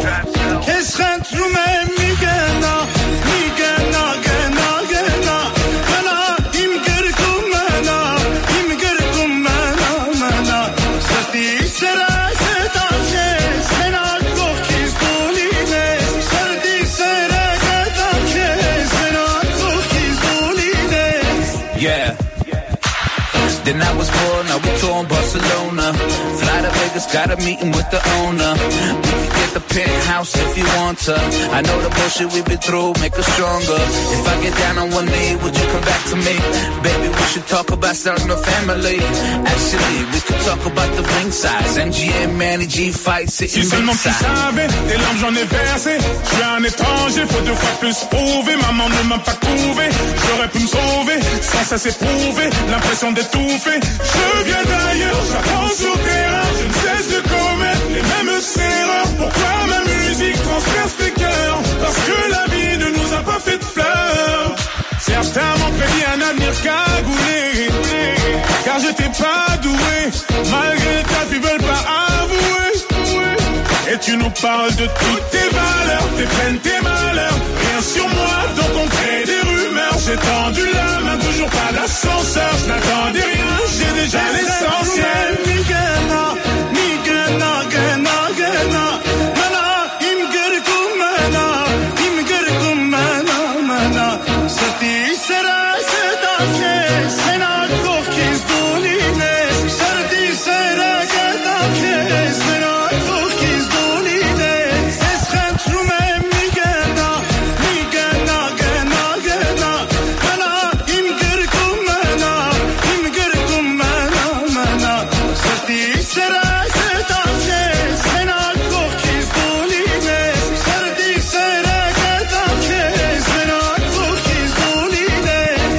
Yeah. Then I was born, now we tour in Barcelona. Fly to Vegas, got a meeting with the owner. We can get the penthouse if you want to. I know the bullshit we've been through, make us stronger. If I get down on one knee, would you come back to me? Baby, we should talk about starting a family. Actually, we could talk about the ring size. M G M, Manny G, fight, sitting si seulement tu savais, des larmes j'en ai versé. Je suis un étranger, faut deux fois plus prouver. Maman ne m'a pas couvé, j'aurais pu me sauver. Sans ça c'est prouvé, l'impression d'étouffer. Je viens d'ailleurs, j'apprends sur terrain. Je ne cesse de commettre les mêmes erreurs. Pourquoi ma musique transperce les cœurs? Parce que la vie ne nous a pas fait de fleurs. Certains m'ont prédit un avenir cagoulé, car j'étais pas doué. Malgré ta ils veulent pas avouer. Et tu nous parles de toutes tes valeurs, tes peines, tes malheurs. Rien sur moi, donc on crée des rumeurs. J'ai tendu la main, toujours pas d'ascenseur. Je n'attendais rien, j'ai déjà l'essentiel. Migana, migana, gana, gana. Mana, imgerikum mana, imgerikum mana, mana. Sati sera sedake, sena kokis doline. Sati sera sedake, sena kokis doline. Eschen trume migana, migana, gana, gana. Mana, imgerikum mana, imgerikum mana, mana. Sati sera sedake, sena kokis doline. Sati sera sedake, sena kokis doline.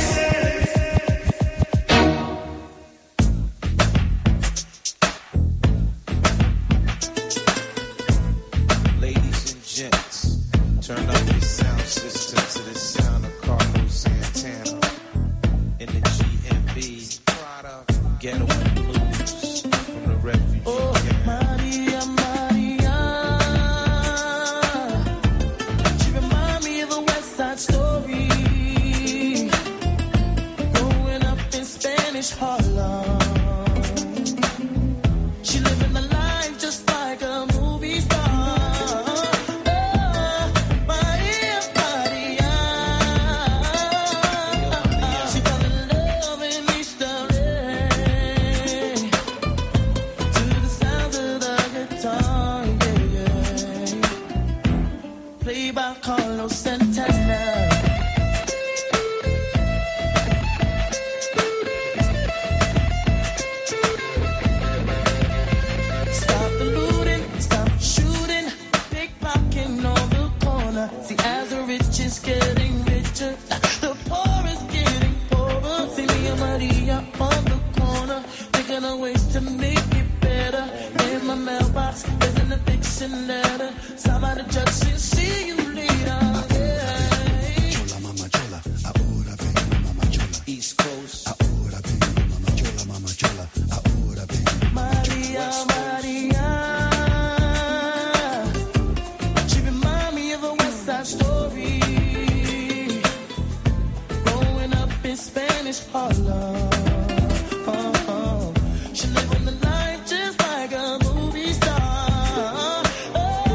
Ladies and gents, turn up your sound system to the sound of Carlos Santana in the G M B Ghetto Blues from the refugee Oh, camp. Maria, Maria, she remind me of a West Side Story. Growing up in Spanish Harlem, she living a life just like a movie star. Oh, Maria, Maria, she fell in love in East L A to the sounds of the guitar, yeah, yeah. Played by Carlos Santana. Stop the looting, stop shooting, pickpocketing on the corner. See, as the rich is getting richer, the poor is getting poorer. See me and Maria on the corner, thinking of ways to make it better. In my mailbox, there's an eviction letter. Signed by the judge, she'll see you later. Yeah. East Coast. Maria, Maria, she remind me of a West Side Story. Growing up in Spanish Harlem, oh, oh. She living the life just like a movie star. Oh,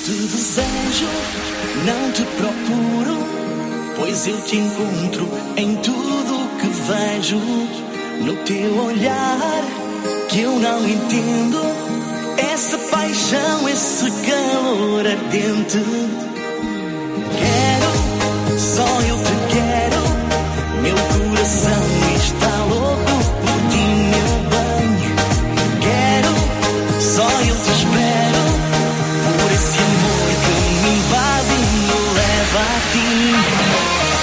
te desejo, não te procuro, pois eu te encontro em tudo que vejo. No teu olhar, que eu não entendo, essa paixão, esse calor ardente. Quero, só eu te quero, meu coração está louco por ti, meu bem. Quero, só eu te espero, por esse amor que me invade e me leva a ti.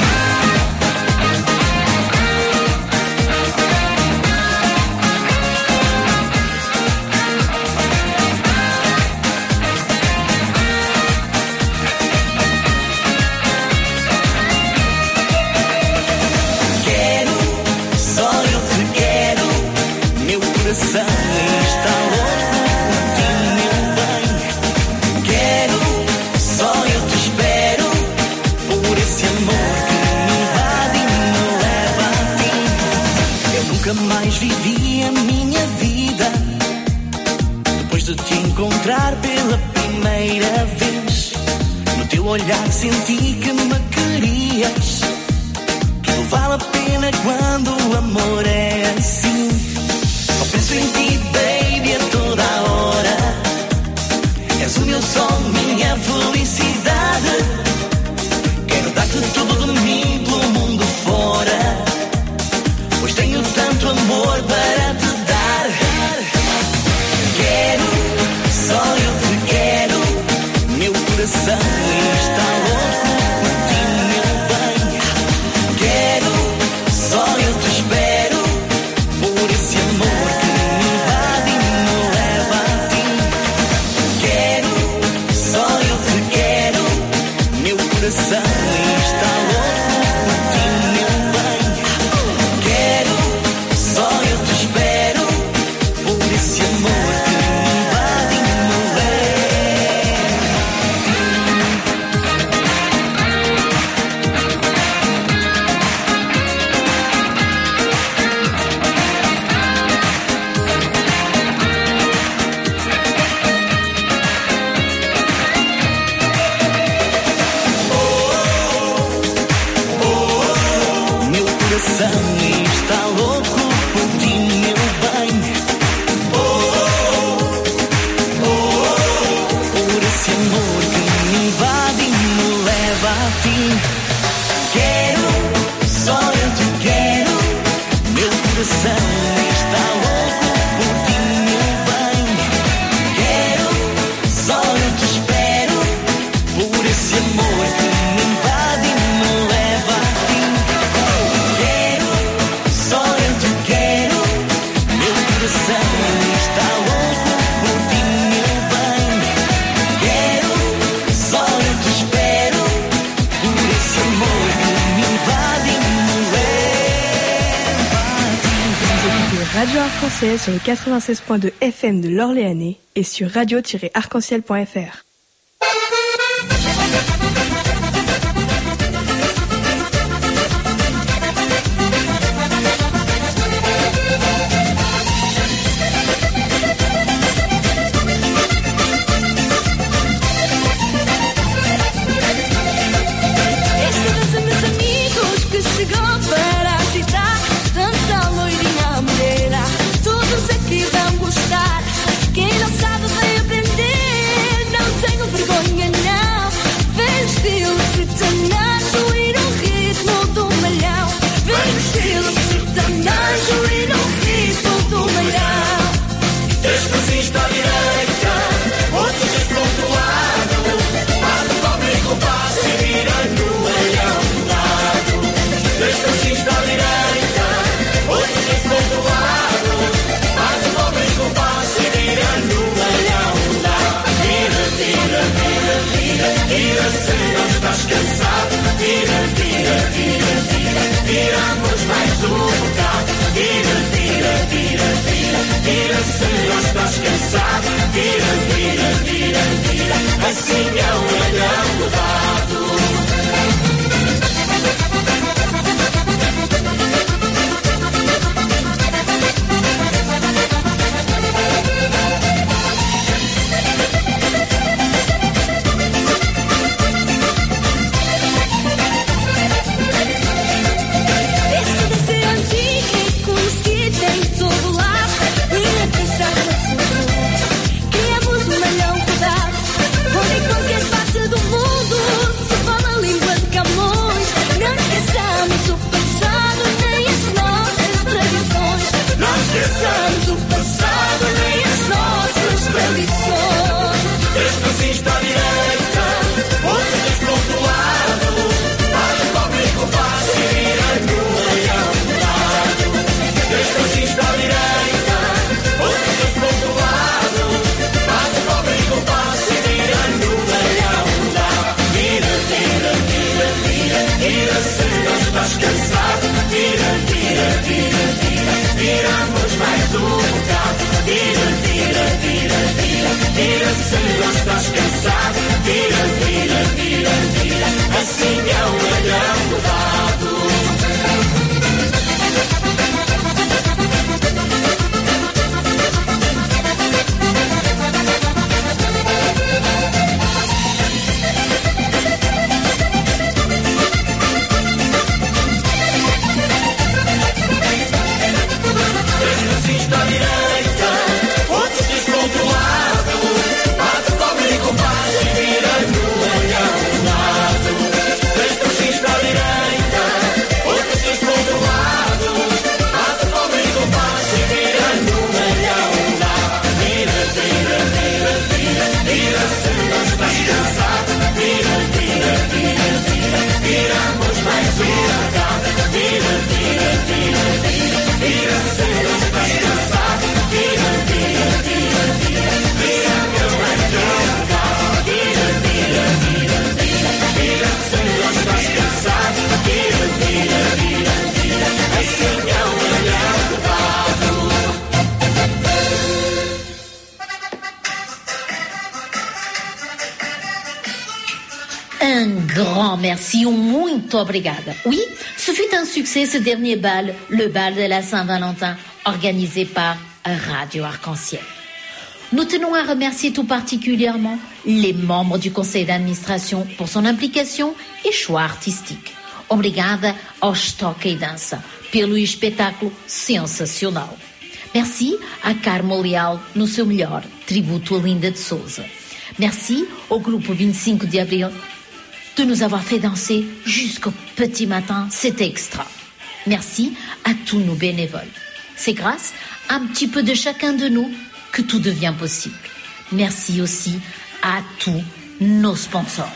Está louco por ti, meu bem. Quero, só eu te espero, por esse amor que me invade e me leva a ti. Eu nunca mais vivi a minha vida depois de te encontrar pela primeira vez. No teu olhar senti que me querias. Tudo vale a pena quando o amor é assim. Penso em ti, baby, a toda a hora. És o meu sol, minha felicidade. Quero dar-te tudo de mim pelo mundo fora, pois tenho tanto amor para te dar. Quero, só eu te quero, meu coração está louco por ti, meu bem. Quero, só eu te espero, por esse amor que me invade e me leva a ti. Quero, só eu te quero, meu coração está louco por ti, meu bem. Quero, só eu te espero, por esse amor que me invade e me está louco por ti, meu bem. Oh, oh, oh, por esse amor que me invade e me leva a ti. Quero, só eu te quero, meu coração está louco por ti, meu bem. Quero, só eu te espero, por esse amor que me invade e me leva a ti. Está louco por ti, meu bem. Quero, só eu te espero, por esse amor que me invade e me leva a ti. Vous écoutez Radio Arc-en-Ciel sur le quatre-vingt-seize point deux F M de l'Orléanais et sur radio tiret arc en ciel point f r. Chegou para agitar, dança loirinha à moreira. Todos aqui vão gostar. Quem não sabe vai aprender. Não tenho vergonha não. Vem estilo sertanejo e no ritmo do malhão. Vem estilo sertanejo e no ritmo do malhão. Três passinhos para a direita, outros três para o outro lado. Bate o cobre com o passo e vira no malhão do lado. Três passinhos para a direita, outros três para o outro lado. Bate o cobre com o passo e vira no malhão do lado. Vira, vira, vira, vira, vira, se não estás cansado. Vira, vira, vira, vira, viramos mais um bocado. Vira, vira, vira, vira, vira, se não estás cansado. Vira, vira, vira, vira, assim é o malhão mudado. Un grand merci ou muito obrigada. Oui, ce fut un succès ce dernier bal, le bal de la Saint-Valentin, organisé par Radio Arc-en-Ciel. Nous tenons à remercier tout particulièrement les membres du conseil d'administration pour son implication e choix artístico. Obrigada aos Toca e Dança pelo espetáculo sensacional. Merci à Carmo Leal no seu melhor tributo a Linda de Souza. Merci au groupe vingt-cinq de avril de nous avoir fait danser jusqu'au petit matin, c'était extra. Merci à tous nos bénévoles. C'est grâce à un petit peu de chacun de nous que tout devient possible. Merci aussi à tous nos sponsors.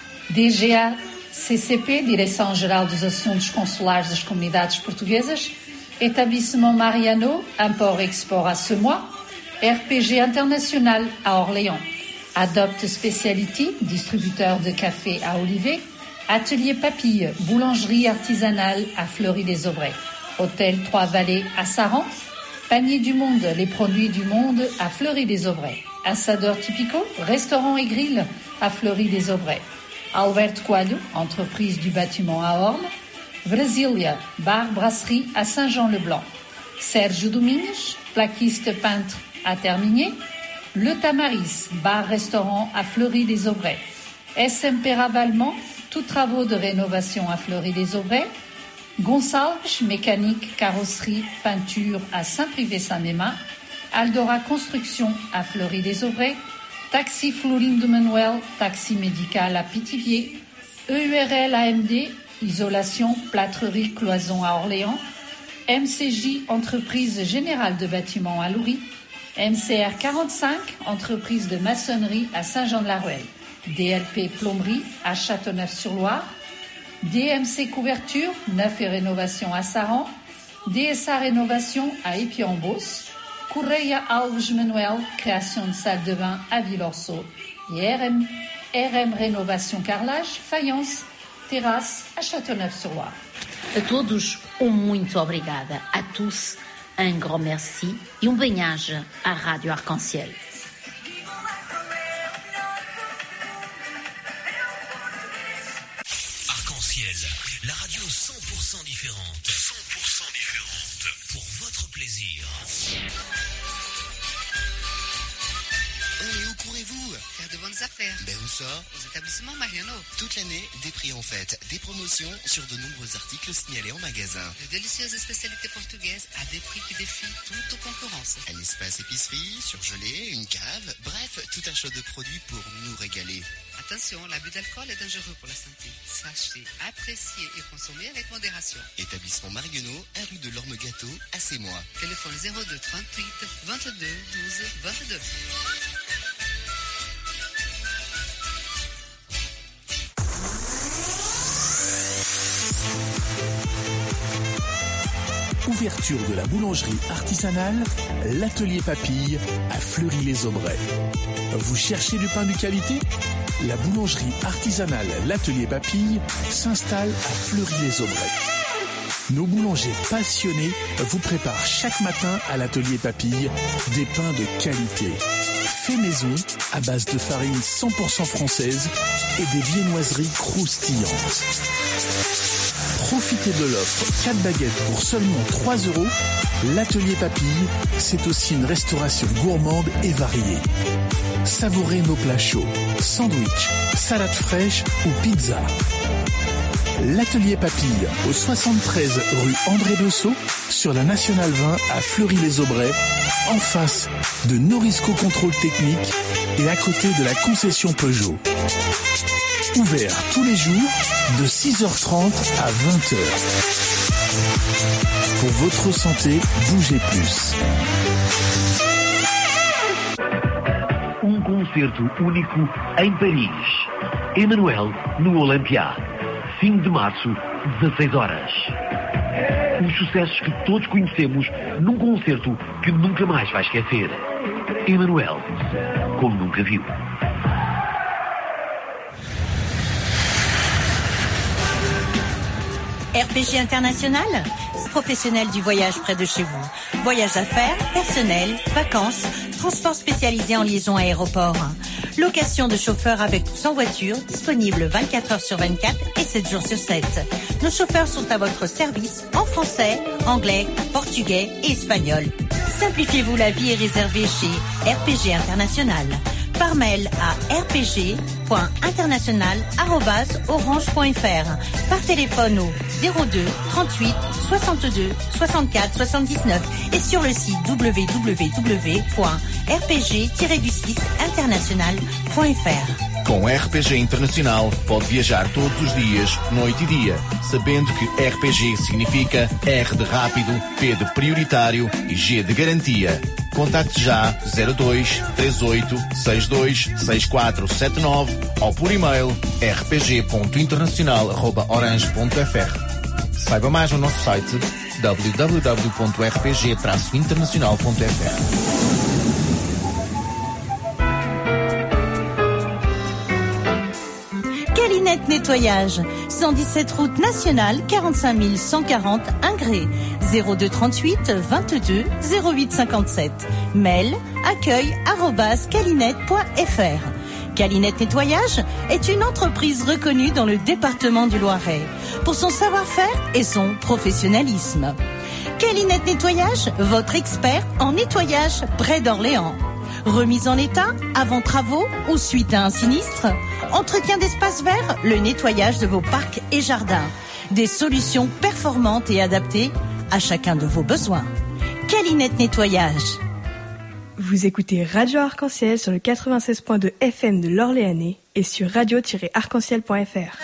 D G A C C P, Direção-Geral dos Assuntos Consulares das Comunidades Portuguesas, Établissement Mariano, Import-Export à Semois, R P G International à Orléans, Adopt Speciality, distributeur de café à Olivet, Atelier Papille, boulangerie artisanale à Fleury-les-Aubrais, Hôtel Trois-Vallées à Saran, Panier du Monde, les produits du monde à Fleury-les-Aubrais, Assador Typico, restaurant et grill à Fleury-les-Aubrais, Alberto Coelho, entreprise du bâtiment à Orne, Brasilia, bar brasserie à Saint-Jean-le-Blanc, Sergio Domingues, plaquiste peintre à Terminier, Le Tamaris, bar-restaurant à Fleury-les-Aubrais, S M P Ravalement, tous travaux de rénovation à Fleury-les-Aubrais, Gonçalves, mécanique, carrosserie, peinture à Saint-Privé-Saint-Mémin, Aldora Construction à Fleury-les-Aubrais, Taxi Florine de Manuel, taxi médical à Pithiviers, E U R L A M D, isolation, plâtrerie, cloison à Orléans, M C J, entreprise générale de bâtiments à Loury, M C R quarante-cinq, entreprise de maçonnerie à Saint-Jean-de-la-Ruelle, D L P plomberie à Châteauneuf-sur-Loire, D M C couverture, neuf et rénovation à Saran, D S A rénovation à Épion-Beauce, Correia Alves Manuel, création de salle de bain à Villorceau, et R M, R M rénovation carrelage, faïence, terrasse à Châteauneuf-sur-Loire. A todos, um muito obrigada. A tous, un grand merci e um bem-aja à Radio Arc-en-Ciel. Arc-en-Ciel, la radio cent pour cent différente. cent pour cent différente. Pour votre plaisir. Oh, mais où courez-vous? Faire de bonnes affaires. Ben où ça? Aux établissements Mariano. Toute l'année, des prix en fête, des promotions sur de nombreux articles signalés en magasin. De délicieuses spécialités portugaises à des prix qui défient toute concurrence. Un espace épicerie, surgelé, une cave, bref, tout un choix de produits pour nous régaler. Attention, l'abus d'alcool est dangereux pour la santé. Sachez apprécier et consommer avec modération. Établissement Mariano, à rue de l'Orme Gâteau, à Sémois. Téléphone zéro deux trente-huit vingt-deux douze vingt-deux. Ouverture de la boulangerie artisanale, l'atelier Papille à Fleury-les-Aubrais. Vous cherchez du pain de qualité? La boulangerie artisanale l'atelier Papille s'installe à Fleury-les-Aubrais. Nos boulangers passionnés vous préparent chaque matin à l'atelier Papille des pains de qualité. Fait maison à base de farine cent pour cent française et des viennoiseries croustillantes. Profitez de l'offre quatre baguettes pour seulement trois euros. L'atelier Papille, c'est aussi une restauration gourmande et variée. Savourez nos plats chauds, sandwich, salade fraîche ou pizza. L'atelier Papille au soixante-treize rue André Bessot sur la Nationale vingt à Fleury-les-Aubrais, en face de Norisco Contrôle Technique et à côté de la concession Peugeot. Ouvert tous les jours de six heures trente à vingt heures. Pour votre santé, bougez plus. Um concerto único em Paris. Emmanuel no Olympia. cinco de março, dezasseis horas. Os sucessos que todos conhecemos num concerto que nunca mais vai esquecer. Emmanuel, como nunca viu. R P G International, professionnel du voyage près de chez vous. Voyage d'affaires, personnel, vacances, transport spécialisé en liaison aéroport. Location de chauffeurs avec ou sans voiture, disponible vingt-quatre heures sur vingt-quatre et sept jours sur sept. Nos chauffeurs sont à votre service en français, anglais, portugais et espagnol. Simplifiez-vous la vie et réservez chez R P G International. Par mail à r p g point international arobase orange point f r. Par téléphone au zéro deux trente-huit soixante-deux soixante-quatre soixante-dix-neuf et sur le site w w w point r p g tiret du six international point f r. Com R P G Internacional pode viajar todos os dias, noite e dia, sabendo que R P G significa R de rápido, P de prioritário e G de garantia. Contacte já zero dois três oito seis dois seis quatro sete nove ou por e-mail r p g ponto internacional arroba orange ponto f r. Saiba mais no nosso site w w w ponto r p g traço internacional ponto f r. Calinette Nettoyage, cent dix-sept route nationale, quarante-cinq mille cent quarante Ingré, zéro deux trente-huit vingt-deux zéro huit cinquante-sept. Mail accueil arobase calinette point f r. Calinette Nettoyage est une entreprise reconnue dans le département du Loiret pour son savoir-faire et son professionnalisme. Calinette Nettoyage, votre expert en nettoyage près d'Orléans. Remise en état, avant travaux ou suite à un sinistre. Entretien d'espaces verts, le nettoyage de vos parcs et jardins. Des solutions performantes et adaptées à chacun de vos besoins. Calinette Nettoyage. Vous écoutez Radio Arc-en-Ciel sur le quatre-vingt-seize point deux F M de l'Orléanais et sur radio tiret arc en ciel point f r.